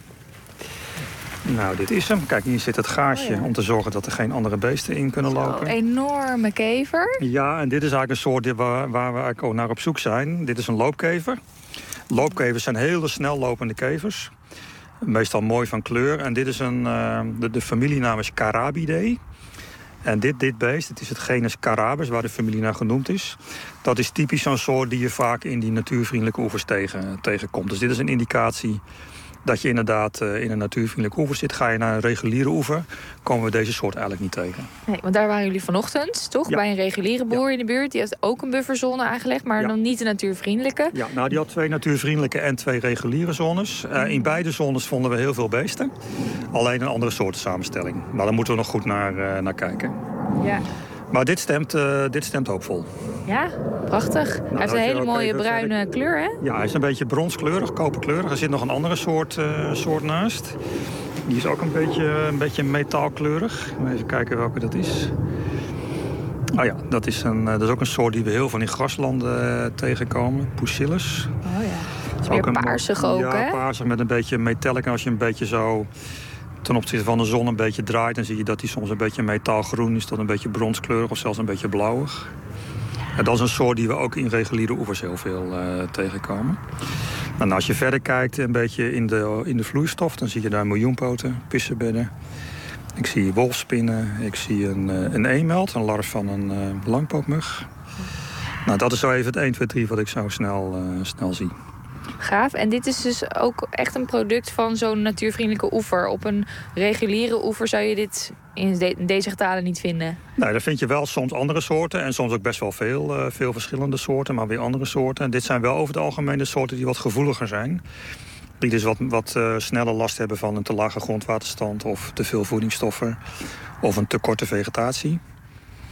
Nou, dit is hem. Kijk, hier zit het gaasje oh ja. om te zorgen dat er geen andere beesten in kunnen lopen. Een enorme kever. Ja, en dit is eigenlijk een soort waar, waar we eigenlijk ook naar op zoek zijn. Dit is een loopkever. Loopkevers zijn hele snel lopende kevers. Meestal mooi van kleur. En dit is een, uh, de, de familienaam is Carabidae. En dit, dit beest, het is het genus Carabus, waar de familie naar genoemd is. Dat is typisch zo'n soort die je vaak in die natuurvriendelijke oevers tegen, tegenkomt. Dus dit is een indicatie dat je inderdaad uh, in een natuurvriendelijke oever zit. Ga je naar een reguliere oever, komen we deze soort eigenlijk niet tegen. Nee, want daar waren jullie vanochtend, toch? Ja. Bij een reguliere boer ja. in de buurt. Die heeft ook een bufferzone aangelegd, maar ja. dan niet de natuurvriendelijke. Ja, nou die had twee natuurvriendelijke en twee reguliere zones. Uh, in beide zones vonden we heel veel beesten. Alleen een andere soorten samenstelling. Maar daar moeten we nog goed naar, uh, naar kijken. Ja. Maar dit stemt, uh, dit stemt hoopvol. Ja, prachtig. Nou, hij heeft een hele mooie bruine verder... kleur, hè? Ja, hij is een beetje bronskleurig, koperkleurig. Er zit nog een andere soort, uh, soort naast. Die is ook een beetje, een beetje metaalkleurig. Even kijken welke dat is. Oh ja, dat is, een, dat is ook een soort die we heel veel in graslanden uh, tegenkomen. Pusillus. Oh ja, het is meer paarsig ook, ja, hè? Ja, paarsig met een beetje metallic. En als je een beetje zo ten opzichte van de zon een beetje draait, dan zie je dat die soms een beetje metaalgroen is tot een beetje bronskleurig of zelfs een beetje blauwig. En dat is een soort die we ook in reguliere oevers heel veel uh, tegenkomen. En als je verder kijkt een beetje in de, in de vloeistof, dan zie je daar miljoenpoten, pissebedden. Ik zie wolfspinnen, ik zie een, een eemeld, een larf van een uh, langpootmug. Nou, dat is zo even het één, twee, drie wat ik zo snel, uh, snel zie. Gaaf. En dit is dus ook echt een product van zo'n natuurvriendelijke oever. Op een reguliere oever zou je dit in, de, in deze getalen niet vinden? Nee, dan vind je wel soms andere soorten. En soms ook best wel veel, uh, veel verschillende soorten, maar weer andere soorten. En dit zijn wel over het algemeen de soorten die wat gevoeliger zijn. Die dus wat, wat uh, sneller last hebben van een te lage grondwaterstand of te veel voedingsstoffen of een te korte vegetatie.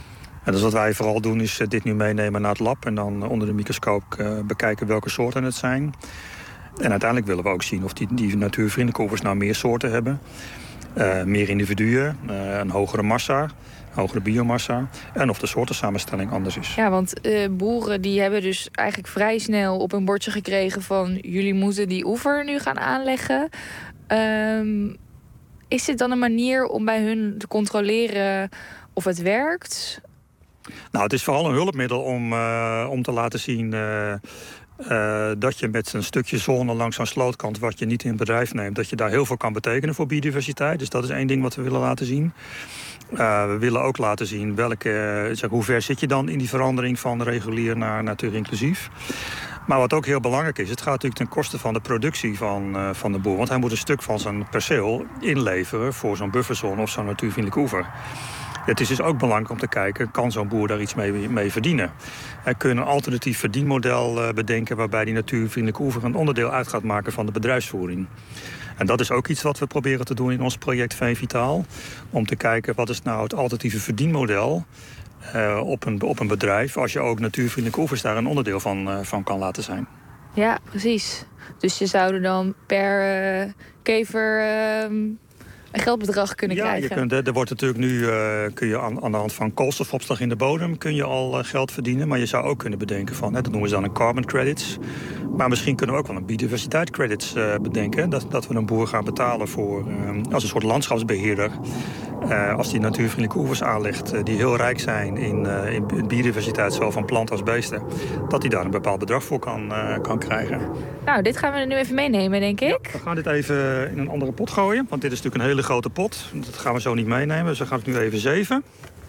En dus wat wij vooral doen is dit nu meenemen naar het lab en dan onder de microscoop uh, bekijken welke soorten het zijn. En uiteindelijk willen we ook zien of die, die natuurvriendelijke oevers nou meer soorten hebben. Uh, meer individuen, uh, een hogere massa, hogere biomassa. En of de soortensamenstelling anders is. Ja, want uh, boeren die hebben dus eigenlijk vrij snel op hun bordje gekregen van jullie moeten die oever nu gaan aanleggen. Um, is dit dan een manier om bij hun te controleren of het werkt? Nou, het is vooral een hulpmiddel om, uh, om te laten zien uh, uh, dat je met een stukje zone langs zo'n slootkant wat je niet in bedrijf neemt, dat je daar heel veel kan betekenen voor biodiversiteit. Dus dat is één ding wat we willen laten zien. Uh, we willen ook laten zien welke, uh, zeg, hoe ver zit je dan in die verandering van regulier naar natuurinclusief. Maar wat ook heel belangrijk is, het gaat natuurlijk ten koste van de productie van, uh, van de boer. Want hij moet een stuk van zijn perceel inleveren voor zo'n bufferzone of zo'n natuurvriendelijke oever. Het is dus ook belangrijk om te kijken, kan zo'n boer daar iets mee, mee verdienen? Hij kan een alternatief verdienmodel uh, bedenken waarbij die natuurvriendelijke oever een onderdeel uit gaat maken van de bedrijfsvoering. En dat is ook iets wat we proberen te doen in ons project Veenvitaal. Om te kijken wat is nou het alternatieve verdienmodel uh, op, een, op een bedrijf, als je ook natuurvriendelijke oevers daar een onderdeel van, uh, van kan laten zijn. Ja, precies. Dus je zou er dan per uh, kever uh, een geldbedrag kunnen ja, krijgen. Je kunt, er wordt natuurlijk nu uh, kun je aan, aan de hand van koolstofopslag in de bodem kun je al uh, geld verdienen. Maar je zou ook kunnen bedenken van, hè, dat noemen ze dan een carbon credits. Maar misschien kunnen we ook wel een biodiversiteitscredits uh, bedenken. Dat, dat we een boer gaan betalen voor uh, als een soort landschapsbeheerder. Uh, als die natuurvriendelijke oevers aanlegt uh, die heel rijk zijn in, uh, in biodiversiteit, zowel van planten als beesten, dat hij daar een bepaald bedrag voor kan, uh, kan krijgen. Nou, dit gaan we er nu even meenemen, denk ik. Ja, we gaan dit even in een andere pot gooien, want dit is natuurlijk een hele grote pot. Dat gaan we zo niet meenemen, dus we gaan het nu even zeven.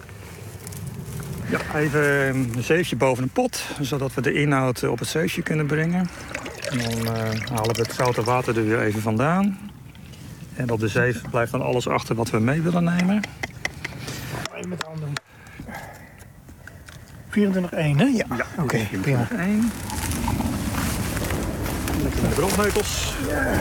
Ja, even een zeefje boven een pot, zodat we de inhoud op het zeefje kunnen brengen. En dan uh, halen we het zoute water er weer even vandaan. En op de zeef blijft dan alles achter wat we mee willen nemen. Even met de handen. vierentwintig één, hè? Ja, ja oké, okay, prima. één. Lekker met de brandneutels. Ja.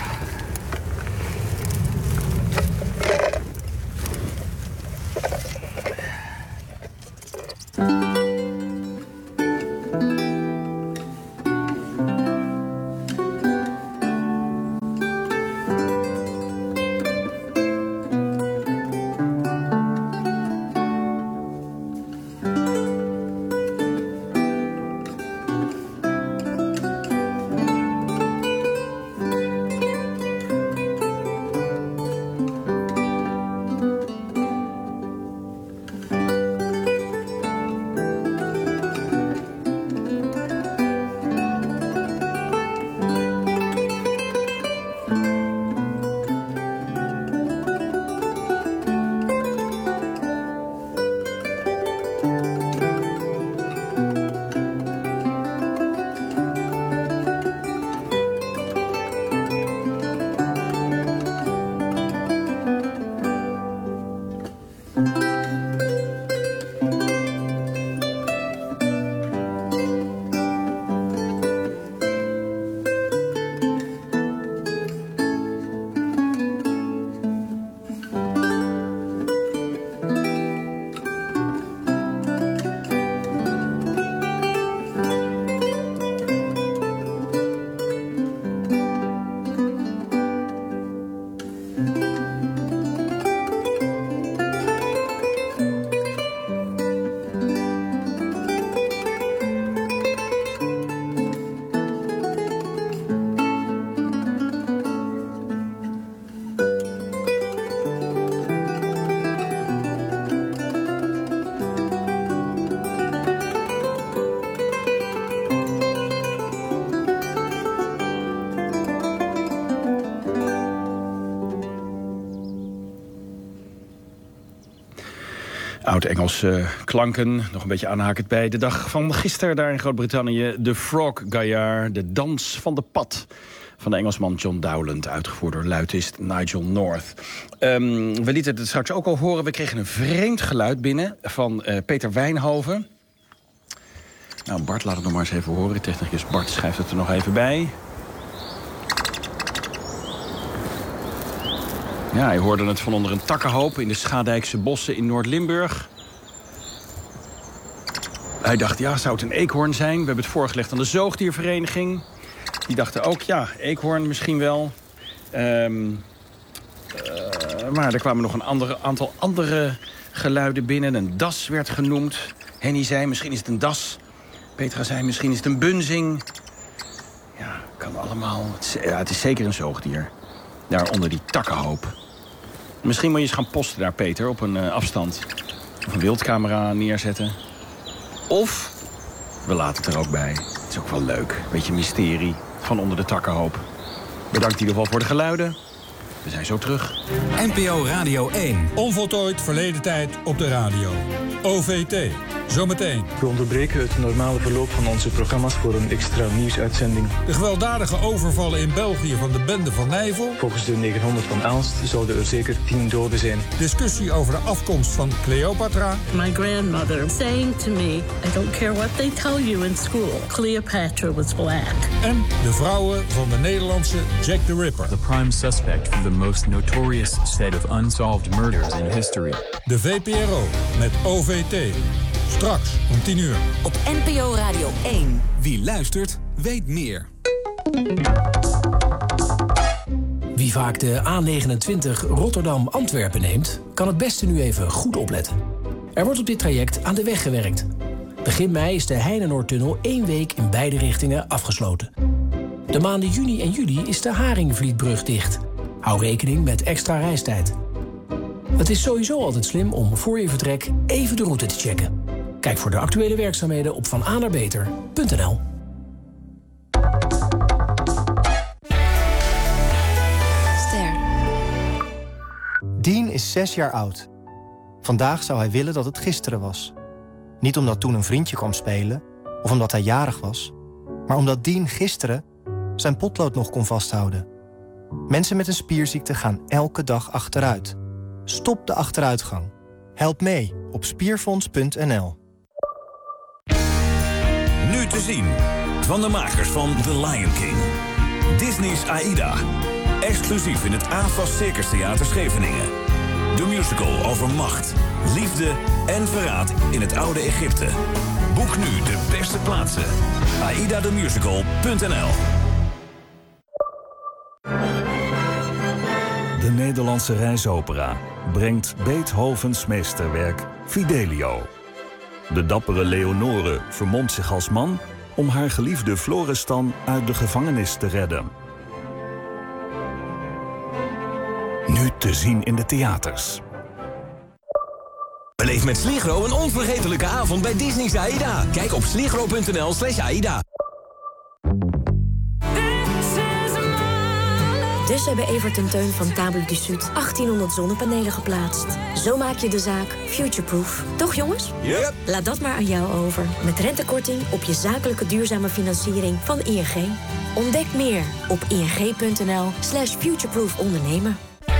Oud-Engelse klanken, nog een beetje aanhakend bij de dag van gisteren daar in Groot-Brittannië. De Frog Gaillard, de dans van de pad van de Engelsman John Dowland, uitgevoerd door luitist Nigel North. Um, we lieten het straks ook al horen, we kregen een vreemd geluid binnen van uh, Peter Wijnhoven. Nou Bart, laat het nog maar eens even horen. Technicus Bart schrijft het er nog even bij. Ja, je hoorde het van onder een takkenhoop in de Schadijkse bossen in Noord-Limburg. Hij dacht, ja, zou het een eekhoorn zijn? We hebben het voorgelegd aan de zoogdiervereniging. Die dachten ook, ja, eekhoorn misschien wel. Um, uh, maar er kwamen nog een andere, aantal andere geluiden binnen. Een das werd genoemd. Henny zei, misschien is het een das. Petra zei, misschien is het een bunzing. Ja, kan allemaal. Het is, ja, het is zeker een zoogdier. Daar onder die takkenhoop. Misschien moet je eens gaan posten daar, Peter, op een uh, afstand. Of een wildcamera neerzetten. Of we laten het er ook bij. Het is ook wel leuk. Beetje mysterie van onder de takkenhoop. Bedankt in ieder geval voor de geluiden. We zijn zo terug. N P O Radio één. Onvoltooid verleden tijd op de radio. O V T. Zometeen. We onderbreken het normale verloop van onze programma's voor een extra nieuwsuitzending. De gewelddadige overvallen in België van de bende van Nijvel. Volgens de negenhonderd van Aalst zouden er zeker tien doden zijn. Discussie over de afkomst van Cleopatra. My grandmother saying to me, I don't care what they tell you in school, Cleopatra was black. En de vrouwen van de Nederlandse Jack the Ripper. The prime suspect for the most notorious set of unsolved murders in history. De V P R O met O V T. Straks om tien uur. Op N P O Radio één. Wie luistert, weet meer. Wie vaak de A negenentwintig Rotterdam-Antwerpen neemt, kan het beste nu even goed opletten. Er wordt op dit traject aan de weg gewerkt. Begin mei is de Heinenoordtunnel één week in beide richtingen afgesloten. De maanden juni en juli is de Haringvlietbrug dicht. Hou rekening met extra reistijd. Het is sowieso altijd slim om voor je vertrek even de route te checken. Kijk voor de actuele werkzaamheden op van a naar beter punt n l. Ster. Dean is zes jaar oud. Vandaag zou hij willen dat het gisteren was. Niet omdat toen een vriendje kwam spelen of omdat hij jarig was, maar omdat Dean gisteren zijn potlood nog kon vasthouden. Mensen met een spierziekte gaan elke dag achteruit. Stop de achteruitgang. Help mee op spierfonds punt n l. Nu te zien van de makers van The Lion King. Disney's Aida. Exclusief in het A F A S Circus Theater Scheveningen. De musical over macht, liefde en verraad in het oude Egypte. Boek nu de beste plaatsen. aida the musical punt n l. De Nederlandse Reisopera brengt Beethovens meesterwerk Fidelio. De dappere Leonore vermomt zich als man om haar geliefde Florestan uit de gevangenis te redden. Nu te zien in de theaters. Beleef met Sligro een onvergetelijke avond bij Disney's Aida. Kijk op sligro punt n l slash aida. Dus hebben Evert en Teun van Table du Sud achttienhonderd zonnepanelen geplaatst. Zo maak je de zaak futureproof. Toch jongens? Yep. Laat dat maar aan jou over. Met rentekorting op je zakelijke duurzame financiering van I N G. Ontdek meer op ing punt n l slash futureproof ondernemen.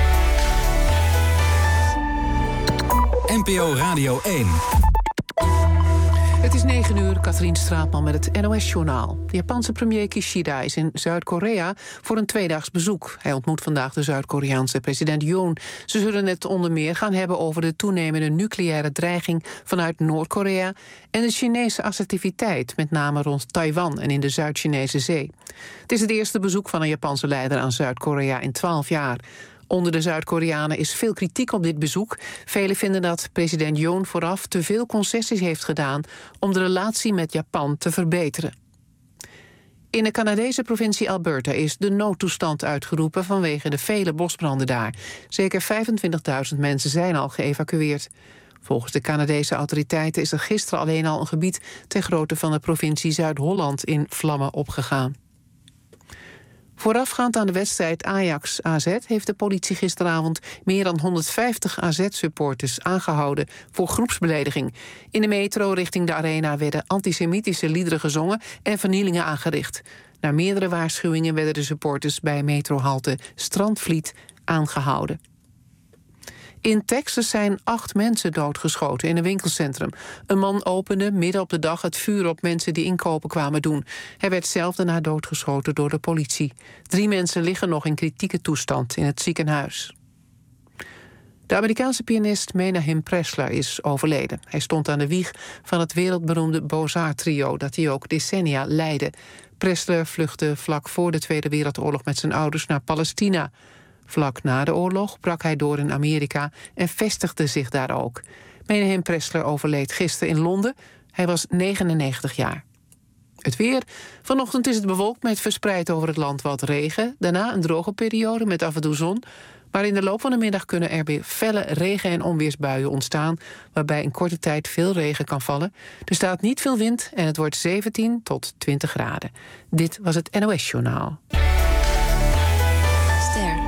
N P O Radio één. Het is negen uur, Katrien Straatman met het N O S-journaal. De Japanse premier Kishida is in Zuid-Korea voor een tweedaags bezoek. Hij ontmoet vandaag de Zuid-Koreaanse president Yoon. Ze zullen het onder meer gaan hebben over de toenemende nucleaire dreiging vanuit Noord-Korea en de Chinese assertiviteit, met name rond Taiwan en in de Zuid-Chinese Zee. Het is het eerste bezoek van een Japanse leider aan Zuid-Korea in twaalf jaar. Onder de Zuid-Koreanen is veel kritiek op dit bezoek. Velen vinden dat president Yoon vooraf te veel concessies heeft gedaan om de relatie met Japan te verbeteren. In de Canadese provincie Alberta is de noodtoestand uitgeroepen vanwege de vele bosbranden daar. Zeker vijfentwintigduizend mensen zijn al geëvacueerd. Volgens de Canadese autoriteiten is er gisteren alleen al een gebied ter grootte van de provincie Zuid-Holland in vlammen opgegaan. Voorafgaand aan de wedstrijd Ajax-A Z heeft de politie gisteravond meer dan honderdvijftig A Z-supporters aangehouden voor groepsbelediging. In de metro richting de arena werden antisemitische liederen gezongen en vernielingen aangericht. Na meerdere waarschuwingen werden de supporters bij metrohalte Strandvliet aangehouden. In Texas zijn acht mensen doodgeschoten in een winkelcentrum. Een man opende midden op de dag het vuur op mensen die inkopen kwamen doen. Hij werd zelf daarna doodgeschoten door de politie. Drie mensen liggen nog in kritieke toestand in het ziekenhuis. De Amerikaanse pianist Menahem Pressler is overleden. Hij stond aan de wieg van het wereldberoemde Beaux-Arts-trio dat hij ook decennia leidde. Pressler vluchtte vlak voor de Tweede Wereldoorlog met zijn ouders naar Palestina. Vlak na de oorlog brak hij door in Amerika en vestigde zich daar ook. Menahem Pressler overleed gisteren in Londen. Hij was negenennegentig jaar. Het weer. Vanochtend is het bewolkt met verspreid over het land wat regen. Daarna een droge periode met af en toe zon. Maar in de loop van de middag kunnen er weer felle regen- en onweersbuien ontstaan, waarbij in korte tijd veel regen kan vallen. Er staat niet veel wind en het wordt zeventien tot twintig graden. Dit was het N O S-journaal. Ster.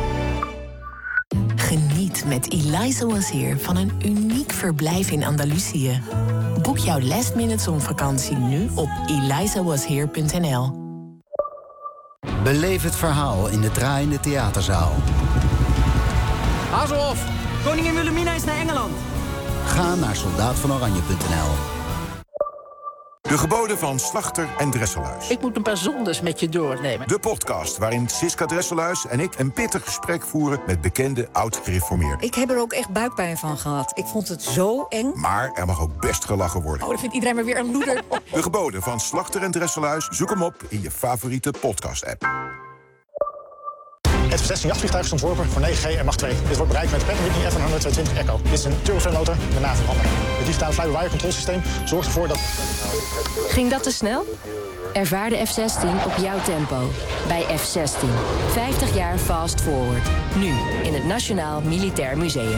Geniet met Eliza Was Here van een uniek verblijf in Andalusië. Boek jouw last-minute zonvakantie nu op eliza was here punt n l. Beleef het verhaal in de draaiende theaterzaal. Hazelhoff, koningin Wilhelmina is naar Engeland. Ga naar soldaat van oranje punt n l. De geboden van Slachter en Dresselhuis. Ik moet een paar zondes met je doornemen. De podcast waarin Siska Dresselhuis en ik een pittig gesprek voeren met bekende oud-gereformeerden. Ik heb er ook echt buikpijn van gehad. Ik vond het zo eng. Maar er mag ook best gelachen worden. Oh, dan vindt iedereen maar weer een loeder. De geboden van Slachter en Dresselhuis. Zoek hem op in je favoriete podcast-app. Het F zestien jachtvliegtuig is ontworpen voor negen G en Mach twee. Dit wordt bereikt met de Pratt and Whitney F honderdtweeëntwintig Echo. Dit is een turbofan motor met navelbanden. Het digitale fly-by-wire controlesysteem zorgt ervoor dat... Ging dat te snel? Ervaar de F zestien op jouw tempo. Bij F zestien. vijftig jaar fast forward. Nu in het Nationaal Militair Museum.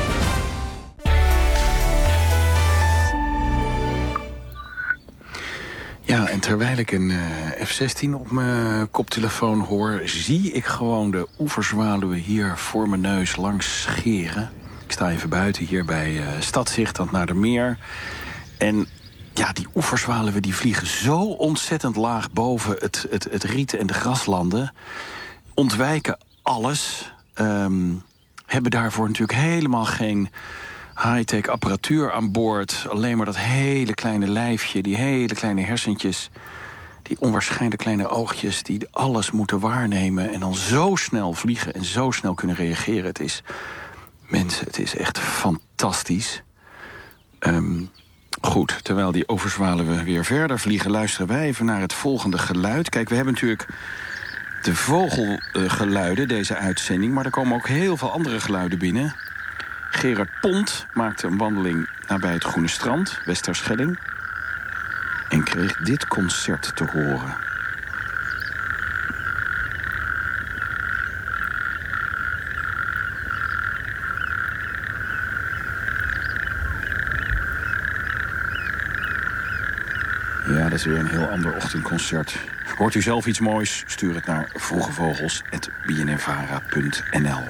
Ja, en terwijl ik een uh, F zestien op mijn koptelefoon hoor, zie ik gewoon de oeverzwaluwen hier voor mijn neus langs scheren. Ik sta even buiten hier bij uh, Stadzicht, aan het Naardermeer. En ja, die oeverzwaluwen die vliegen zo ontzettend laag boven het, het, het riet en de graslanden. Ontwijken alles. Um, hebben daarvoor natuurlijk helemaal geen high-tech apparatuur aan boord. Alleen maar dat hele kleine lijfje, die hele kleine hersentjes, die onwaarschijnlijk kleine oogjes die alles moeten waarnemen en dan zo snel vliegen en zo snel kunnen reageren. Het is, mensen, het is echt fantastisch. Um, goed, terwijl die overzwaluwen weer verder vliegen, luisteren wij even naar het volgende geluid. Kijk, we hebben natuurlijk de vogelgeluiden, deze uitzending, maar er komen ook heel veel andere geluiden binnen. Gerard Pont maakte een wandeling nabij het Groene Strand, Westerschelling, en kreeg dit concert te horen. Ja, dat is weer een heel ander ochtendconcert. Hoort u zelf iets moois? Stuur het naar vroegevogels apenstaartje b n n vara punt n l.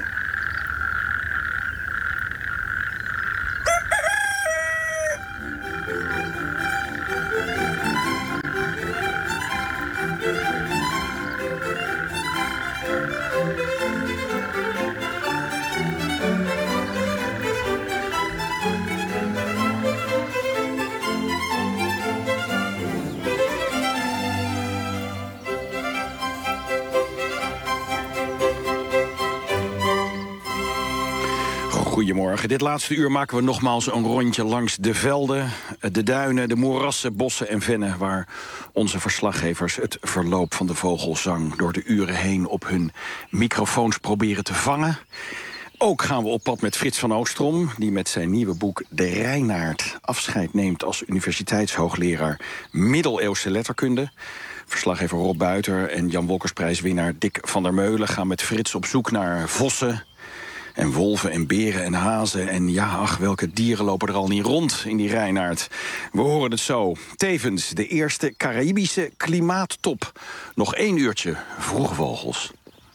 Goedemorgen. Dit laatste uur maken we nogmaals een rondje langs de velden, de duinen, de moerassen, bossen en vennen, waar onze verslaggevers het verloop van de vogelzang door de uren heen op hun microfoons proberen te vangen. Ook gaan we op pad met Frits van Oostrom, die met zijn nieuwe boek De Reinaard afscheid neemt als universiteitshoogleraar middeleeuwse letterkunde. Verslaggever Rob Buiter en Jan Wolkersprijswinnaar Dick van der Meulen gaan met Frits op zoek naar vossen en wolven en beren en hazen. En ja, ach, welke dieren lopen er al niet rond in die Reinaard. We horen het zo. Tevens de eerste Caraïbische klimaattop. Nog één uurtje vroege vogels.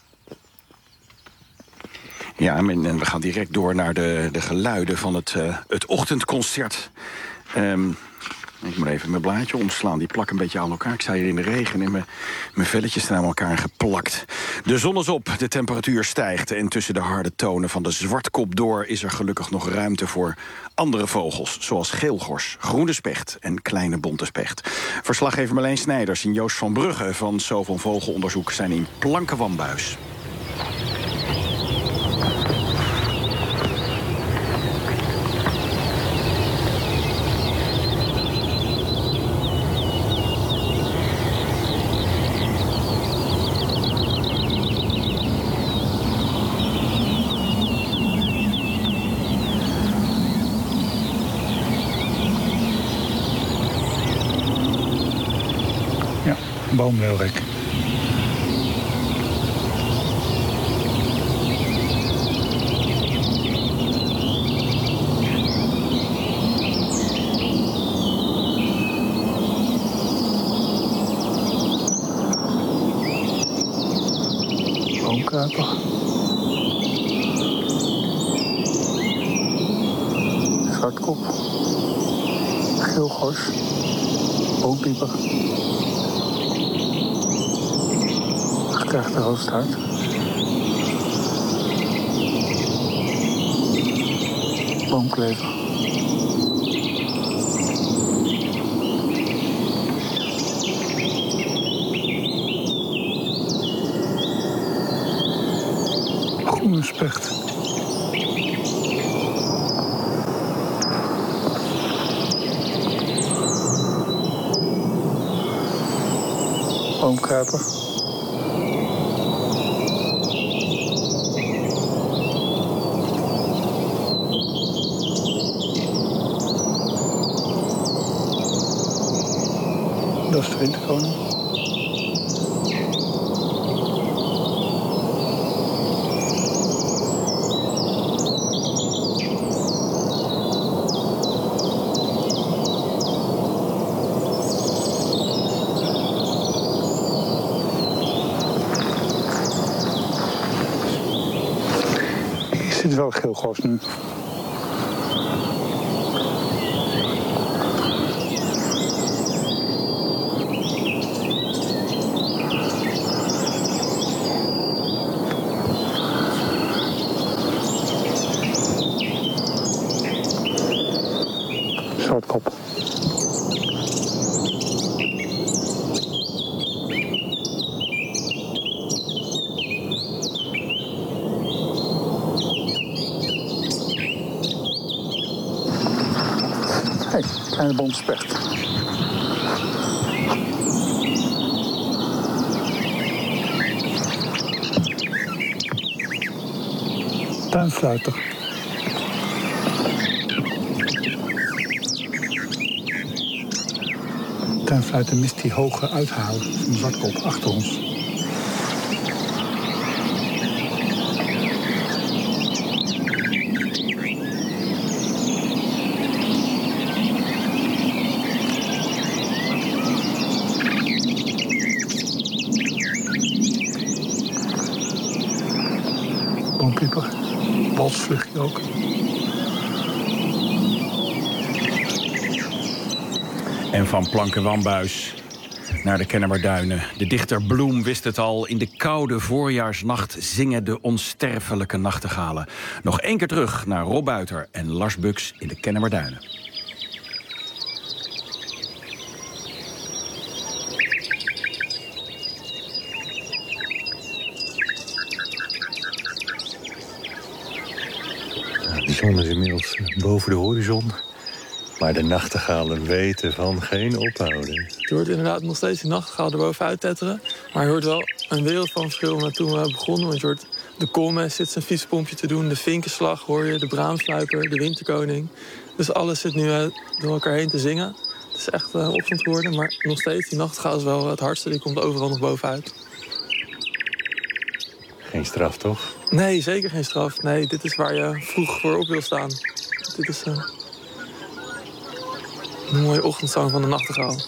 Ja, en we gaan direct door naar de, de geluiden van het, uh, het ochtendconcert. Um, Ik moet even mijn blaadje omslaan, die plak een beetje aan elkaar. Ik sta hier in de regen en mijn, mijn velletjes staan aan elkaar geplakt. De zon is op, de temperatuur stijgt en tussen de harde tonen van de zwartkop door is er gelukkig nog ruimte voor andere vogels, zoals geelgors, groene specht en kleine bonte specht. Verslaggever Marleen Snijders en Joost van Brugge van Zoveel Vogelonderzoek zijn in Plankenwambuis. boomleeuwrek. Boomkruiper. Zwartkop. Geelgors. Boompieper. Gekraagde roodstaart. Boomklever. Groene specht. Boomkruiper. Dat is de winterkoning. Hier zit wel geelgors nu. Zwartkop. Hey, kleine bonte specht. Tuinfluiter. Tuinfluiter mist die hoge uithalen van de zwartkop achter ons. Boompieper. Walsvluchtje ook. En van Plankenwambuis naar de Kennemerduinen. De dichter Bloem wist het al. In de koude voorjaarsnacht zingen de onsterfelijke nachtegalen. Nog één keer terug naar Rob Buiter en Lars Bux in de Kennemerduinen. De zon is inmiddels boven de horizon. Maar de nachtegalen weten van geen ophouden. Je hoort inderdaad nog steeds die nachtegaal erbovenuit tetteren. Maar je hoort wel een wereld van verschil met toen we begonnen. Want je hoort de koolmees zit zijn fietspompje te doen. De vinkenslag hoor je, de braamsluiper, de winterkoning. Dus alles zit nu uh, door elkaar heen te zingen. Het is echt uh, opstand geworden. Maar nog steeds, die nachtegaal is wel het hardste. Die komt overal nog bovenuit. Geen straf, toch? Nee, zeker geen straf. Nee, dit is waar je vroeg voor op wil staan. Dit is uh, een mooie ochtendzang van de nachtegaal.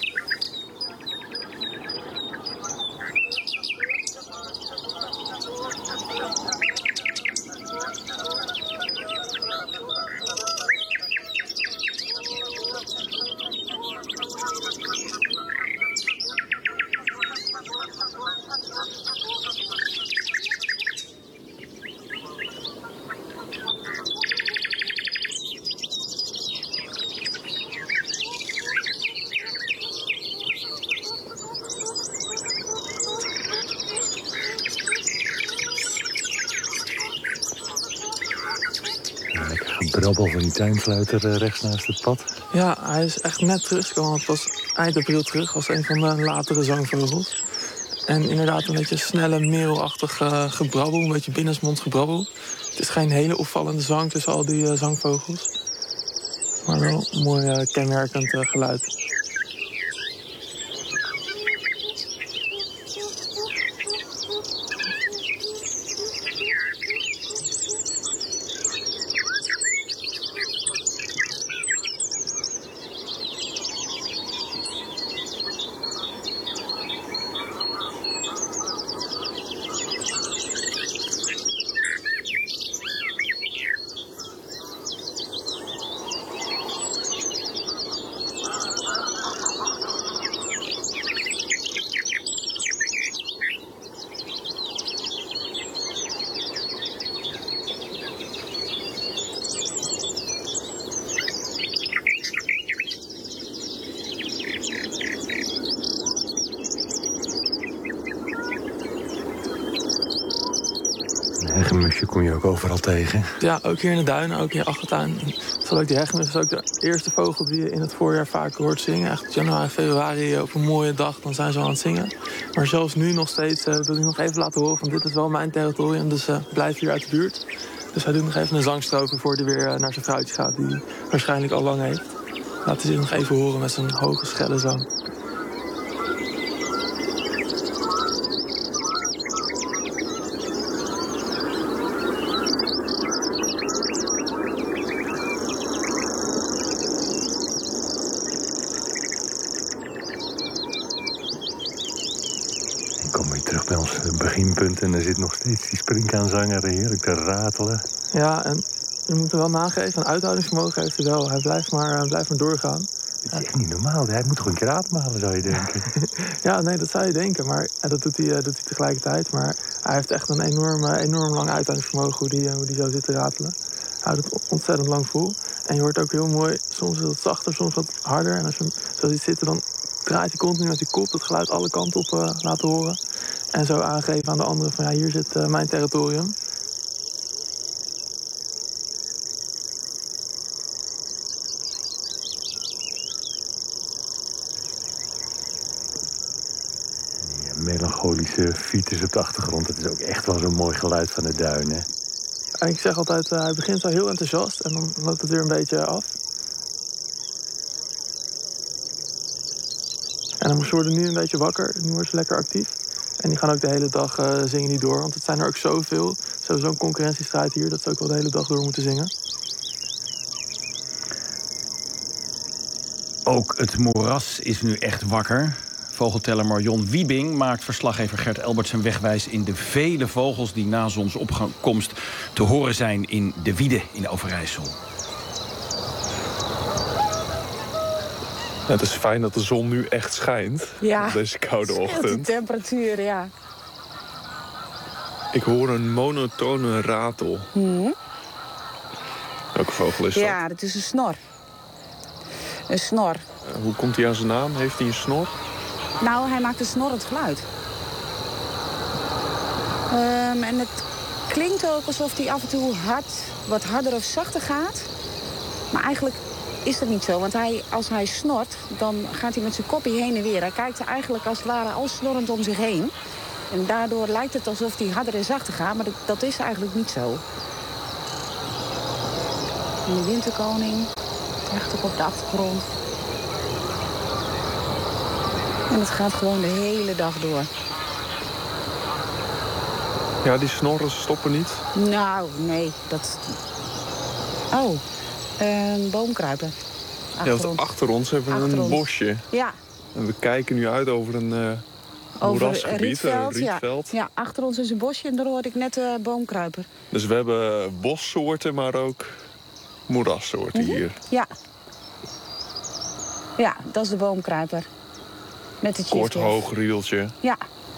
Brabbel van die tuinfluiter rechts naast het pad. Ja, hij is echt net teruggekomen. Het was eind april terug, als een van de latere zangvogels. En inderdaad een beetje snelle, meelachtig uh, gebrabbel, een beetje binnensmonds gebrabbel. Het is geen hele opvallende zang tussen al die uh, zangvogels. Maar wel een mooi uh, kenmerkend uh, geluid. Hegmusje kom je ook overal tegen. Ja, ook hier in de duinen, ook in je achtertuin. Zal ook die hegmus is ook de eerste vogel die je in het voorjaar vaak hoort zingen. Echt januari, februari op een mooie dag, dan zijn ze aan het zingen. Maar zelfs nu nog steeds uh, wil hij nog even laten horen van dit is wel mijn territorium, dus uh, blijf hier uit de buurt. Dus hij doet nog even een zangstrofe voor hij weer uh, naar zijn vrouwtje gaat, die hij waarschijnlijk al lang heeft. Laat hij zich nog even horen met zijn hoge, schelle zang. Bij ons beginpunt en er zit nog steeds die springkaanzanger heerlijk te ratelen. Ja, en je moet er wel nageven, een uithoudingsvermogen heeft hij wel. Hij blijft maar, uh, blijft maar doorgaan. Het is echt niet normaal, hij moet toch een keer ademhalen, zou je denken. Ja, nee, dat zou je denken, maar en dat doet hij, uh, doet hij tegelijkertijd. Maar hij heeft echt een enorm, uh, enorm lang uithoudingsvermogen hoe die, uh, hoe die zo zit te ratelen. Hij houdt het ontzettend lang vol. En je hoort ook heel mooi, soms wat zachter, soms wat harder. En als je hem zo ziet zitten, dan draait hij continu met die kop het geluid alle kanten op uh, laten horen. En zo aangeven aan de anderen van ja, hier zit uh, mijn territorium. Ja, melancholische fieters op de achtergrond. Dat is ook echt wel zo'n mooi geluid van de duinen. En ik zeg altijd, uh, hij begint zo heel enthousiast en dan loopt het weer een beetje af. En dan worden nu een beetje wakker, nu worden ze lekker actief. En die gaan ook de hele dag uh, zingen die door. Want het zijn er ook zoveel. Zo'n concurrentiestrijd hier, dat ze ook wel de hele dag door moeten zingen. Ook het moeras is nu echt wakker. Vogelteller Marion Wiebing maakt verslaggever Gert Elbertsen wegwijs in de vele vogels die na zonsopkomst te horen zijn in de Wiede in Overijssel. Ja, het is fijn dat de zon nu echt schijnt. Ja, op deze koude ochtend. De temperatuur, ja. Ik hoor een monotone ratel. Hmm. Welke vogel is dat? Ja, dat is een snor. Een snor. Uh, hoe komt hij aan zijn naam? Heeft hij een snor? Nou, hij maakt een snorrend geluid. Um, en het klinkt ook alsof hij af en toe hard, wat harder of zachter gaat. Maar eigenlijk is dat niet zo, want hij, als hij snort, dan gaat hij met zijn kopje heen en weer. Hij kijkt er eigenlijk als het ware al snorrend om zich heen. En daardoor lijkt het alsof hij harder en zachter gaat, maar dat, dat is eigenlijk niet zo. En de winterkoning, echt ook op de achtergrond. En het gaat gewoon de hele dag door. Ja, die snorren stoppen niet? Nou, nee, dat... Oh, een boomkruiper. Ja, want achter ons hebben we achter een ons. bosje. Ja. En we kijken nu uit over een uh, over moerasgebied, Rietveld, een rietveld. Ja. ja, achter ons is een bosje en daar hoorde ik net een uh, boomkruiper. Dus we hebben bossoorten, maar ook moerassoorten Mm-hmm. hier. Ja. Ja, dat is de boomkruiper. Met het kort, hoog rieltje. Ja.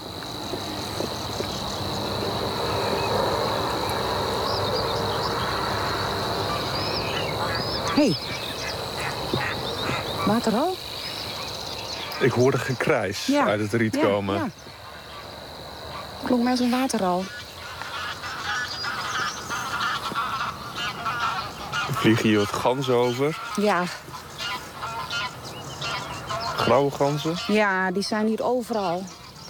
Hé. Hey. Waterrol? Ik hoorde gekrijs ja. uit het riet ja, komen. Ja. Klonk mij als een waterrol. Er vliegen hier wat ganzen over. Ja. Grauwe ganzen? Ja, die zijn hier overal.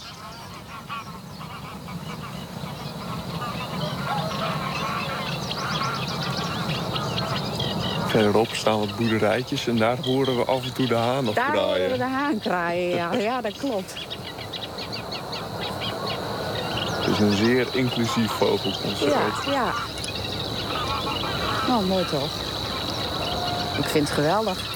Verderop staan wat boerderijtjes en daar horen we af en toe de haan nog daar kraaien. Daar horen we de haan kraaien, ja. Ja, dat klopt. Het is een zeer inclusief vogelconcert. Ja, ja. Nou, mooi toch? Ik vind het geweldig.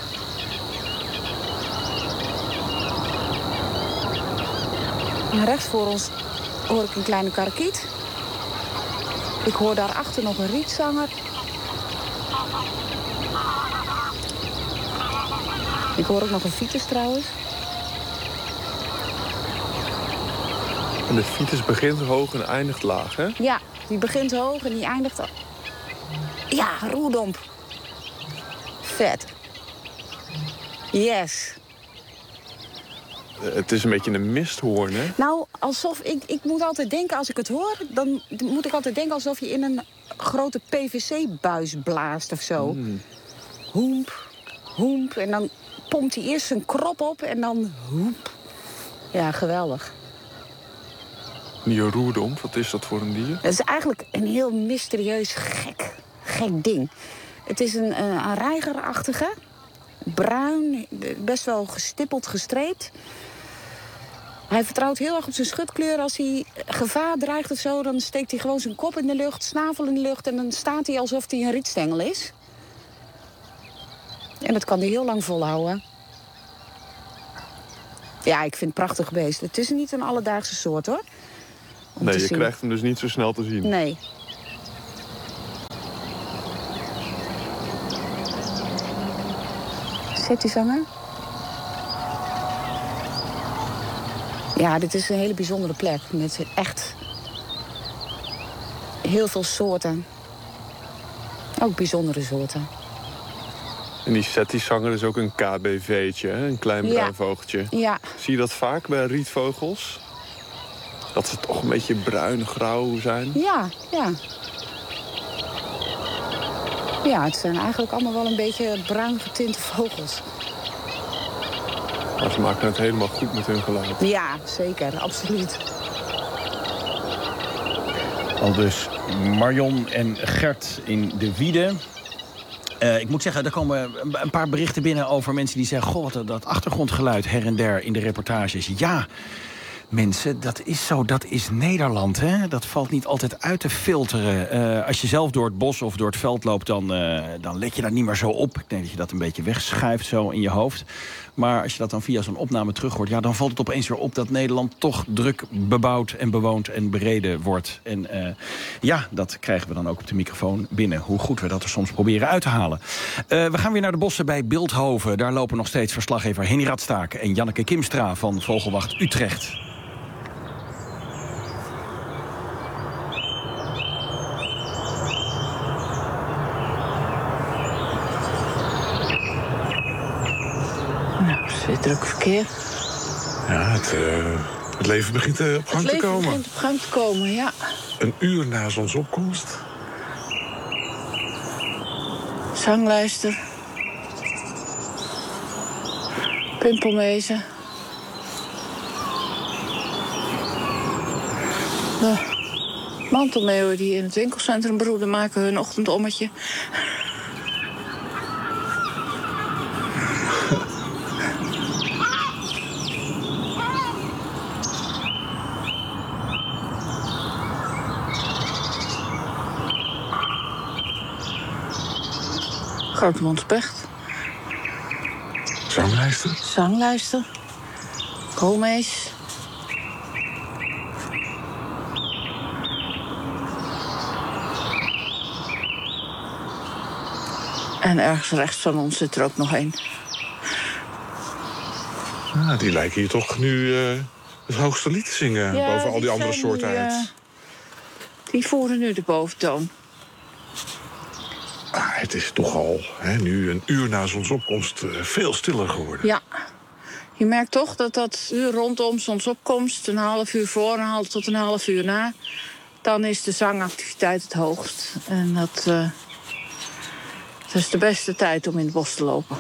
En rechts voor ons hoor ik een kleine karakiet. Ik hoor daarachter nog een rietzanger. Ik hoor ook nog een fiets trouwens. En de fiets begint hoog en eindigt laag, hè? Ja, die begint hoog en die eindigt... Al... Ja, roerdomp. Vet. Yes. Het is een beetje een misthoorn, hè? Nou, alsof ik, ik moet altijd denken, als ik het hoor... dan moet ik altijd denken alsof je in een grote P V C-buis blaast of zo. Mm. Hoemp, hoemp. En dan pompt hij eerst zijn krop op en dan hoemp. Ja, geweldig. Die roerdomp, wat is dat voor een dier? Het is eigenlijk een heel mysterieus gek, gek ding. Het is een, een reigerachtige, bruin, best wel gestippeld, gestreept. Hij vertrouwt heel erg op zijn schutkleur. Als hij gevaar dreigt of zo, dan steekt hij gewoon zijn kop in de lucht, snavel in de lucht... en dan staat hij alsof hij een rietstengel is. En dat kan hij heel lang volhouden. Ja, ik vind het een prachtig beest. Het is niet een alledaagse soort, hoor. Nee, je zien. Krijgt hem dus niet zo snel te zien. Nee. Zet die zanger? Ja, dit is een hele bijzondere plek. Met echt heel veel soorten. Ook bijzondere soorten. En die Seti-zanger is ook een K B V'tje, hè? Een klein bruin ja. vogeltje. Ja. Zie je dat vaak bij rietvogels? Dat ze toch een beetje bruin-grauw zijn? Ja, ja. Ja, het zijn eigenlijk allemaal wel een beetje bruin getinte vogels. Maar ze maken het helemaal goed met hun geluid. Ja, zeker. Absoluut. Al dus Marion en Gert in de Wiede. Uh, ik moet zeggen, er komen een paar berichten binnen over mensen die zeggen... goh, dat, dat achtergrondgeluid her en der in de reportages. Ja, mensen, dat is zo, dat is Nederland, hè? Dat valt niet altijd uit te filteren. Uh, als je zelf door het bos of door het veld loopt, dan, uh, dan let je daar niet meer zo op. Ik denk dat je dat een beetje wegschuift zo in je hoofd. Maar als je dat dan via zo'n opname terug hoort... ja, dan valt het opeens weer op dat Nederland toch druk bebouwd en bewoond en bereden wordt. En uh, ja, dat krijgen we dan ook op de microfoon binnen. Hoe goed we dat er soms proberen uit te halen. Uh, we gaan weer naar de bossen bij Bilthoven. Daar lopen nog steeds verslaggever Henny Radstaak en Janneke Kimstra van Vogelwacht Utrecht. Weer druk verkeer. Ja, het, uh, het leven begint uh, op gang te komen. Het leven begint op gang te komen, ja. Een uur na zonsopkomst. Zanglijster. Pimpelmezen. De mantelmeeuwen die in het winkelcentrum broeden maken hun ochtendommetje. Grote mondspecht. Zanglijster. Zanglijster. Koolmees. En ergens rechts van ons zit er ook nog één. Ah, die lijken hier toch nu uh, het hoogste lied te zingen. Ja, boven al die andere soorten uit. Uh, die voeren nu de boventoon. Ah, het is toch al hè, nu een uur na zonsopkomst uh, veel stiller geworden. Ja, je merkt toch dat dat uur rondom zonsopkomst... een half uur voor en half tot een half uur na... dan is de zangactiviteit het hoogst. En dat, uh, dat is de beste tijd om in het bos te lopen.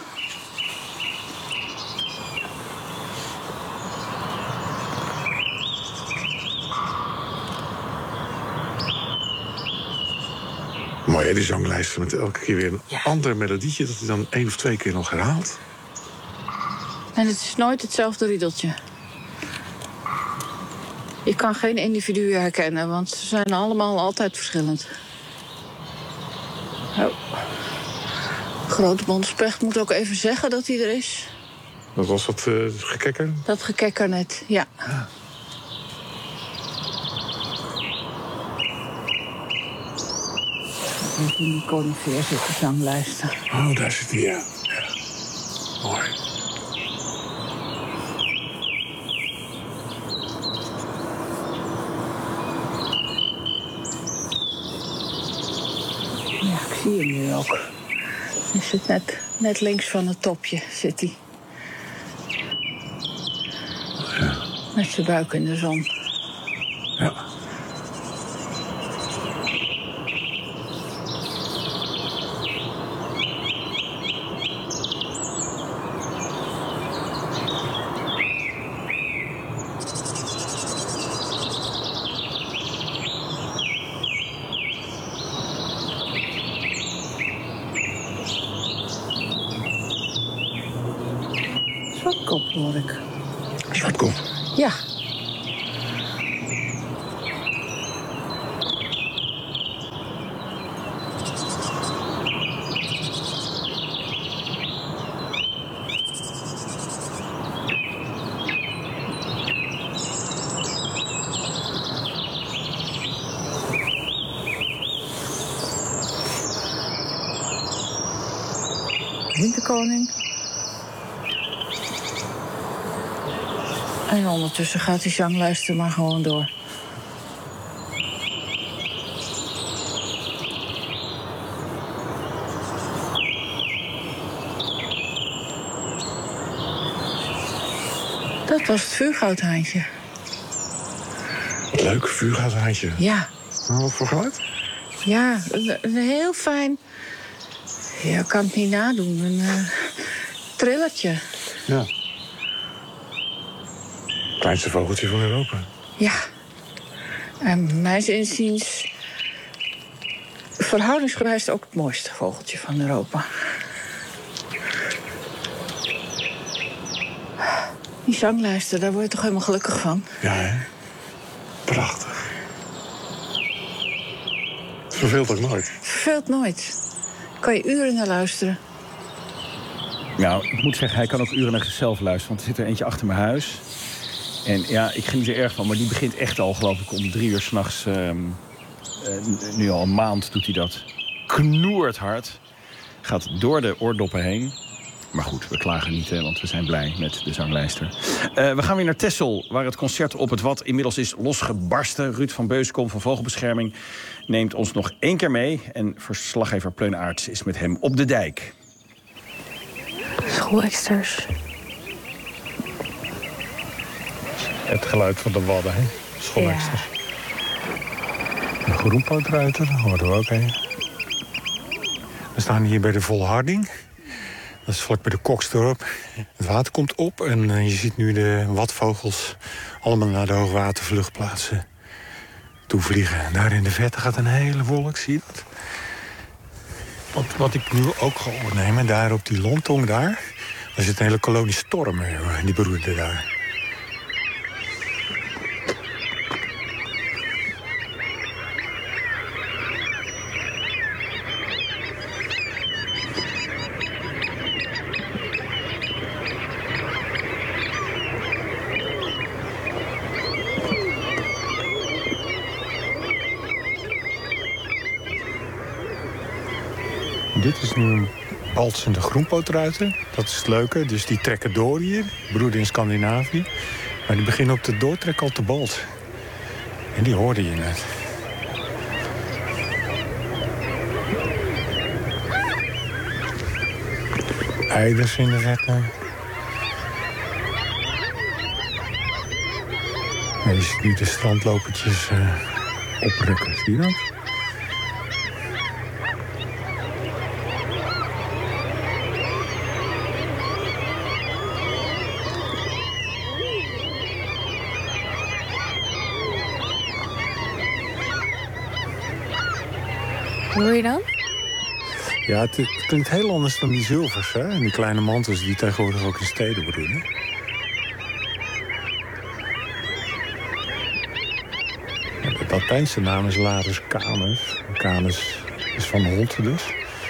Mooi, hè, die zanglijsten met elke keer weer een ja. ander melodietje... dat hij dan één of twee keer nog herhaalt. En het is nooit hetzelfde riedeltje. Je kan geen individu herkennen, want ze zijn allemaal altijd verschillend. Oh. Grote mondspecht moet ook even zeggen dat hij er is. Wat was dat uh, gekekker? Dat gekekker net, ja. ja. In die conifeer zit de zanglijster. Oh, daar zit hij, ja. ja. Mooi. Ja, ik zie hem nu ook. Hij zit net, net links van het topje, zit hij. Met zijn buik in de zon. Ja. Zwartkop hoor ik. Zwartkop? Ja. Winterkoning. En ondertussen gaat die zanglijster maar gewoon door. Dat was het vuurgoudhaantje. Wat leuk, vuurgoudhaantje. Ja. Nou, wat voor geluid? Ja, een, een heel fijn... Ja, ik kan het niet nadoen. Een uh, trillertje. Ja. Kleinste vogeltje van Europa. Ja. En mijns inziens... verhoudingsgewijs ook het mooiste vogeltje van Europa. Die zanglijster, daar word je toch helemaal gelukkig van? Ja, hè? Prachtig. Het verveelt ook nooit. Het verveelt nooit. Kan je uren naar luisteren. Nou, ik moet zeggen, hij kan ook uren naar zichzelf luisteren. Want er zit er eentje achter mijn huis. En ja, ik geniet er erg van. Maar die begint echt al, geloof ik, om drie uur s'nachts. Uh, uh, nu al een maand doet hij dat. Knoert hard. Gaat door de oordoppen heen. Maar goed, we klagen niet, hè, want we zijn blij met de zanglijster. Uh, we gaan weer naar Texel, waar het concert op het Wat inmiddels is losgebarsten. Ruud van Beuskom van Vogelbescherming neemt ons nog één keer mee. En verslaggever Pleun Aerts is met hem op de dijk. Schooleksters. Het geluid van de wadden, hè? Schooleksters. Ja. Een groenpootruiter, daar hoorden we ook heen. We staan hier bij de Volharding. Dat is vlak bij de Koksdorp. Het water komt op en uh, je ziet nu de watvogels allemaal naar de hoogwatervluchtplaatsen toe vliegen. Daar in de verte gaat een hele wolk, zie je dat? Wat, wat ik nu ook ga opnemen, daar op die landtong daar... daar zit een hele kolonie stormen, die broeden daar. Dit is nu een balsende groenpootruiter. Dat is het leuke. Dus die trekken door hier. Broeden in Scandinavië. Maar die beginnen op de doortrek al te balsen. En die hoorde je net. Eiders in de verte. En je ziet nu de strandlopertjes uh, oprukken. Zie je dat? Hoor je dan? Ja, het, het klinkt heel anders dan die zilvers, hè? En die kleine mantels die tegenwoordig ook in steden broeden. Ja, de Latijnse naam is Larus canis. Canis is van de hond dus.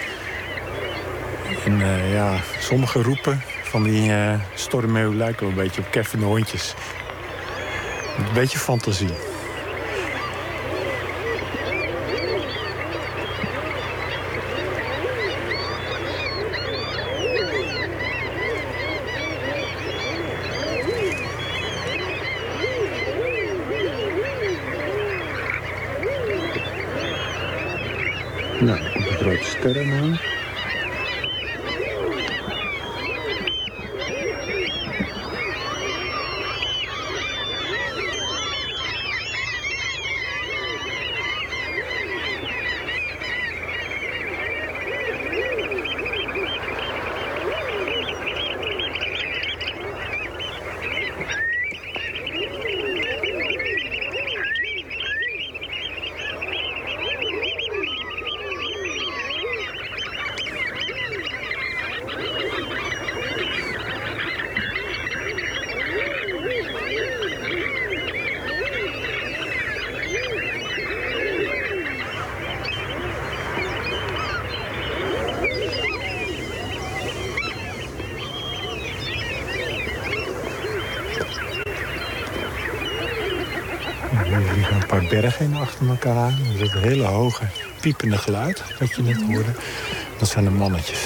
En uh, ja, sommige roepen van die uh, stormmeeuw lijken wel een beetje op keffende hondjes. Een beetje fantasie. Nou, op de grote sterren aan. Hier liggen een paar bergen achter elkaar aan. Dat is een hele hoge, piepende geluid dat je net hoorde. Dat zijn de mannetjes.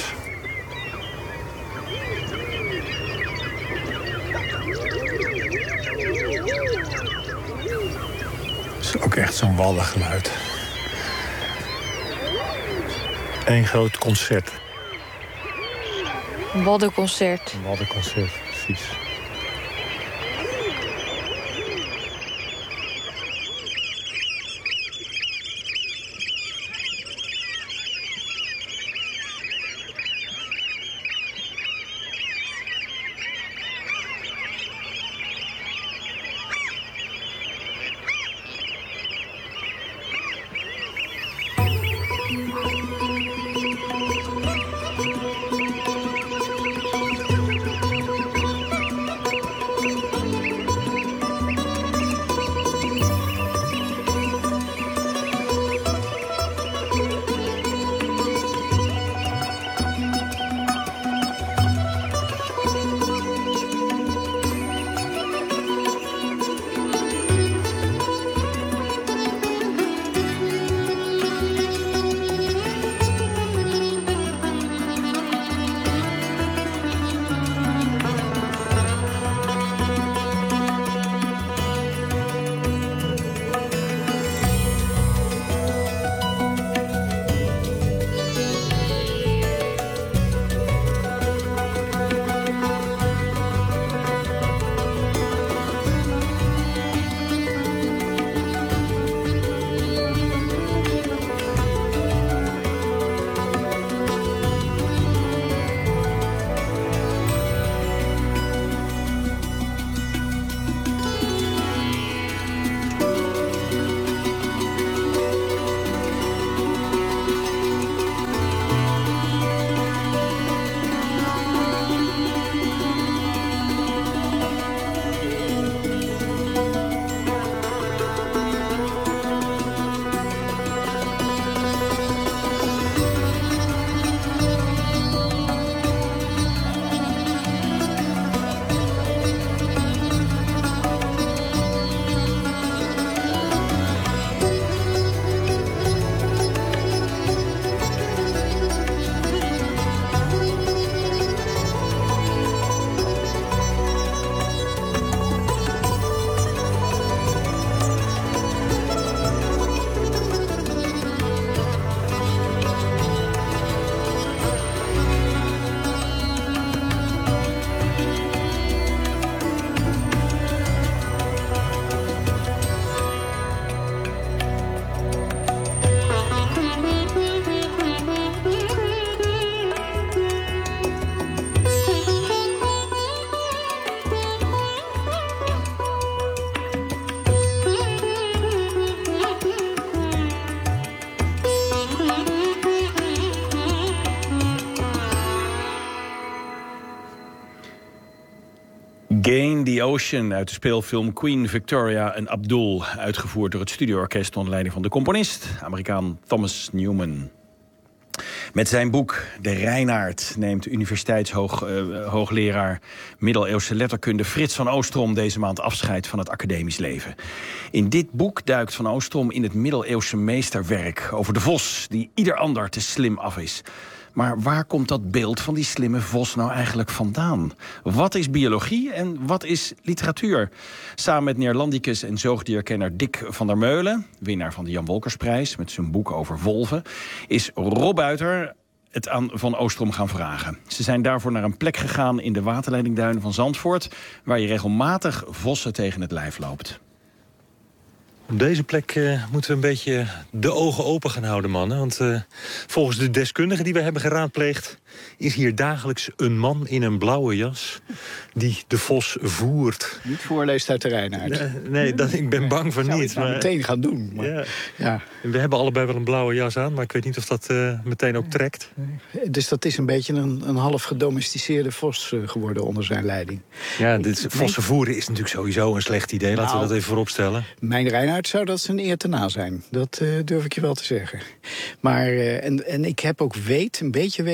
Het is ook echt zo'n wallengeluid. Eén groot concert. Een waddenconcert. Een waddenconcert, precies. Gain the Ocean uit de speelfilm Queen Victoria en Abdul, uitgevoerd door het studioorkest onder leiding van de componist, Amerikaan Thomas Newman. Met zijn boek De Reinaard neemt universiteitshoogleraar uh, middeleeuwse letterkunde Frits van Oostrom deze maand afscheid van het academisch leven. In dit boek duikt Van Oostrom in het middeleeuwse meesterwerk over de vos, die ieder ander te slim af is. Maar waar komt dat beeld van die slimme vos nou eigenlijk vandaan? Wat is biologie en wat is literatuur? Samen met neerlandicus en zoogdierkenner Dick van der Meulen, winnaar van de Jan Wolkersprijs met zijn boek over wolven, is Rob Buiter het aan Van Oostrom gaan vragen. Ze zijn daarvoor naar een plek gegaan in de waterleidingduinen van Zandvoort, waar je regelmatig vossen tegen het lijf loopt. Op deze plek uh, moeten we een beetje de ogen open gaan houden, mannen. Want uh, volgens de deskundigen die we hebben geraadpleegd is hier dagelijks een man in een blauwe jas die de vos voert. Niet voorleest uit de Reinaard. Nee, nee dat, ik ben bang van Zou niet. ik nou maar meteen gaan doen. Maar, ja. Ja. We hebben allebei wel een blauwe jas aan, maar ik weet niet of dat uh, meteen ook trekt. Dus dat is een beetje een, een half gedomesticeerde vos uh, geworden onder zijn leiding. Ja, dit vossen voeren is natuurlijk sowieso een slecht idee. Laten nou, we dat even vooropstellen. Mijn Reinaard zou dat zijn eer te na zijn. Dat uh, durf ik je wel te zeggen. Maar, uh, en, en ik heb ook weet, een beetje weet van een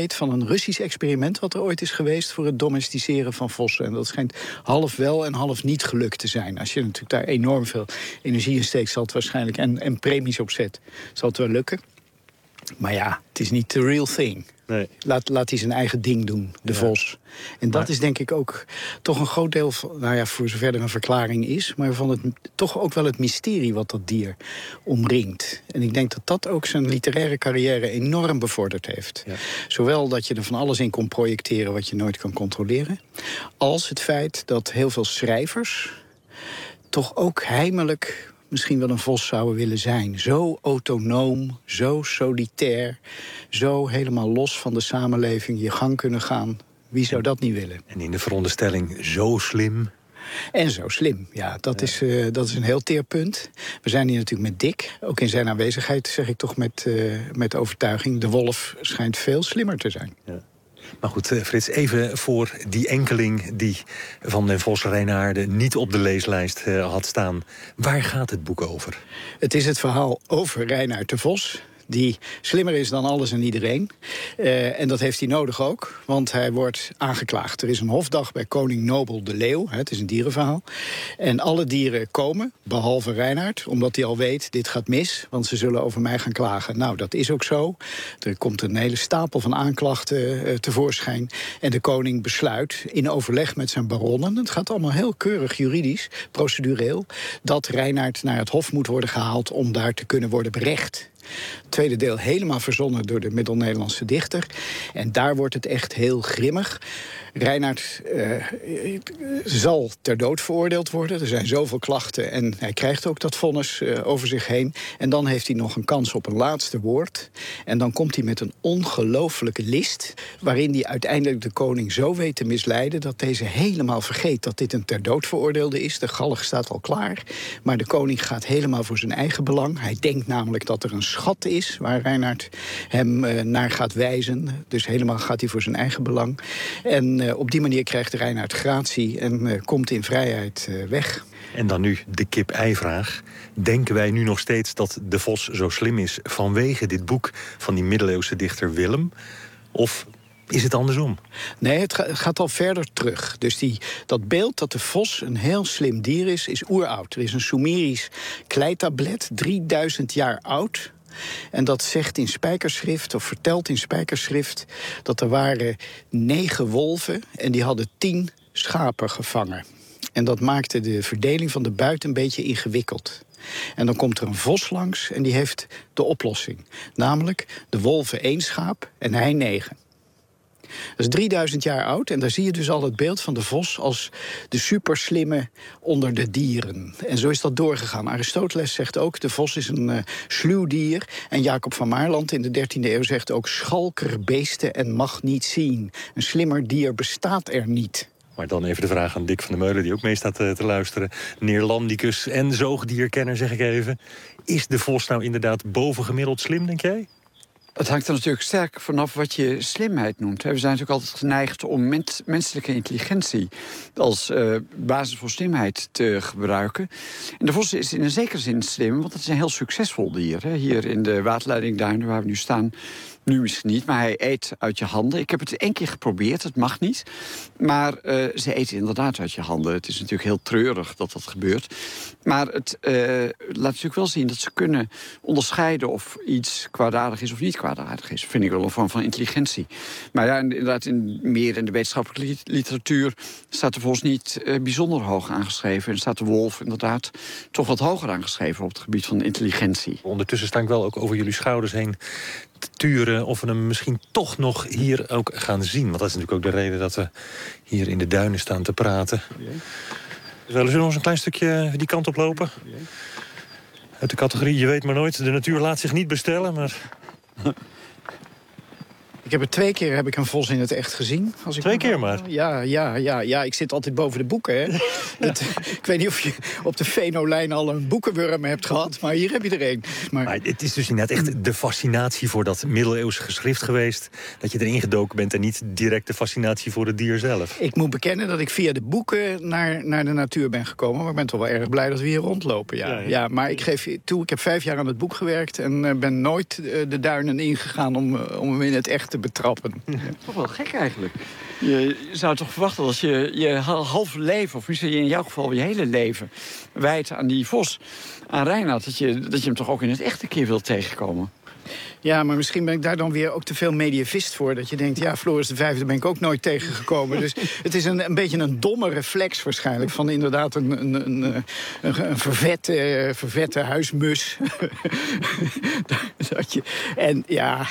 een Russisch experiment wat er ooit is geweest voor het domesticeren van vossen. En dat schijnt half wel en half niet gelukt te zijn. Als je natuurlijk daar enorm veel energie in steekt, zal het waarschijnlijk, en, en premies op zet, zal het wel lukken. Maar ja, het is niet the real thing. Nee. Laat, laat hij zijn eigen ding doen, de ja. vos. En dat maar... is denk ik ook toch een groot deel van, nou ja, voor zover er een verklaring is, maar van het, toch ook wel het mysterie wat dat dier omringt. En ik denk dat dat ook zijn literaire carrière enorm bevorderd heeft. Ja. Zowel dat je er van alles in kon projecteren wat je nooit kan controleren, als het feit dat heel veel schrijvers toch ook heimelijk misschien wel een vos zouden willen zijn. Zo autonoom, zo solitair, zo helemaal los van de samenleving, je gang kunnen gaan. Wie zou dat niet willen? En in de veronderstelling zo slim. En zo slim, ja. Dat, ja. Is, uh, dat is een heel teer punt. We zijn hier natuurlijk met Dick. Ook in zijn aanwezigheid zeg ik toch met, uh, met overtuiging. De wolf schijnt veel slimmer te zijn. Ja. Maar goed, Frits, even voor die enkeling die van den Vos Reinaarden niet op de leeslijst uh, had staan. Waar gaat het boek over? Het is het verhaal over Reinaard de Vos, die slimmer is dan alles en iedereen. Uh, en dat heeft hij nodig ook, want hij wordt aangeklaagd. Er is een hofdag bij koning Nobel de Leeuw, hè, het is een dierenverhaal. En alle dieren komen, behalve Reinaard, omdat hij al weet, dit gaat mis, want ze zullen over mij gaan klagen. Nou, dat is ook zo. Er komt een hele stapel van aanklachten uh, tevoorschijn. En de koning besluit, in overleg met zijn baronnen, het gaat allemaal heel keurig juridisch, procedureel, dat Reinaard naar het hof moet worden gehaald om daar te kunnen worden berecht. Het tweede deel helemaal verzonnen door de Middel-Nederlandse dichter. En daar wordt het echt heel grimmig. Reinaard uh, zal ter dood veroordeeld worden. Er zijn zoveel klachten en hij krijgt ook dat vonnis uh, over zich heen. En dan heeft hij nog een kans op een laatste woord. En dan komt hij met een ongelooflijke list, waarin hij uiteindelijk de koning zo weet te misleiden dat deze helemaal vergeet dat dit een ter dood veroordeelde is. De galg staat al klaar. Maar de koning gaat helemaal voor zijn eigen belang. Hij denkt namelijk dat er een schat is waar Reinaard hem uh, naar gaat wijzen. Dus helemaal gaat hij voor zijn eigen belang. En uh, op die manier krijgt Reinaard gratie en uh, komt in vrijheid uh, weg. En dan nu de kip-ei-vraag. Denken wij nu nog steeds dat de vos zo slim is vanwege dit boek van die middeleeuwse dichter Willem? Of is het andersom? Nee, het gaat al verder terug. Dus die, dat beeld dat de vos een heel slim dier is, is oeroud. Er is een Sumerisch kleitablet, drieduizend jaar oud. En dat zegt in spijkerschrift, of vertelt in spijkerschrift, dat er waren negen wolven en die hadden tien schapen gevangen. En dat maakte de verdeling van de buit een beetje ingewikkeld. En dan komt er een vos langs en die heeft de oplossing. Namelijk de wolven één schaap en hij negen. Dat is drieduizend jaar oud en daar zie je dus al het beeld van de vos als de superslimme onder de dieren. En zo is dat doorgegaan. Aristoteles zegt ook, de vos is een uh, sluw dier. En Jacob van Maarland in de dertiende eeuw zegt ook, schalker beesten en mag niet zien. Een slimmer dier bestaat er niet. Maar dan even de vraag aan Dick van der Meulen, die ook mee staat te, te luisteren. Neerlandicus en zoogdierkenner, zeg ik even. Is de vos nou inderdaad bovengemiddeld slim, denk jij? Het hangt er natuurlijk sterk vanaf wat je slimheid noemt. We zijn natuurlijk altijd geneigd om mens, menselijke intelligentie als uh, basis voor slimheid te gebruiken. En de vos is in een zekere zin slim, want het is een heel succesvol dier. Hè. Hier in de waterleidingduinen waar we nu staan, nu misschien niet, maar hij eet uit je handen. Ik heb het één keer geprobeerd, het mag niet. Maar uh, ze eten inderdaad uit je handen. Het is natuurlijk heel treurig dat dat gebeurt. Maar het uh, laat natuurlijk wel zien dat ze kunnen onderscheiden of iets kwaadaardig is of niet kwaadaardig is. Vind ik wel een vorm van intelligentie. Maar ja, inderdaad, in, meer in de wetenschappelijke literatuur staat de vos niet uh, bijzonder hoog aangeschreven. En staat de wolf inderdaad toch wat hoger aangeschreven op het gebied van intelligentie. Ondertussen sta ik wel ook over jullie schouders heen te turen of we hem misschien toch nog hier ook gaan zien. Want dat is natuurlijk ook de reden dat we hier in de duinen staan te praten. Zullen we nog eens een klein stukje die kant op lopen? Uit de categorie, je weet maar nooit, de natuur laat zich niet bestellen, maar... Ik heb er twee keer heb ik een vos in het echt gezien. Als ik twee keer maar? Ja, ja, ja, ja, ik zit altijd boven de boeken. Hè. Het, ik weet niet of je op de Venolijn al een boekenwurm hebt gehad, maar hier heb je er een. Maar... maar het is dus inderdaad echt de fascinatie voor dat middeleeuwse geschrift geweest, dat je erin gedoken bent en niet direct de fascinatie voor het dier zelf. Ik moet bekennen dat ik via de boeken naar, naar de natuur ben gekomen, maar ik ben toch wel erg blij dat we hier rondlopen. Ja, ja, ja. ja maar ik geef toe, ik heb vijf jaar aan het boek gewerkt en uh, ben nooit uh, de duinen ingegaan om, uh, om hem in het echt te betrappen. Ja. Toch wel gek eigenlijk. Je zou toch verwachten dat als je je halve leven, of misschien in jouw geval je hele leven, wijdt aan die vos, aan Reinoud, dat je, dat je hem toch ook in het echte keer wilt tegenkomen. Ja, maar misschien ben ik daar dan weer ook te veel mediavist voor. Dat je denkt, ja, Floris de Vijfde ben ik ook nooit tegengekomen. Dus het is een, een beetje een domme reflex waarschijnlijk. Van inderdaad een, een, een, een, een vervette, vervette huismus. dat je, en ja,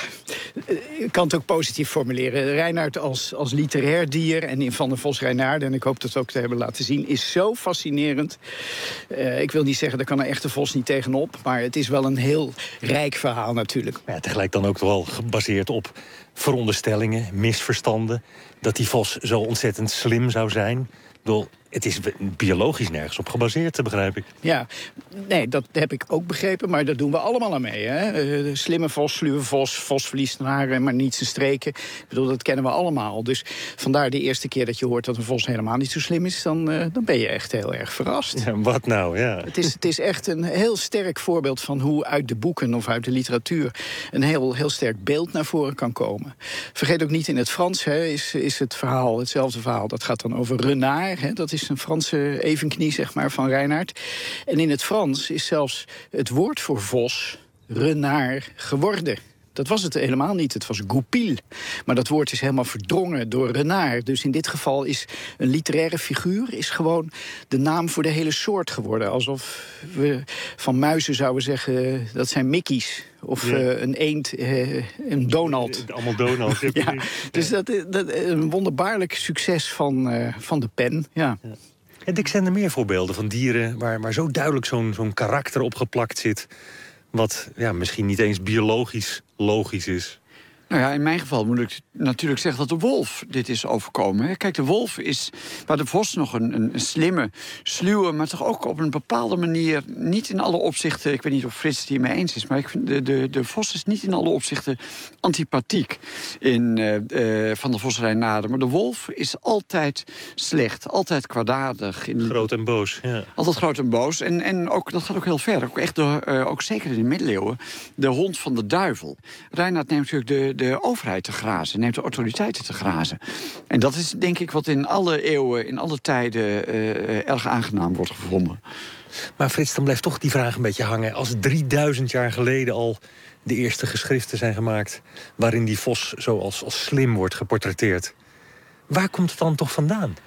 ik kan het ook positief formuleren. Reinoud als, als literair dier en in Van der Vos Reinaarden, en ik hoop dat ook te hebben laten zien, is zo fascinerend. Uh, ik wil niet zeggen, daar kan een echte vos niet tegenop. Maar het is wel een heel rijk verhaal natuurlijk. Ja, tegelijk dan ook wel gebaseerd op veronderstellingen, misverstanden. Dat die vos zo ontzettend slim zou zijn. Ik bedoel, het is biologisch nergens op gebaseerd, begrijp ik. Ja, nee, dat heb ik ook begrepen, maar daar doen we allemaal aan mee. Hè? Uh, slimme vos, sluwe vos, vos verliest een haren, maar niet zijn streken. Ik bedoel, dat kennen we allemaal. Dus vandaar de eerste keer dat je hoort dat een vos helemaal niet zo slim is, dan, uh, dan ben je echt heel erg verrast. Ja, wat nou, ja. Het is, het is echt een heel sterk voorbeeld van hoe uit de boeken of uit de literatuur een heel, heel sterk beeld naar voren kan komen. Vergeet ook niet, in het Frans hè, is, is het verhaal, hetzelfde verhaal. Dat gaat dan over renard, hè, dat is een Franse evenknie, zeg maar, van Reinaard. En in het Frans is zelfs het woord voor vos renard geworden. Dat was het helemaal niet. Het was goupil. Maar dat woord is helemaal verdrongen door renard. Dus in dit geval is een literaire figuur is gewoon de naam voor de hele soort geworden. Alsof we van muizen zouden zeggen, dat zijn Mickey's. Of ja. uh, een eend, uh, een Donald. Allemaal Donald. ja, dus dat is een wonderbaarlijk succes van, uh, van de pen. Ja. Ja. En ik zijn er meer voorbeelden van dieren waar, waar zo duidelijk zo'n zo'n karakter opgeplakt zit, wat ja, misschien niet eens biologisch logisch is. Nou ja, in mijn geval moet ik natuurlijk zeggen dat de wolf dit is overkomen. Kijk, de wolf is, waar de vos nog een, een slimme, sluwe, maar toch ook op een bepaalde manier, niet in alle opzichten, ik weet niet of Frits het hiermee eens is, maar ik vind de, de, de vos is niet in alle opzichten antipathiek in uh, uh, Van der Vos Reinaarden. Maar de wolf is altijd slecht, altijd kwaadaardig. In, groot en boos, ja. Altijd groot en boos. En, en ook, dat gaat ook heel ver. Ook, echt de, uh, ook zeker in de middeleeuwen, de hond van de duivel. Reinaard neemt natuurlijk de de overheid te grazen, neemt de autoriteiten te grazen. En dat is denk ik wat in alle eeuwen, in alle tijden uh, erg aangenaam wordt gevonden. Maar Frits, dan blijft toch die vraag een beetje hangen. Als drieduizend jaar geleden al de eerste geschriften zijn gemaakt waarin die vos zo als, als slim wordt geportretteerd, waar komt het dan toch vandaan?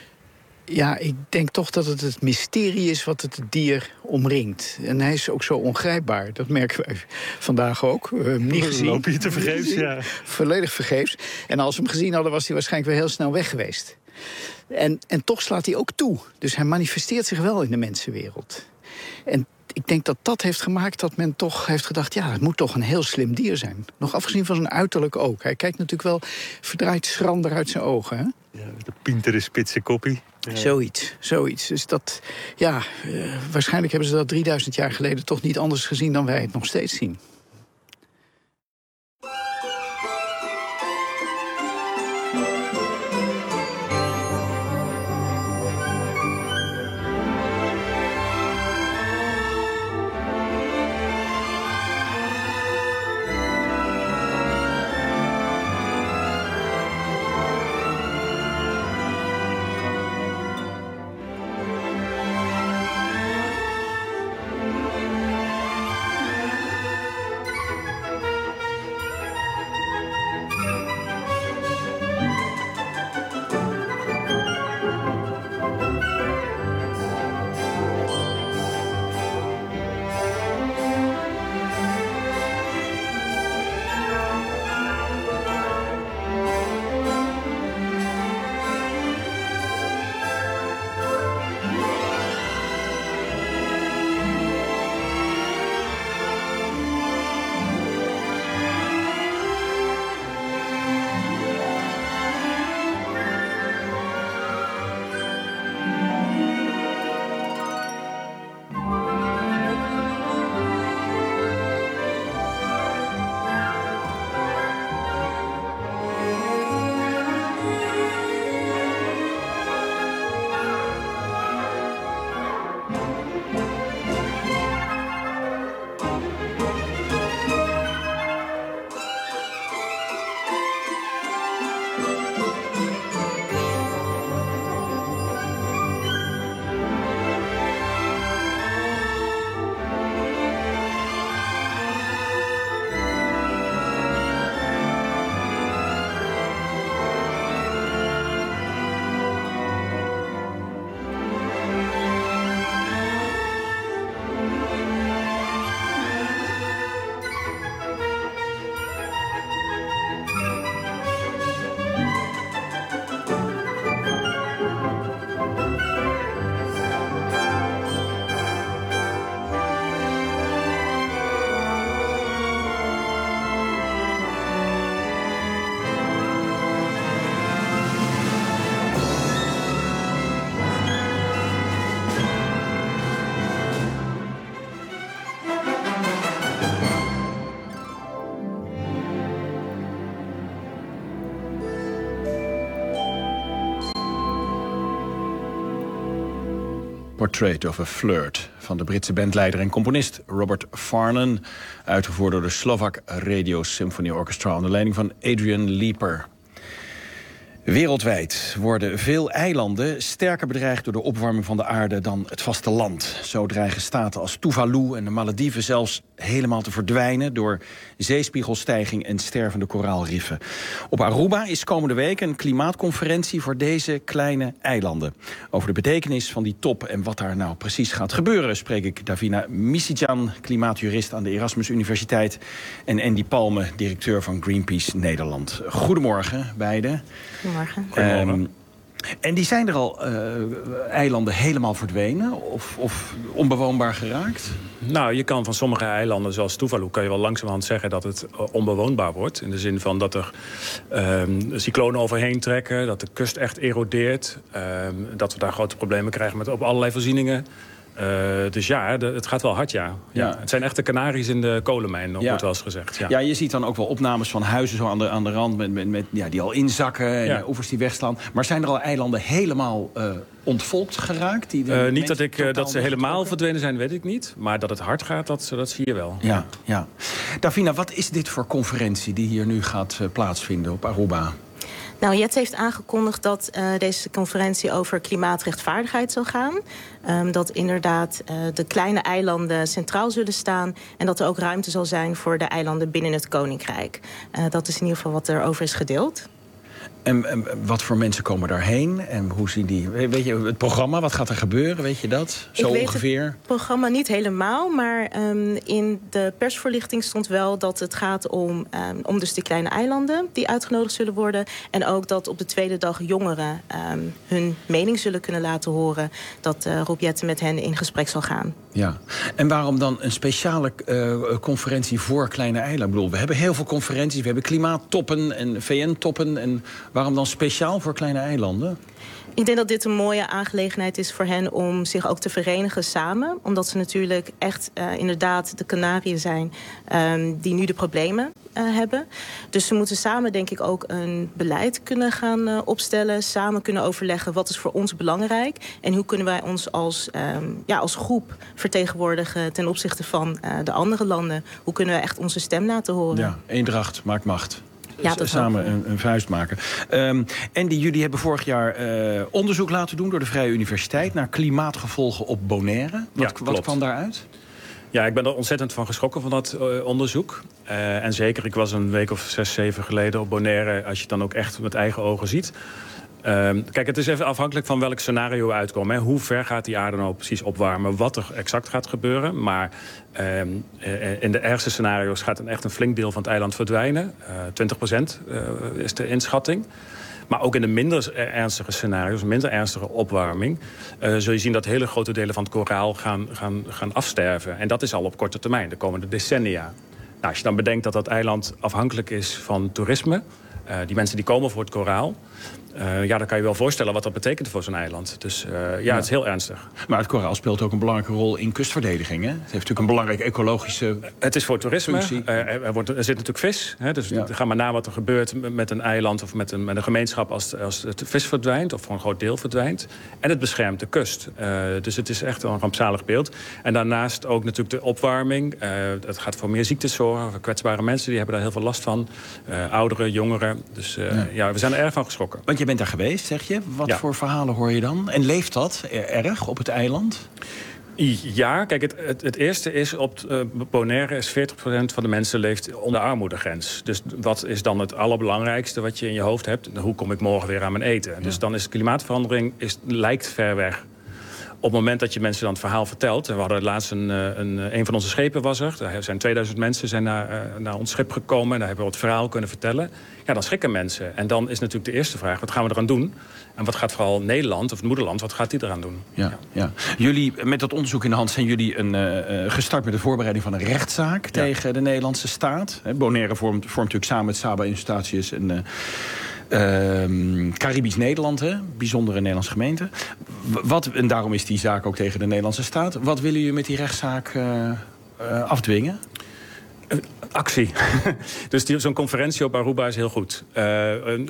Ja, ik denk toch dat het het mysterie is wat het dier omringt. En hij is ook zo ongrijpbaar. Dat merken wij vandaag ook. We hebben hem niet gezien. Loop je te vergeefs, ja. Volledig vergeefs. En als we hem gezien hadden, was hij waarschijnlijk weer heel snel weg geweest. En, en toch slaat hij ook toe. Dus hij manifesteert zich wel in de mensenwereld. En ik denk dat dat heeft gemaakt dat men toch heeft gedacht, ja, het moet toch een heel slim dier zijn. Nog afgezien van zijn uiterlijk ook. Hij kijkt natuurlijk wel verdraaid schrander uit zijn ogen, hè? Ja, de pintere spitse koppie. Ja. Zoiets, zoiets. Dus dat, ja, uh, waarschijnlijk hebben ze dat drieduizend jaar geleden toch niet anders gezien dan wij het nog steeds zien. Portrait of a Flirt van de Britse bandleider en componist Robert Farnon, uitgevoerd door de Slovak Radio Symphony Orchestra onder leiding van Adrian Leeper. Wereldwijd worden veel eilanden sterker bedreigd door de opwarming van de aarde dan het vasteland. Zo dreigen staten als Tuvalu en de Malediven zelfs helemaal te verdwijnen door zeespiegelstijging en stervende koraalriffen. Op Aruba is komende week een klimaatconferentie voor deze kleine eilanden. Over de betekenis van die top en wat daar nou precies gaat gebeuren spreek ik Davina Misijan, klimaatjurist aan de Erasmus Universiteit, en Andy Palme, directeur van Greenpeace Nederland. Goedemorgen beiden. Goedemorgen. Um, en die zijn er al uh, eilanden helemaal verdwenen of, of onbewoonbaar geraakt? Nou, je kan van sommige eilanden, zoals Tuvalu, kan je wel langzamerhand zeggen dat het onbewoonbaar wordt. In de zin van dat er um, cyclonen overheen trekken, dat de kust echt erodeert, um, dat we daar grote problemen krijgen met op allerlei voorzieningen. Uh, dus ja, de, het gaat wel hard, ja. ja. ja. Het zijn echte kanaries in de kolenmijn, ja. wordt wel eens gezegd. Ja. ja, je ziet dan ook wel opnames van huizen zo aan de, aan de rand met, met, met, ja, die al inzakken en ja. oevers die wegslaan. Maar zijn er al eilanden helemaal uh, ontvolkt geraakt? Die uh, niet dat, ik, uh, dat ze helemaal verdwenen zijn, weet ik niet. Maar dat het hard gaat, dat, dat zie je wel. Ja, ja. Davina, wat is dit voor conferentie die hier nu gaat uh, plaatsvinden op Aruba? Nou, Jet heeft aangekondigd dat uh, deze conferentie over klimaatrechtvaardigheid zal gaan. Um, dat inderdaad uh, de kleine eilanden centraal zullen staan en dat er ook ruimte zal zijn voor de eilanden binnen het Koninkrijk. Uh, dat is in ieder geval wat er over is gedeeld. En, en wat voor mensen komen daarheen? En hoe zien die? Weet je het programma? Wat gaat er gebeuren? Weet je dat? Zo Ik ongeveer? Weet het programma niet helemaal, maar um, in de persvoorlichting stond wel dat het gaat om, um, om dus de kleine eilanden die uitgenodigd zullen worden. En ook dat op de tweede dag jongeren um, hun mening zullen kunnen laten horen. Dat uh, Rob Jetten met hen in gesprek zal gaan. Ja. En waarom dan een speciale uh, conferentie voor kleine eilanden? Ik bedoel, we hebben heel veel conferenties. We hebben klimaattoppen en V N-toppen. En waarom dan speciaal voor kleine eilanden? Ik denk dat dit een mooie aangelegenheid is voor hen om zich ook te verenigen samen. Omdat ze natuurlijk echt uh, inderdaad de Canariën zijn um, die nu de problemen uh, hebben. Dus ze moeten samen denk ik ook een beleid kunnen gaan uh, opstellen. Samen kunnen overleggen wat is voor ons belangrijk. En hoe kunnen wij ons als, um, ja, als groep vertegenwoordigen ten opzichte van uh, de andere landen. Hoe kunnen we echt onze stem laten horen? Ja, eendracht maakt macht. Ja, dat samen een, een vuist maken. Um, en die, jullie hebben vorig jaar uh, onderzoek laten doen door de Vrije Universiteit naar klimaatgevolgen op Bonaire. Wat, ja, wat kwam daaruit? Ja, ik ben er ontzettend van geschrokken van dat uh, onderzoek. Uh, en zeker, ik was een week of zes, zeven geleden op Bonaire, als je het dan ook echt met eigen ogen ziet. Um, kijk, het is even afhankelijk van welk scenario we uitkomen. Hè. Hoe ver gaat die aarde nou precies opwarmen? Wat er exact gaat gebeuren. Maar um, in de ergste scenario's gaat een echt een flink deel van het eiland verdwijnen. Uh, twintig procent uh, is de inschatting. Maar ook in de minder ernstige scenario's, minder ernstige opwarming, Uh, zul je zien dat hele grote delen van het koraal gaan, gaan, gaan afsterven. En dat is al op korte termijn, de komende decennia. Nou, als je dan bedenkt dat dat eiland afhankelijk is van toerisme, Uh, die mensen die komen voor het koraal, Uh, ja, dan kan je wel voorstellen wat dat betekent voor zo'n eiland. Dus uh, ja, ja, het is heel ernstig. Maar het koraal speelt ook een belangrijke rol in kustverdediging, hè? Het heeft natuurlijk een belangrijke ecologische Het is voor toerisme. Functie. Uh, er, wordt, er zit natuurlijk vis. Hè? Dus ja. ga maar na wat er gebeurt met een eiland of met een, met een gemeenschap als, als het vis verdwijnt of voor een groot deel verdwijnt. En het beschermt de kust. Uh, dus het is echt een rampzalig beeld. En daarnaast ook natuurlijk de opwarming. Uh, het gaat voor meer ziektes zorgen. Voor kwetsbare mensen, die hebben daar heel veel last van. Uh, ouderen, jongeren. Dus uh, ja. ja, we zijn er erg van geschrokken. Want je bent daar geweest, zeg je. Wat ja. voor verhalen hoor je dan? En leeft dat erg op het eiland? Ja, kijk, het, het, het eerste is op uh, Bonaire is veertig procent van de mensen leeft onder de armoedegrens. Dus wat is dan het allerbelangrijkste wat je in je hoofd hebt? Hoe kom ik morgen weer aan mijn eten? Ja. Dus dan is klimaatverandering is, lijkt ver weg. Op het moment dat je mensen dan het verhaal vertelt, en we hadden laatst een, een, een van onze schepen was er, er zijn tweeduizend mensen zijn naar, uh, naar ons schip gekomen en daar hebben we het verhaal kunnen vertellen. Ja, dan schrikken mensen. En dan is natuurlijk de eerste vraag, wat gaan we eraan doen? En wat gaat vooral Nederland, of het moederland, wat gaat die eraan doen? Ja, ja. Ja. Jullie, met dat onderzoek in de hand, zijn jullie een, uh, gestart met de voorbereiding van een rechtszaak ja. tegen de Nederlandse staat. Bonaire vormt, vormt natuurlijk samen met Saba Eustatius en Uh, Uh, Caribisch Nederland, hè? Bijzondere Nederlandse gemeente. Wat, en daarom is die zaak ook tegen de Nederlandse staat. Wat willen jullie met die rechtszaak uh, uh, afdwingen? Actie. Dus zo'n conferentie op Aruba is heel goed. Uh,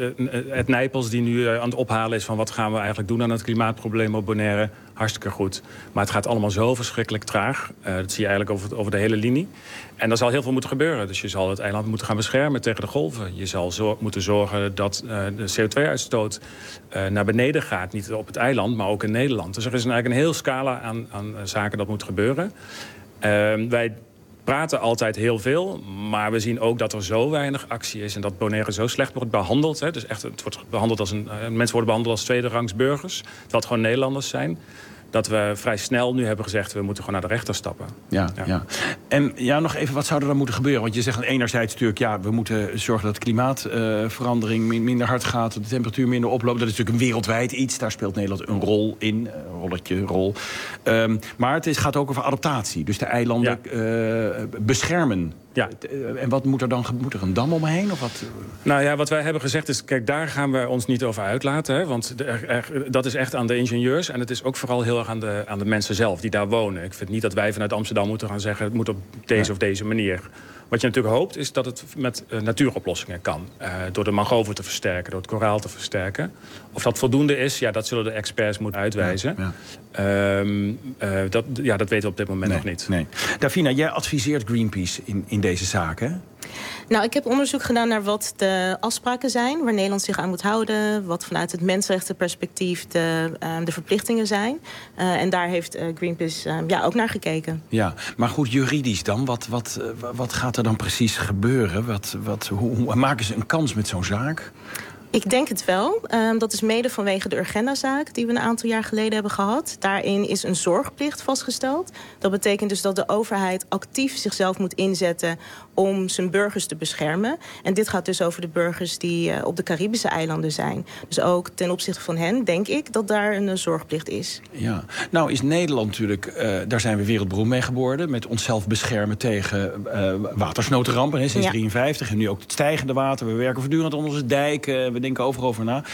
Ed Nijpels die nu aan het ophalen is van wat gaan we eigenlijk doen aan het klimaatprobleem op Bonaire. Hartstikke goed. Maar het gaat allemaal zo verschrikkelijk traag. Uh, dat zie je eigenlijk over, over de hele linie. En er zal heel veel moeten gebeuren. Dus je zal het eiland moeten gaan beschermen tegen de golven. Je zal zo moeten zorgen dat uh, de C O twee uitstoot uh, naar beneden gaat. Niet op het eiland, maar ook in Nederland. Dus er is eigenlijk een heel scala aan, aan zaken dat moet gebeuren. Uh, wij praten altijd heel veel, maar we zien ook dat er zo weinig actie is en dat Bonaire zo slecht wordt behandeld. Hè. Dus echt, het wordt behandeld als een, uh, mensen worden behandeld als tweederangs burgers, terwijl het gewoon Nederlanders zijn. Dat we vrij snel nu hebben gezegd, we moeten gewoon naar de rechter stappen. Ja, ja. ja. En ja, nog even, wat zou er dan moeten gebeuren? Want je zegt enerzijds natuurlijk, ja, we moeten zorgen dat klimaatverandering uh, minder hard gaat, dat de temperatuur minder oploopt. Dat is natuurlijk een wereldwijd iets. Daar speelt Nederland een rol in, uh, rolletje, rol. Um, maar het is, gaat ook over adaptatie. Dus de eilanden ja. uh, beschermen. Ja. En wat moet er dan? Moet er een dam omheen? Of wat? Nou ja, wat wij hebben gezegd is, kijk, daar gaan we ons niet over uitlaten. Hè, want de, er, er, dat is echt aan de ingenieurs. En het is ook vooral heel erg aan de, aan de mensen zelf die daar wonen. Ik vind niet dat wij vanuit Amsterdam moeten gaan zeggen, het moet op deze ja. of deze manier. Wat je natuurlijk hoopt, is dat het met uh, natuuroplossingen kan. Uh, door de mangroven te versterken, door het koraal te versterken. Of dat voldoende is, ja, dat zullen de experts moeten uitwijzen. Ja, ja. Um, uh, dat, ja, dat weten we op dit moment nee, nog niet. Nee. Davina, jij adviseert Greenpeace in, in deze zaak, hè? Nou, ik heb onderzoek gedaan naar wat de afspraken zijn, waar Nederland zich aan moet houden, wat vanuit het mensenrechtenperspectief de, uh, de verplichtingen zijn. Uh, en daar heeft uh, Greenpeace uh, ja, ook naar gekeken. Ja, maar goed, juridisch dan, wat, wat, uh, wat gaat er dan precies gebeuren? Wat, wat, hoe, hoe maken ze een kans met zo'n zaak? Ik denk het wel. Um, dat is mede vanwege de Urgenda-zaak die we een aantal jaar geleden hebben gehad. Daarin is een zorgplicht vastgesteld. Dat betekent dus dat de overheid actief zichzelf moet inzetten om zijn burgers te beschermen. En dit gaat dus over de burgers die uh, op de Caribische eilanden zijn. Dus ook ten opzichte van hen denk ik dat daar een uh, zorgplicht is. Ja, nou is Nederland natuurlijk, uh, daar zijn we wereldberoemd mee geworden, met onszelf beschermen tegen uh, watersnoodrampen, hè, sinds negentien drieënvijftig. En nu ook het stijgende water. We werken voortdurend onder onze dijken. We denken overal over na.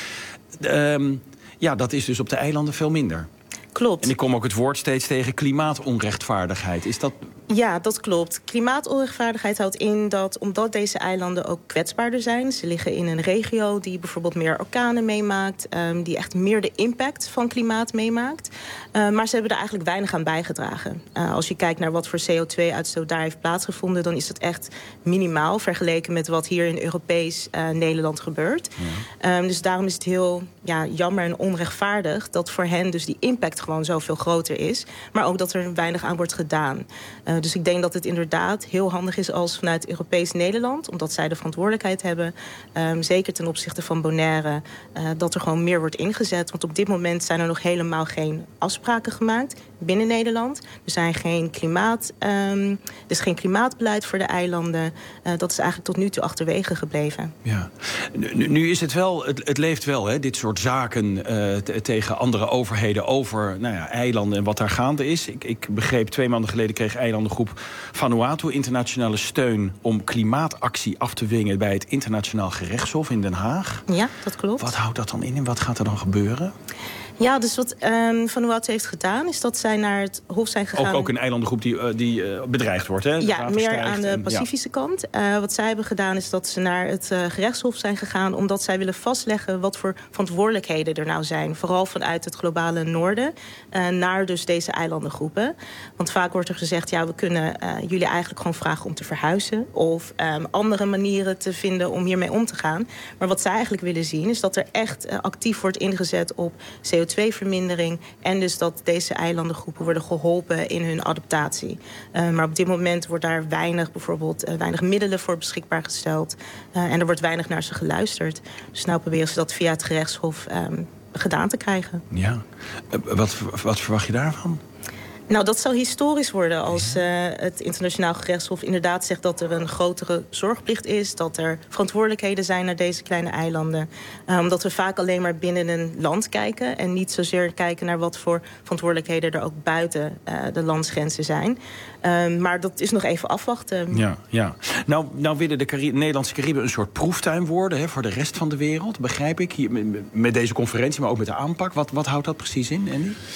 Um, ja, dat is dus op de eilanden veel minder. Klopt. En ik kom ook het woord steeds tegen klimaatonrechtvaardigheid. Is dat... Ja, dat klopt. Klimaatonrechtvaardigheid houdt in dat omdat deze eilanden ook kwetsbaarder zijn, ze liggen in een regio die bijvoorbeeld meer orkanen meemaakt, um, die echt meer de impact van klimaat meemaakt. Uh, maar ze hebben er eigenlijk weinig aan bijgedragen. Uh, als je kijkt naar wat voor C O twee uitstoot daar heeft plaatsgevonden, dan is dat echt minimaal vergeleken met wat hier in Europees uh, Nederland gebeurt. Ja. Um, dus daarom is het heel ja, jammer en onrechtvaardig dat voor hen dus die impact gewoon zoveel groter is, maar ook dat er weinig aan wordt gedaan. Uh, dus ik denk dat het inderdaad heel handig is als vanuit Europees Nederland, omdat zij de verantwoordelijkheid hebben, um, zeker ten opzichte van Bonaire, uh, dat er gewoon meer wordt ingezet. Want op dit moment zijn er nog helemaal geen afspraken gemaakt binnen Nederland. Er zijn geen klimaat, um, er is geen klimaatbeleid voor de eilanden. Uh, dat is eigenlijk tot nu toe achterwege gebleven. Ja. Nu, nu is het wel, het, het leeft wel, hè, dit soort zaken uh, t- tegen andere overheden over nou ja, eilanden en wat daar gaande is. Ik, ik begreep twee maanden geleden kreeg eilandengroep Vanuatu internationale steun om klimaatactie af te dwingen bij het Internationaal Gerechtshof in Den Haag. Ja, dat klopt. Wat houdt dat dan in en wat gaat er dan gebeuren? Ja, dus wat um, Vanuatu heeft gedaan, is dat zij naar het hof zijn gegaan. Ook, ook een eilandengroep die, uh, die uh, bedreigd wordt, hè? Ja, meer aan de Pacifische en, ja. kant. Uh, wat zij hebben gedaan is dat ze naar het uh, gerechtshof zijn gegaan, omdat zij willen vastleggen wat voor verantwoordelijkheden er nou zijn. Vooral vanuit het globale noorden uh, naar dus deze eilandengroepen. Want vaak wordt er gezegd, ja, we kunnen uh, jullie eigenlijk gewoon vragen om te verhuizen of um, andere manieren te vinden om hiermee om te gaan. Maar wat zij eigenlijk willen zien is dat er echt uh, actief wordt ingezet op C O twee vermindering en dus dat deze eilandengroepen worden geholpen in hun adaptatie. Uh, maar op dit moment wordt daar weinig, bijvoorbeeld uh, weinig middelen voor beschikbaar gesteld uh, en er wordt weinig naar ze geluisterd. Dus nou proberen ze dat via het gerechtshof um, gedaan te krijgen. Ja, uh, wat, wat verwacht je daarvan? Nou, dat zal historisch worden als uh, het Internationaal Gerechtshof inderdaad zegt dat er een grotere zorgplicht is, dat er verantwoordelijkheden zijn naar deze kleine eilanden. Uh, omdat we vaak alleen maar binnen een land kijken en niet zozeer kijken naar wat voor verantwoordelijkheden er ook buiten uh, de landsgrenzen zijn. Uh, maar dat is nog even afwachten. Ja, ja. Nou, nou willen de Cari- Nederlandse Cariben een soort proeftuin worden, hè, voor de rest van de wereld, begrijp ik. Hier, met deze conferentie, maar ook met de aanpak. Wat, wat houdt dat precies in, Andy?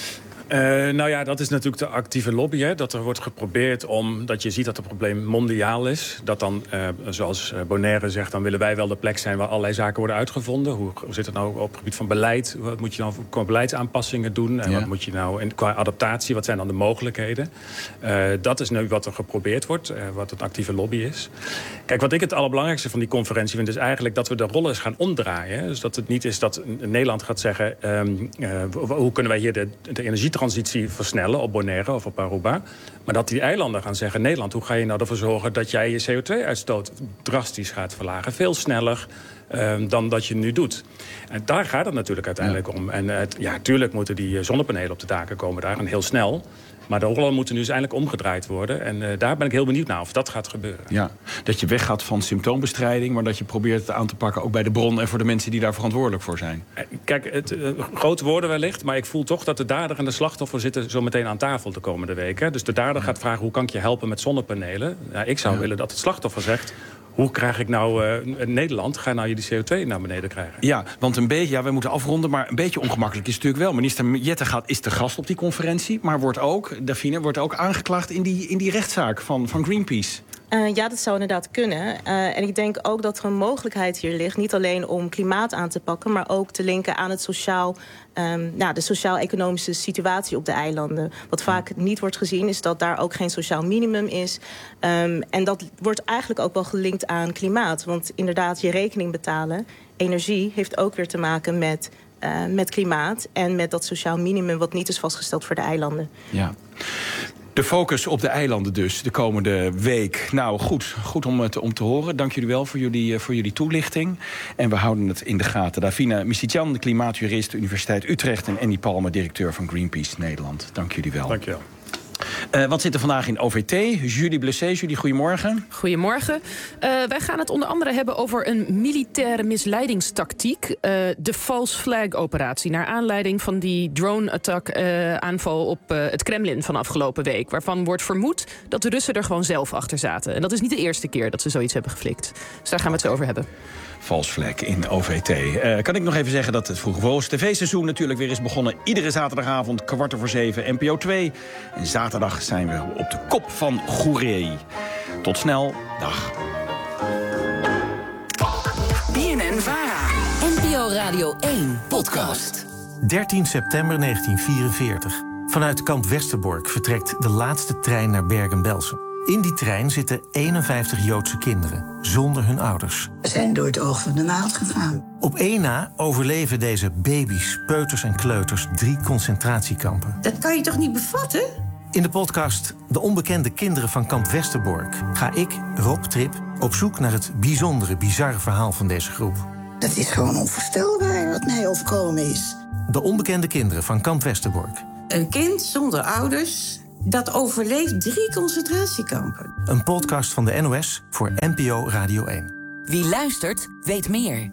Uh, nou ja, dat is natuurlijk de actieve lobby. Hè? Dat er wordt geprobeerd om, dat je ziet dat het probleem mondiaal is. Dat dan, uh, zoals Bonaire zegt, dan willen wij wel de plek zijn waar allerlei zaken worden uitgevonden. Hoe, hoe zit het nou op het gebied van beleid? Wat moet je nou qua beleidsaanpassingen doen? En ja. wat moet je nou in, qua adaptatie, wat zijn dan de mogelijkheden? Uh, dat is nu wat er geprobeerd wordt, uh, wat een actieve lobby is. Kijk, wat ik het allerbelangrijkste van die conferentie vind, is eigenlijk dat we de rollen eens gaan omdraaien. Hè? Dus dat het niet is dat Nederland gaat zeggen, um, uh, hoe kunnen wij hier de, de energietransitie versnellen op Bonaire of op Aruba. Maar dat die eilanden gaan zeggen, Nederland, hoe ga je nou ervoor zorgen dat jij je C O twee uitstoot drastisch gaat verlagen? Veel sneller um, dan dat je nu doet. En daar gaat het natuurlijk uiteindelijk ja. om. En uh, ja, natuurlijk moeten die zonnepanelen op de daken komen daar en heel snel. Maar de rollen moeten nu dus eindelijk omgedraaid worden. En uh, daar ben ik heel benieuwd naar of dat gaat gebeuren. Ja, dat je weggaat van symptoombestrijding, maar dat je probeert het aan te pakken ook bij de bron en voor de mensen die daar verantwoordelijk voor zijn. Kijk, het, uh, grote woorden wellicht, maar ik voel toch dat de dader en de slachtoffer zitten zo meteen aan tafel de komende weken. Dus de dader ja. gaat vragen, hoe kan ik je helpen met zonnepanelen? Nou, ik zou ja. willen dat het slachtoffer zegt, hoe krijg ik nou uh, Nederland, ga nou je die C O twee naar beneden krijgen? Ja, want een beetje, ja, wij moeten afronden, maar een beetje ongemakkelijk is het natuurlijk wel. Minister Jettegaat is de gast op die conferentie, maar wordt ook, Davine, wordt ook aangeklaagd in die, in die rechtszaak van, van Greenpeace. Uh, ja, dat zou inderdaad kunnen. Uh, en ik denk ook dat er een mogelijkheid hier ligt, niet alleen om klimaat aan te pakken, maar ook te linken aan het sociaal, um, nou, de sociaal-economische situatie op de eilanden. Wat vaak niet wordt gezien is dat daar ook geen sociaal minimum is. Um, en dat wordt eigenlijk ook wel gelinkt aan klimaat. Want inderdaad, je rekening betalen, energie, heeft ook weer te maken met, uh, met klimaat en met dat sociaal minimum wat niet is vastgesteld voor de eilanden. Ja. De focus op de eilanden dus, de komende week. Nou, goed, goed om te, om te horen. Dank jullie wel voor jullie, voor jullie toelichting. En we houden het in de gaten. Davine Misicjan, de klimaatjurist, Universiteit Utrecht, en Andy Palme, directeur van Greenpeace Nederland. Dank jullie wel. Dank je wel. Uh, wat zit er vandaag in O V T? Julie Blessé. Julie, goedemorgen. Goedemorgen. Uh, wij gaan het onder andere hebben over een militaire misleidingstactiek. Uh, de false flag operatie. Naar aanleiding van die drone-attack uh, aanval op uh, het Kremlin van afgelopen week. Waarvan wordt vermoed dat de Russen er gewoon zelf achter zaten. En dat is niet de eerste keer dat ze zoiets hebben geflikt. Dus daar gaan we het zo over hebben. False flag in O V T. Uh, kan ik nog even zeggen dat het Vroege Vogels tv-seizoen natuurlijk weer is begonnen. Iedere zaterdagavond, kwart over zeven, N P O twee. En zaterdag zijn we op de kop van Goeree. Tot snel. Dag. B N N Vara. N P O Radio één podcast. dertien september negentien vierenveertig. Vanuit kamp Westerbork vertrekt de laatste trein naar Bergen-Belsen. In die trein zitten eenenvijftig Joodse kinderen, zonder hun ouders. We zijn door het oog van de naald gegaan. Op één na overleven deze baby's, peuters en kleuters drie concentratiekampen. Dat kan je toch niet bevatten? In de podcast De onbekende kinderen van kamp Westerbork ga ik, Rob Trip, op zoek naar het bijzondere, bizarre verhaal van deze groep. Dat is gewoon onvoorstelbaar wat mij overkomen is. De onbekende kinderen van kamp Westerbork. Een kind zonder ouders dat overleeft drie concentratiekampen. Een podcast van de N O S voor N P O Radio één. Wie luistert, weet meer.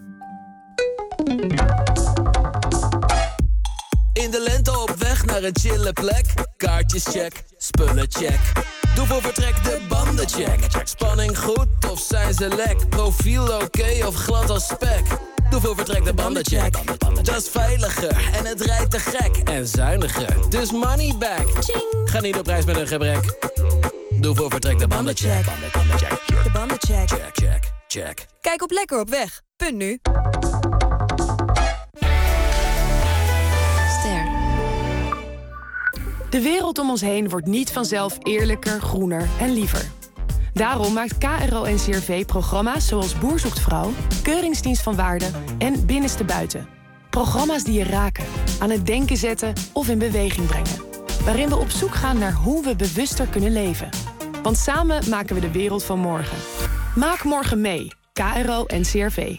In de lente op weg naar een chille plek. Kaartjes check, spullen check. Doe voor vertrek de banden check. Spanning goed of zijn ze lek? Profiel oké okay of glad als spek? Doe voor vertrek de banden check. Dat is veiliger en het rijdt te gek. En zuiniger, dus money back. Ga niet op reis met een gebrek. Doe voor vertrek de banden check. De banden check. Check, check, check. Kijk op Lekker op weg. Punt nu. Ster. De wereld om ons heen wordt niet vanzelf eerlijker, groener en liever. Daarom maakt K R O N C R V programma's zoals Boer zoekt vrouw, Keuringsdienst van Waarde en Binnenste Buiten. Programma's die je raken, aan het denken zetten of in beweging brengen. Waarin we op zoek gaan naar hoe we bewuster kunnen leven. Want samen maken we de wereld van morgen. Maak morgen mee. K R O N C R V.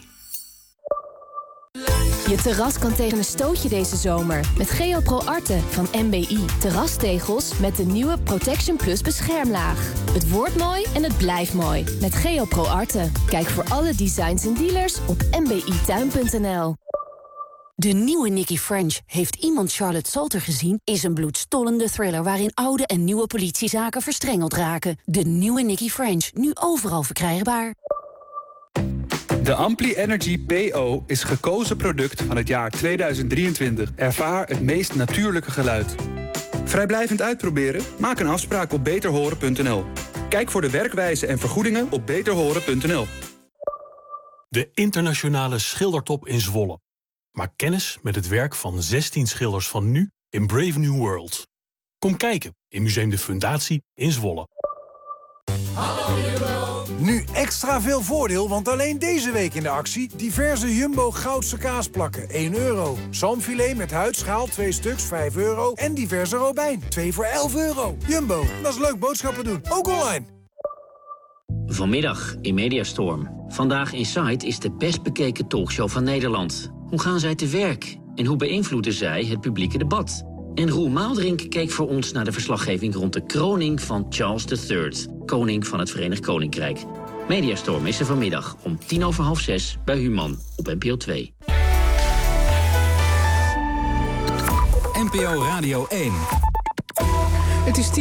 Je terras kan tegen een stootje deze zomer met Geopro Arte van M B I. Terrastegels met de nieuwe Protection Plus beschermlaag. Het wordt mooi en het blijft mooi met Geopro Arte. Kijk voor alle designs en dealers op m b i tuin punt n l. De nieuwe Nicky French, heeft iemand Charlotte Salter gezien, is een bloedstollende thriller waarin oude en nieuwe politiezaken verstrengeld raken. De nieuwe Nicky French, nu overal verkrijgbaar. De Ampli Energy P O is gekozen product van het jaar tweeduizend drieëntwintig. Ervaar het meest natuurlijke geluid. Vrijblijvend uitproberen? Maak een afspraak op beter horen punt n l. Kijk voor de werkwijze en vergoedingen op beter horen punt n l. De internationale schildertop in Zwolle. Maak kennis met het werk van zestien schilders van nu in Brave New World. Kom kijken in Museum de Fundatie in Zwolle. Nu extra veel voordeel, want alleen deze week in de actie... diverse Jumbo Goudse kaasplakken, één euro. Zalmfilet met huidschaal, twee stuks, vijf euro. En diverse robijn, twee voor elf euro. Jumbo, dat is leuk boodschappen doen, ook online. Vanmiddag in Mediastorm. Vandaag Inside is de best bekeken talkshow van Nederland. Hoe gaan zij te werk? En hoe beïnvloeden zij het publieke debat? En Roel Maaldrink keek voor ons naar de verslaggeving rond de kroning van Charles de derde, koning van het Verenigd Koninkrijk. Mediastorm is er vanmiddag om tien over half zes bij Human op N P O twee. N P O Radio één. Het is